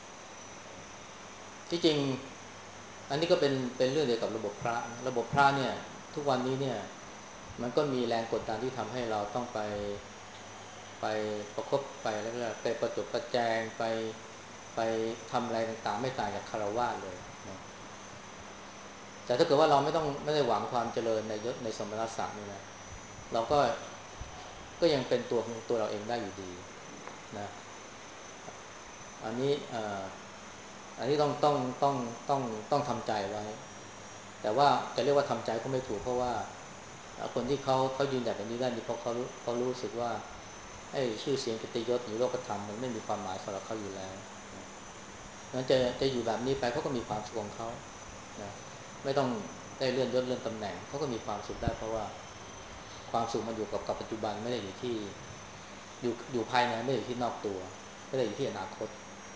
ที่จริงอันนี้ก็เป็นเป็นเรื่องเดียวกับระบบพระนะระบบพระเนี่ยทุกวันนี้เนี่ยมันก็มีแรงกดดันที่ทำให้เราต้องไปไปประคบไปแล้วก็ไปประจบประแจงไปไปทำอะไรต่างๆไม่ต่างจากคฤหัสถ์เลยนะแต่ถ้าเกิดว่าเราไม่ต้องไม่ได้หวังความเจริญในยศในสมณศักดิ์นี่นะเราก็ก็ยังเป็นตัวของตัวเราเองได้อยู่ดีนะอันนี้เอ่ออันนี้ต้องต้องต้องต้องต้องทำใจไว้แต่ว่าจะเรียกว่าทำใจก็ไม่ถูกเพราะว่าคนที่เขาเขายืนหยัดแบบนี้ได้นี่เพราะเขาเขารู้สึกว่าไอ้ชื่อเสียงเกียรติยศหรือโลกธรรมมันไม่มีความหมายสำหรับเขาอยู่แล้วนะงั้นจะจะอยู่แบบนี้ไปเขาก็มีความสุขของเขานะไม่ต้องได้เลื่อนยศเลื่อนตำแหน่งเขาก็มีความสุขได้เพราะว่าความสุขมันอยู่กับกับปัจจุบันไม่ได้อยู่ที่อยู่อยู่ภายในไม่ได้อยู่ที่นอกตัวไม่ได้อยู่ที่อนาคต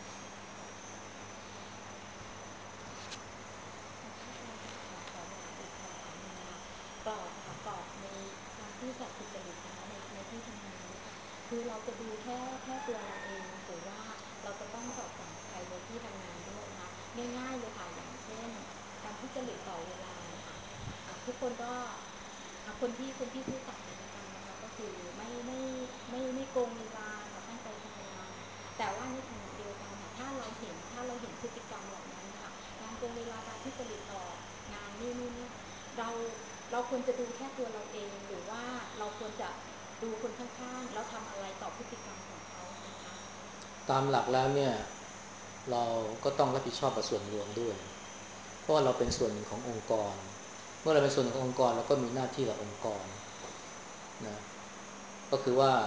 กรอบค่ะกรอบในการที่จะสุจริตนะคะในในที่ทำงานเนี่ยค่ะคือเราจะดูแค่แค่ตัวเราเองหรือว่าเราจะต้องสอดส่องใครในที่ทำงานด้วยนะคะง่ายๆเลยค่ะอย่างเช่นการทุจริตต่อเวลานะคะทุกคนก็คนที่คนที่ซื่อสัตย์ในการนะคะก็คือไม่ไม่ไม่ไม่โกงเวลาค่ะตั้งใจทำงานแต่ว่าในขณะเดียวกันค่ะถ้าเราเห็นถ้าเราเห็นพฤติกรรมเหล่านั้นค่ะการโกงเวลาการทุจริตต่องานนี่นี่เนี่ยเราเราควรจะดูแค่ตัวเราเองหรือว่าเราควรจะดูคนข้างๆแล้วทำอะไรต่อพฤติกรรมของเขานะคะตามหลักแล้วเนี่ยเราก็ต้องรับผิดชอบกับส่วนรวมด้วยเพราะว่าเราเป็นส่วนหนึ่งขององค์กรเมื่อเราเป็นส่วนหนึ่งขององค์กรเราก็มีหน้าที่ต่อองค์กรนะก็คือว่า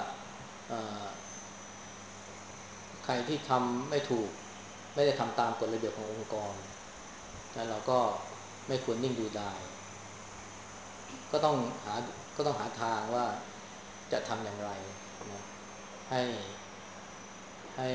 ใครที่ทำไม่ถูกไม่ได้ทำตามกฎระเบียบขององค์กรนะเราก็ไม่ควรนิ่งดูดายก็ต้องหาก็ต้องหาทางว่าจะทำอย่างไรนะให้ให้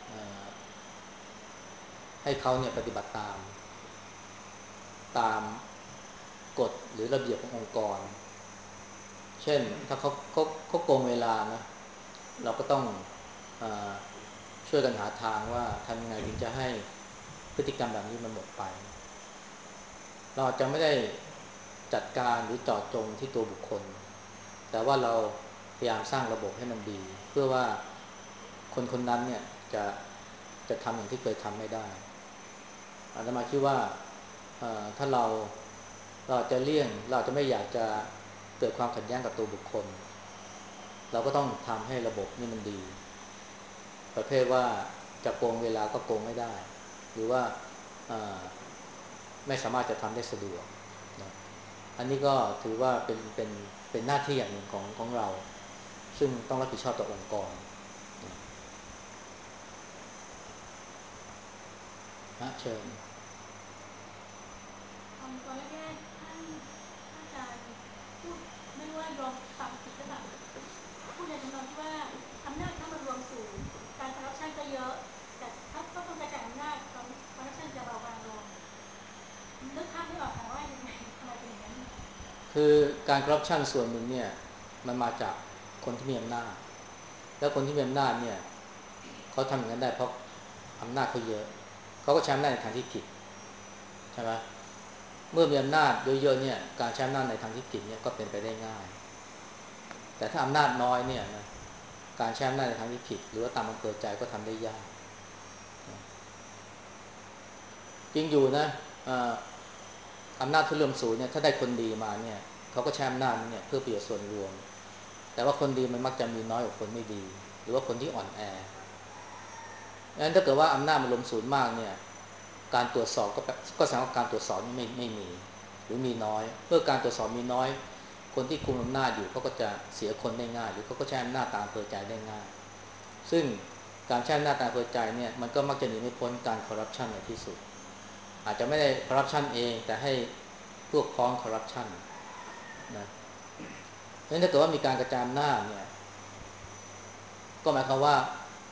ให้เขาเนี่ยปฏิบัติตามตามกฎหรือระเบียบขององค์กรเช่นถ้าเขาเขาเขาโกงเวลานะเราก็ต้องเอ่อช่วยกันหาทางว่าทำยังไงถึงจะให้พฤติกรรมแบบนี้มันหมดไปเราจะไม่ได้จัดการหรือเจาะจงที่ตัวบุคคลแต่ว่าเราพยายามสร้างระบบให้มันดีเพื่อว่าคนคนนั้นเนี่ยจะจะทำอย่างที่เคยทำไม่ได้อาตมาคิดว่าถ้าเราเราจะเลี่ยงเราจะไม่อยากจะเกิดความขัดแย้งกับตัวบุคคลเราก็ต้องทำให้ระบบนี่มันดีประเภทว่าจะโกงเวลาก็โกงไม่ได้หรือว่าไม่สามารถจะทำได้สะดวกนะอันนี้ก็ถือว่าเป็นเป็นเป็นหน้าที่อย่างหนึ่งของของเราซึ่งต้องรับผิดชอบต่อองค์กรนะเชิญตอนตอนแรกๆท่านอาจารย์พูดไม่รู้ว่าโยมฟังผิดหรือเปล่าพูดในทำนองที่ว่าอำนาจถ้ามารวมสูงการคอร์รัปชันก็เยอะแต่ถ้าต้องกระจายอำนาจคอร์รัปชันจะเบาบางลงนึกภาพไม่ออกค่ะว่ายังไงทำไมเป็นอย่างนั้นคือการคอร์รัปชันส่วนหนึ่งเนี่ยมันมาจากคนที่มีอำนาจแล้วคนที่มีอำนาจเนี่ยเขาทำอย่างนั้นได้เพราะอำนาจเขาเยอะเขาก็ใช้อำนาจในทางที่ผิดใช่ไหมเมื่อมีอำนาจเยอะๆเนี่ยการใช้อำนาจในทางที่ผิดเนี่ยก็เป็นไปได้ง่ายแต่ถ้าอำนาจน้อยเนี่ยนะการใช้อำนาจในทางที่ผิดหรือว่าตามอำเภอใจก็ทำได้ยากจริงอยู่นะอำนาจที่เริ่มสูงเนี่ยถ้าได้คนดีมาเนี่ยเขาก็ใช้อำนาจเนี่ยเพื่อประโยชน์ส่วนรวมแต่ว่าคนดีมันมักจะมีน้อยกว่าคนไม่ดีหรือว่าคนที่อ่อนแองั้นถ้าเกิดว่าอำนาจมันล้มสูงมากเนี่ยการตรวจสอบก็ก็แสดงว่าการตรวจสอบไม่ไม่มีหรือมีน้อยเมื่อการตรวจสอบมีน้อยคนที่คุมอำนาจอยู่เขาก็จะเสียคนได้ง่ายหรือเขาก็ใช้อำนาจตามอำเภอใจได้ง่ายซึ่งการใช้อำนาจตามอำเภอใจเนี่ยมันก็มักจะหนีไม่พ้นการคอร์รัปชันในที่สุดอาจจะไม่ได้คอร์รัปชันเองแต่ให้พวกพ้องคอร์รัปชันนะเพราะฉะนั้นถ้าเกิดว่ามีการกระจายอำนาจเนี่ยก็หมายความว่า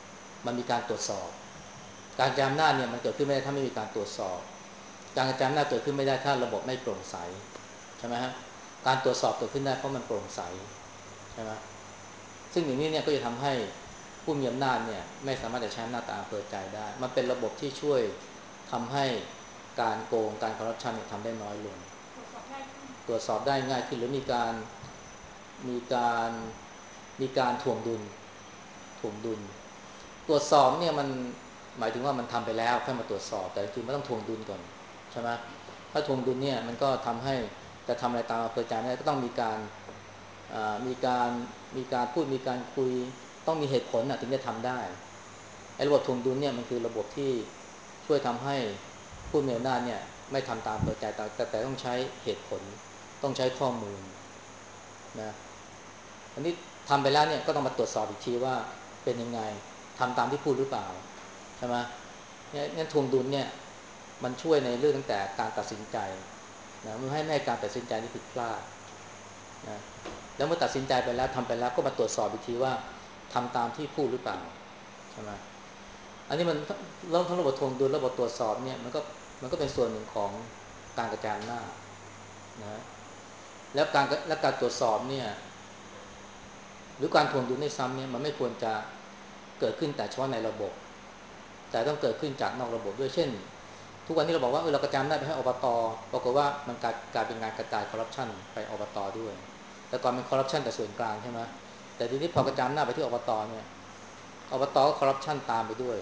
มันมีการตรวจสอบการกระจายอำนาจเนี่ยมันเกิดขึ้นไม่ได้ถ้าไม่มีการตรวจสอบการกระจายอำนาจเกิดขึ้นไม่ได้ถ้าระบบไม่โปร่งใสใช่ไหมฮะการตรวจสอบเกิดขึ้นได้เพราะมันโปร่งใสใช่ไหมซึ่งอย่างนี้เนี่ยก็จะทำให้ผู้มีอำนาจเนี่ยไม่สามารถจะใช้อำนาจตามอำเภอใจได้มันเป็นระบบที่ช่วยทำให้การโกงการคอร์รัปชันเนี่ยทำได้น้อยลงตรวจสอบได้ง่ายขึ้นหรือมีการมีการมีการถ่วงดุลถ่วงดุลตรวจสอบเนี่ยมันหมายถึงว่ามันทำไปแล้วค่อยมาตรวจสอบแต่จริงๆมันต้องถ่วงดุลก่อนใช่ไหมถ้าถ่วงดุลเนี่ยมันก็ทำให้จะทำอะไรตามอำเภอใจไม่ได้ก็ต้องมีการมีการมีการพูดมีการคุยต้องมีเหตุผลนะถึงจะทำได้ไอ้ระบบถ่วงดุลเนี่ยมันคือระบบที่ช่วยทำให้ผู้มีอำนาจเนี่ยไม่ทำตามอำเภอใจแต่แต่ต้องใช้เหตุผลต้องใช้ข้อมูลนะอันนี้ทำไปแล้วเนี่ยก็ต้องมาตรวจสอบอีกทีว่าเป็นยังไงทำตามที่พูดหรือเปล่าใช่ไหมงั้นถ่วงดุลเนี่ยมันช่วยในเรื่องตั้งแต่การตัดสินใจนะมันให้ไม่ให้การตัดสินใจที่ผิดพลาดนะแล้วเมื่อตัดสินใจไปแล้วทำไปแล้วก็มาตรวจสอบอีกทีว่าทำตามที่พูดหรือเปล่าใช่ไหมอันนี้มันเริ่มทั้งระบบถ่วงดุลระบบตรวจสอบเนี่ยมันก็มันก็เป็นส่วนหนึ่งของการกระจายอำนาจนะแล้วการและการตรวจสอบเนี่ยหรือการถ่วงดุลในซ้ำเนี่ยมันไม่ควรจะเกิดขึ้นแต่เฉพาะในระบบแต่ต้องเกิดขึ้นจากนอกระบบด้วยเช่นทุกวันนี้เราบอกว่าเออเรากระจายได้ไปให้อบต.ปรากฏว่ามันกลายกลายเป็นงานกระจายคอร์รัปชันไปอบต.ด้วยแต่ก่อนเป็นคอร์รัปชันแต่ส่วนกลางใช่ไหมแต่ทีนี้พอกระจายหน้าไปที่อบต.เนี่ยอบต.ก็คอร์รัปชันตามไปด้วย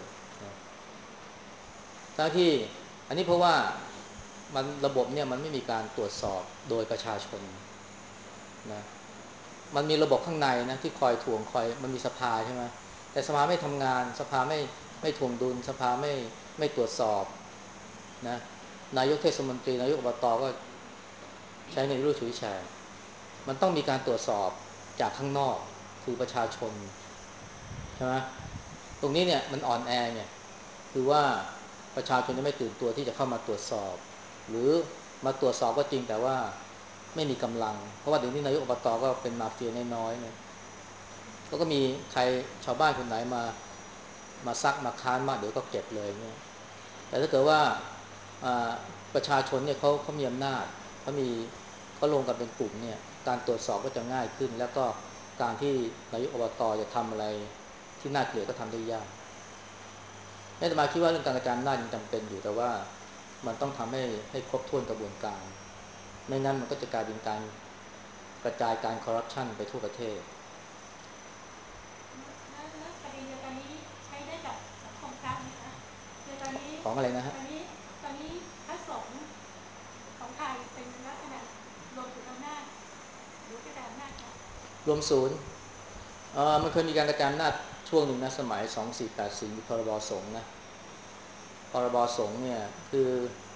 ทั้งที่อันนี้เพราะว่ามันระบบเนี่ยมันไม่มีการตรวจสอบโดยประชาชนนะมันมีระบบข้างในนะที่คอยถ่วงคอยมันมีสภาใช่ไหมแต่สภาไม่ทำงานสภาไม่ไม่ถ่วงดุลสภาไม่ไม่ตรวจสอบนะนายกเทศมนตรีนายกอบต.ก็ใช้เงินรูดฉุยแฉกมันต้องมีการตรวจสอบจากข้างนอกคือประชาชนใช่ไหมตรงนี้เนี่ยมันอ่อนแอเนี่ยคือว่าประชาชนจะไม่ตื่นตัวที่จะเข้ามาตรวจสอบหรือมาตรวจสอบก็จริงแต่ว่าไม่มีกำลังเพราะว่าเดี๋ยวนี้นายกอบต.ก็เป็นมาเฟียน้อยๆเนี่ยก็ก็มีใครชาวบ้านคนไหนมามาซักมาค้านมากเดี๋ยวก็เก็บเลยเนี่ยแต่ถ้าเกิดว่าประชาชนเนี่ยเขาเขามีอำนาจเขามีเขาลงกันเป็นกลุ่มเนี่ยการตรวจสอบก็จะง่ายขึ้นแล้วก็การที่นายกอบต.จะทำอะไรที่น่าเกลียดก็ทำได้ยากอาตมาคิดว่าเรื่องการกระจายอำนาจยังจำเป็นอยู่แต่ว่ามันต้องทำให้ให้ครบถ้วนกระบวนการไม่งั้นมันก็จะกลายเป็นการกระจายการคอร์รัปชันไปทั่วประเทศแล้วประเด็นเดียวกันนี้ใช้ได้กับสังคมพระไหมคะคือตอนนี้ของอะไรนะฮะตอนนี้ตอนนี้พระสงฆ์ของไทยเป็นลักษณะรวมถึงอำนาจหรือกระจายอำนาจคะรวมศูนย์เอ่อมันเคยมีการกระจายอำนาจช่วงหนึ่งนะสมัยสองสี่แปดสี่มีพรบสงฆ์นะพรบสงฆ์เนี่ยคือ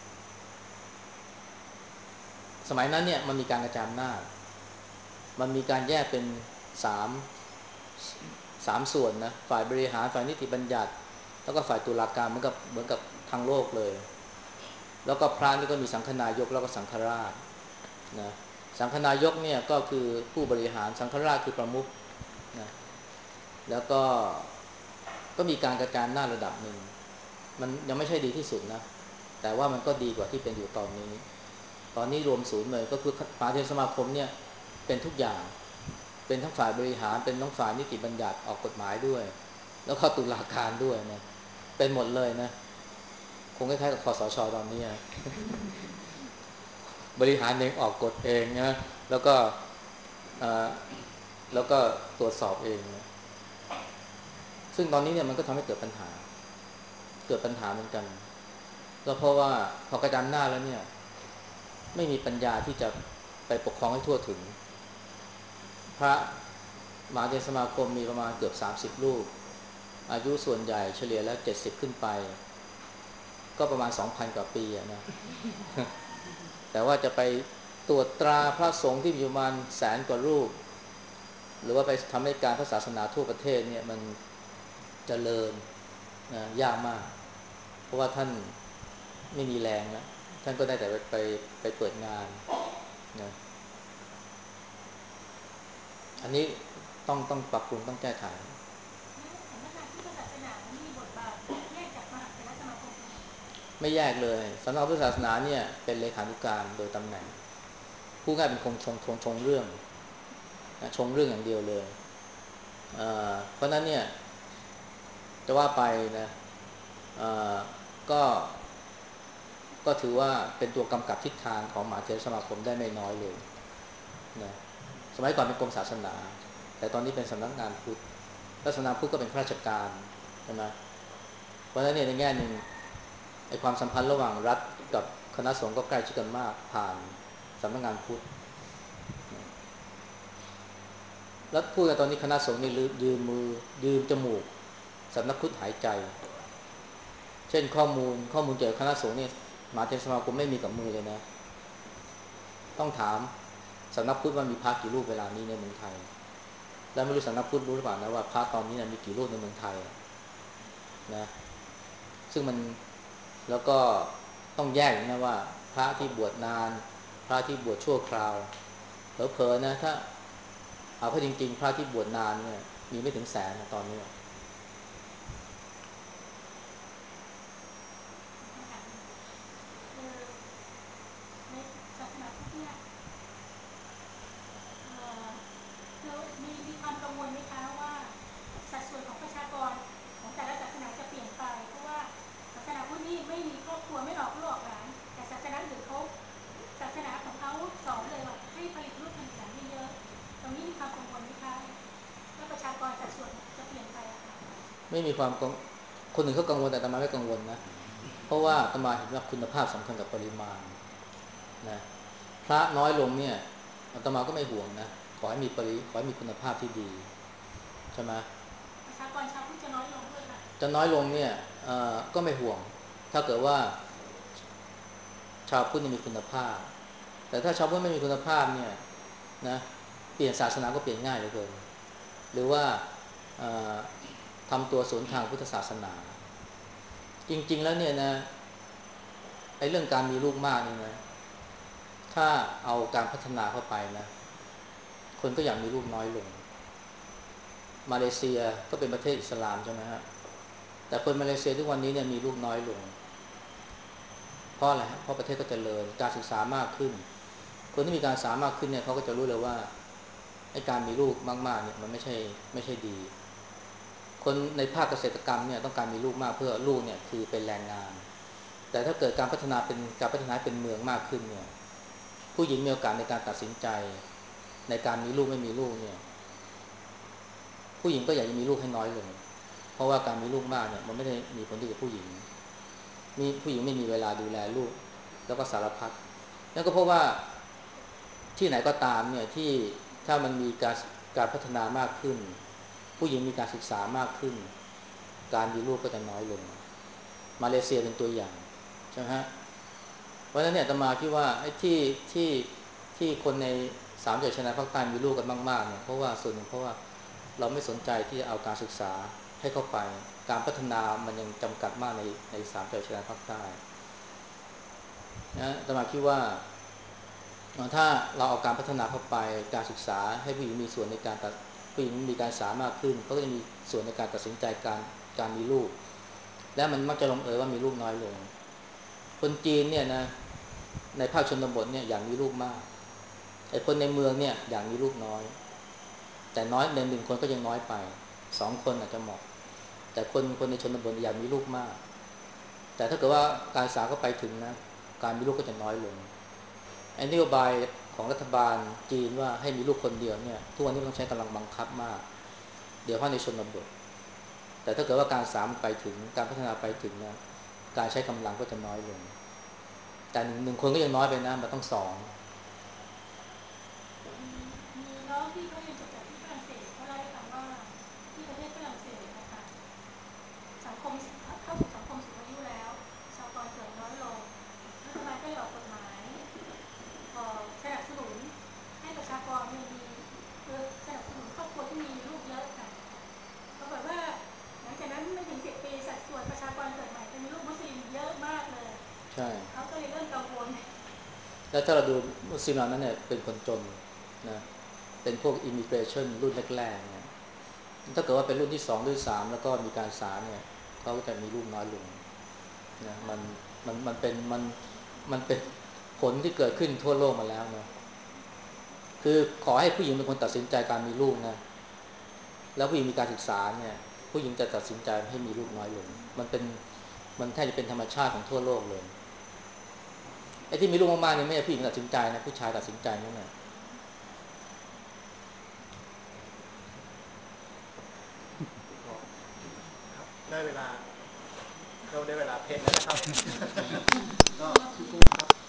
สมัยนั้นเนี่ยมันมีการกระจายอำนาจมันมีการแยกเป็นสามสามส่วนนะฝ่ายบริหารฝ่ายนิติบัญญัติแล้วก็ฝ่ายตุลาการเหมือนกับเหมือนกับทางโลกเลยแล้วก็พระนี่ก็มีสังฆนายกแล้วก็สังฆราชนะสังฆนายกเนี่ยก็คือผู้บริหารสังฆราชคือประมุขนะแล้วก็ก็มีการกระจายอำนาจระดับหนึ่งมันยังไม่ใช่ดีที่สุดนะแต่ว่ามันก็ดีกว่าที่เป็นอยู่ตอนนี้ตอนนี้รวมศูนย์เลยก็คือมหาเถรสมาคมเนี่ยเป็นทุกอย่างเป็นทั้งฝ่ายบริหารเป็นทั้งฝ่ายนิติบัญญัติออกกฎหมายด้วยแล้วก็ตุลาการด้วยนะเป็นหมดเลยนะคงคล้ายๆกับคสช.ตอนนี้นะบริหารเองออกกฎเองนะแล้วก็แล้วก็ตรวจสอบเองนะซึ่งตอนนี้เนี่ยมันก็ทำให้เกิดปัญหาเกิดปัญหาเหมือนกันก็เพราะว่าพอกระจายอำนาจแล้วเนี่ยไม่มีปัญญาที่จะไปปกครองให้ทั่วถึงพระมหาเถรสมาคมมีประมาณเกือบสามสิบรูปอายุส่วนใหญ่เฉลี่ยแล้วเจ็ดสิบขึ้นไปก็ประมาณ สองพัน กว่าปีอะนะแต่ว่าจะไปตรวจตราพระสงฆ์ที่มีประมาณแสนกว่ารูปหรือว่าไปทำให้การพระศาสนาทั่วประเทศเนี่ยมันเจริญนะยากมากเพราะว่าท่านไม่มีแรงนะท่านก็ได้แต่ไปไปไปเปิดงานนะอันนี้ต้องต้องปรับปรุงต้องแก้ไขแล้วสำนักงานพุทธศาสนานี่ไม่แยกเลยสำนักพุทธศาสนาเนี่ยเป็นเลขานุการโดยตำแหน่งผู้ง่ายเป็นคงชงชงชงเรื่องนะชงเรื่องอย่างเดียวเลยเเพราะนั้นเนี่ยจะว่าไปนะก็ก็ถือว่าเป็นตัวกำกับทิศทางของมหาเถรสมาคมได้ไม่น้อยเลยนะสมัยก่อนเป็นกรมศาสนาแต่ตอนนี้เป็นสำนักงานพุทธและสำนักพุทธก็เป็นข้าราชการใช่ไหมเพราะฉะนั้นเนี่ยในแง่หนึ่งไอ้ความสัมพันธ์ระหว่างรัฐกับคณะสงฆ์ก็ใกล้ชิดกันมากผ่านสำนักงานพุทธแล้วพูดกันตอนนี้คณะสงฆ์นี่ยืมมือยืมจมูกสำนักพุทธหายใจเช่นข้อมูลข้อมูลเกี่ยวกับคณะสงฆ์นี่มหาเถรสมาคมไม่มีกับมือเลยนะต้องถามสำนักพุทธว่ามีพระกี่รูปเวลานี้ในเมืองไทยแล้วไม่รู้สำนักพุทธรู้หรือเปล่านะว่าพระตอนนี้นะมีกี่รูปในเมืองไทยนะซึ่งมันแล้วก็ต้องแยกนะว่าพระที่บวชนานพระที่บวชชั่วคราวเผลอๆนะถ้าเอาเข้าจริงๆพระที่บวชนานเนี่ยมีไม่ถึงแสนนะตอนนี้คือในศาสนาพุทธเนี่ยคือมีมีความกังวลไหมคะว่าสัดส่วนของประชากรของแต่ละศาสนาจะเปลี่ยนไปเพราะว่าศาสนาพุทธนี่ไม่มีครอบครัวไม่ออกลูกออกหลานแต่ศาสนาอื่นเขาศาสนาของเขาสอนเลยว่าให้ผลิตลูกผลิตหลานเยอะๆตรงนี้มีความกังวลไหมคะว่าประชากรสัดส่วนจะเปลี่ยนไปอะคะไม่มีความคนหนึ่งเขากังวลแต่อาตมาไม่กังวลนะเพราะว่าอาตมาเห็นว่าคุณภาพสำคัญกับปริมาณนะพระน้อยลงเนี่ยอาตมาก็ไม่ห่วงนะขอให้มีปริขอให้มีคุณภาพที่ดีใช่ไหมประชากรชาวพุทธจะน้อยลงด้วยค่ะจะน้อยลงเนี่ยก็ไม่ห่วงถ้าเกิดว่าชาวพุทธมีคุณภาพแต่ถ้าชาวพุทธไม่มีคุณภาพเนี่ยนะเปลี่ยนศาสนาก็เปลี่ยนง่ายเหลือเกินหรือว่าทำตัวสวนทางพุทธศาสนาจริงๆแล้วเนี่ยนะไอ้เรื่องการมีลูกมากนี่นะถ้าเอาการพัฒนาเข้าไปนะคนก็อยากมีลูกน้อยลงมาเลเซียก็เป็นประเทศอิสลามใช่ไหมฮะแต่คนมาเลเซียทุกวันนี้เนี่ยมีลูกน้อยลงเพราะอะไรเพราะประเทศก็เจริญการศึกษามากขึ้นคนที่มีการศึกษามากขึ้นเนี่ยเขาก็จะรู้เลยว่าไอ้การมีลูกมากๆเนี่ยมันไม่ใช่ไม่ใช่ดีคนในภาคเกษตรกรรมเนี่ยต้องการมีลูกมากเพื่อลูกเนี่ยคือเป็นแรงงานแต่ถ้าเกิดการพัฒนาเป็นการพัฒนาเป็นเมืองมากขึ้นเนี่ยผู้หญิงมีโอกาสในการตัดสินใจในการมีลูกไม่มีลูกเนี่ยผู้หญิงก็อยากจะมีลูกให้น้อยลงเพราะว่าการมีลูกมากเนี่ยมันไม่ได้มีผลดีกับผู้หญิงมีผู้หญิงไม่มีเวลาดูแลลูกแล้วก็สารพัดนั่นก็เพราะว่าที่ไหนก็ตามเนี่ยที่ถ้ามันมีการการพัฒนามากขึ้นผู้หญิงมีการศึกษามากขึ้นการมีลูกก็จะน้อยลงมาเลเซียเป็นตัวอย่างใช่ไหมฮะเพราะฉะนั้นเนี่ยอาตมาคิดว่าไอ้ที่ที่ที่คนในสามจังหวัดชายแดนภาคใต้มีลูกกันมากๆเนี่ยเพราะว่าส่วนหนึ่งเพราะว่าเราไม่สนใจที่จะเอาการศึกษาให้เข้าไปการพัฒนามันยังจำกัดมากในในสามจังหวัดชายแดนภาคใต้นะอาตมาคิดว่าถ้าเราเอาการพัฒนาเข้าไปการศึกษาให้ผู้หญิงมีส่วนในการตัดผู้หญิงมีการศึกษามากขึ้นเขาก็จะมีส่วนในการตัดสินใจการการมีลูกและมันมักจะลงเอยว่ามีลูกน้อยลงคนจีนเนี่ยนะในภาคชนบทเนี่ยอยากมีลูกมากไอ้คนในเมืองเนี่ยอยากมีลูกน้อยแต่น้อยในหนึ่งคนก็ยังน้อยไปสองคนอาจจะเหมาะแต่คนคนในชนบทอยากมีลูกมากแต่ถ้าเกิดว่าการศึกษาก็ไปถึงนะการมีลูกก็จะน้อยลงไอ้นโยบายของรัฐบาลจีนว่าให้มีลูกคนเดียวเนี่ยทุกวันนี้ต้องใช้กำลังบังคับมากเดี๋ยวเพราะในชนบทแต่ถ้าเกิดว่าการศึกษาไปถึงการพัฒนาไปถึงนะการใช้กำลังก็จะน้อยลงแต่หนึ่งหนึ่งคนก็ยังน้อยไปนะมันต้องสองมีมีน้องที่เขาเรียนจบจากที่ฝรั่งเศสเขาเล่าให้ฟังว่าที่ประเทศฝรั่งเศสนะคะสังคมเข้าสู่สังคมสูงอายุแล้วชาวกรเกิดน้อยลงรัฐบาลก็เลยออกกฎหมายสนับสนุนให้ประชากรเนี่ยมีสนับสนุนครอบครัวที่มีลูกเยอะค่ะปรากฏว่าหลังจากนั้นไม่ถึงสิบปีสัดส่วนประชากรเกิดใหม่จะมีลูกมุสลิมเยอะมากเลยใช่เขาก็เลยเริ่มกังวลแล้วถ้าเราดูมุสลิมเหล่านั้นเนี่ยเป็นคนจนนะเป็นพวกอิมิเกรชันรุ่นแรกๆเนี่ยถ้าเกิดว่าเป็นรุ่นที่สองรุ่นที่สามแล้วก็มีการศึกษาเนี่ยเขาจะมีลูกน้อยลงนะมันมันมันเป็นมันมันเป็นผลที่เกิดขึ้นทั่วโลกมาแล้วนะคือขอให้ผู้หญิงเป็นคนตัดสินใจการมีลูกนะแล้วผู้หญิงมีการศึกษาเนี่ยผู้หญิงจะตัดสินใจให้มีลูกน้อยลงมันเป็นมันแทบจะเป็นธรรมชาติของทั่วโลกเลยไอ้ที่มีลูกมากๆเนี่ยไม่ใช่ผู้หญิงตัดสินใจนะผู้ชายตัดสินใจนั่นแหละได้เวลาเราได้เวลาเพลงแล้วนะครับก็พี่กุ้งครับ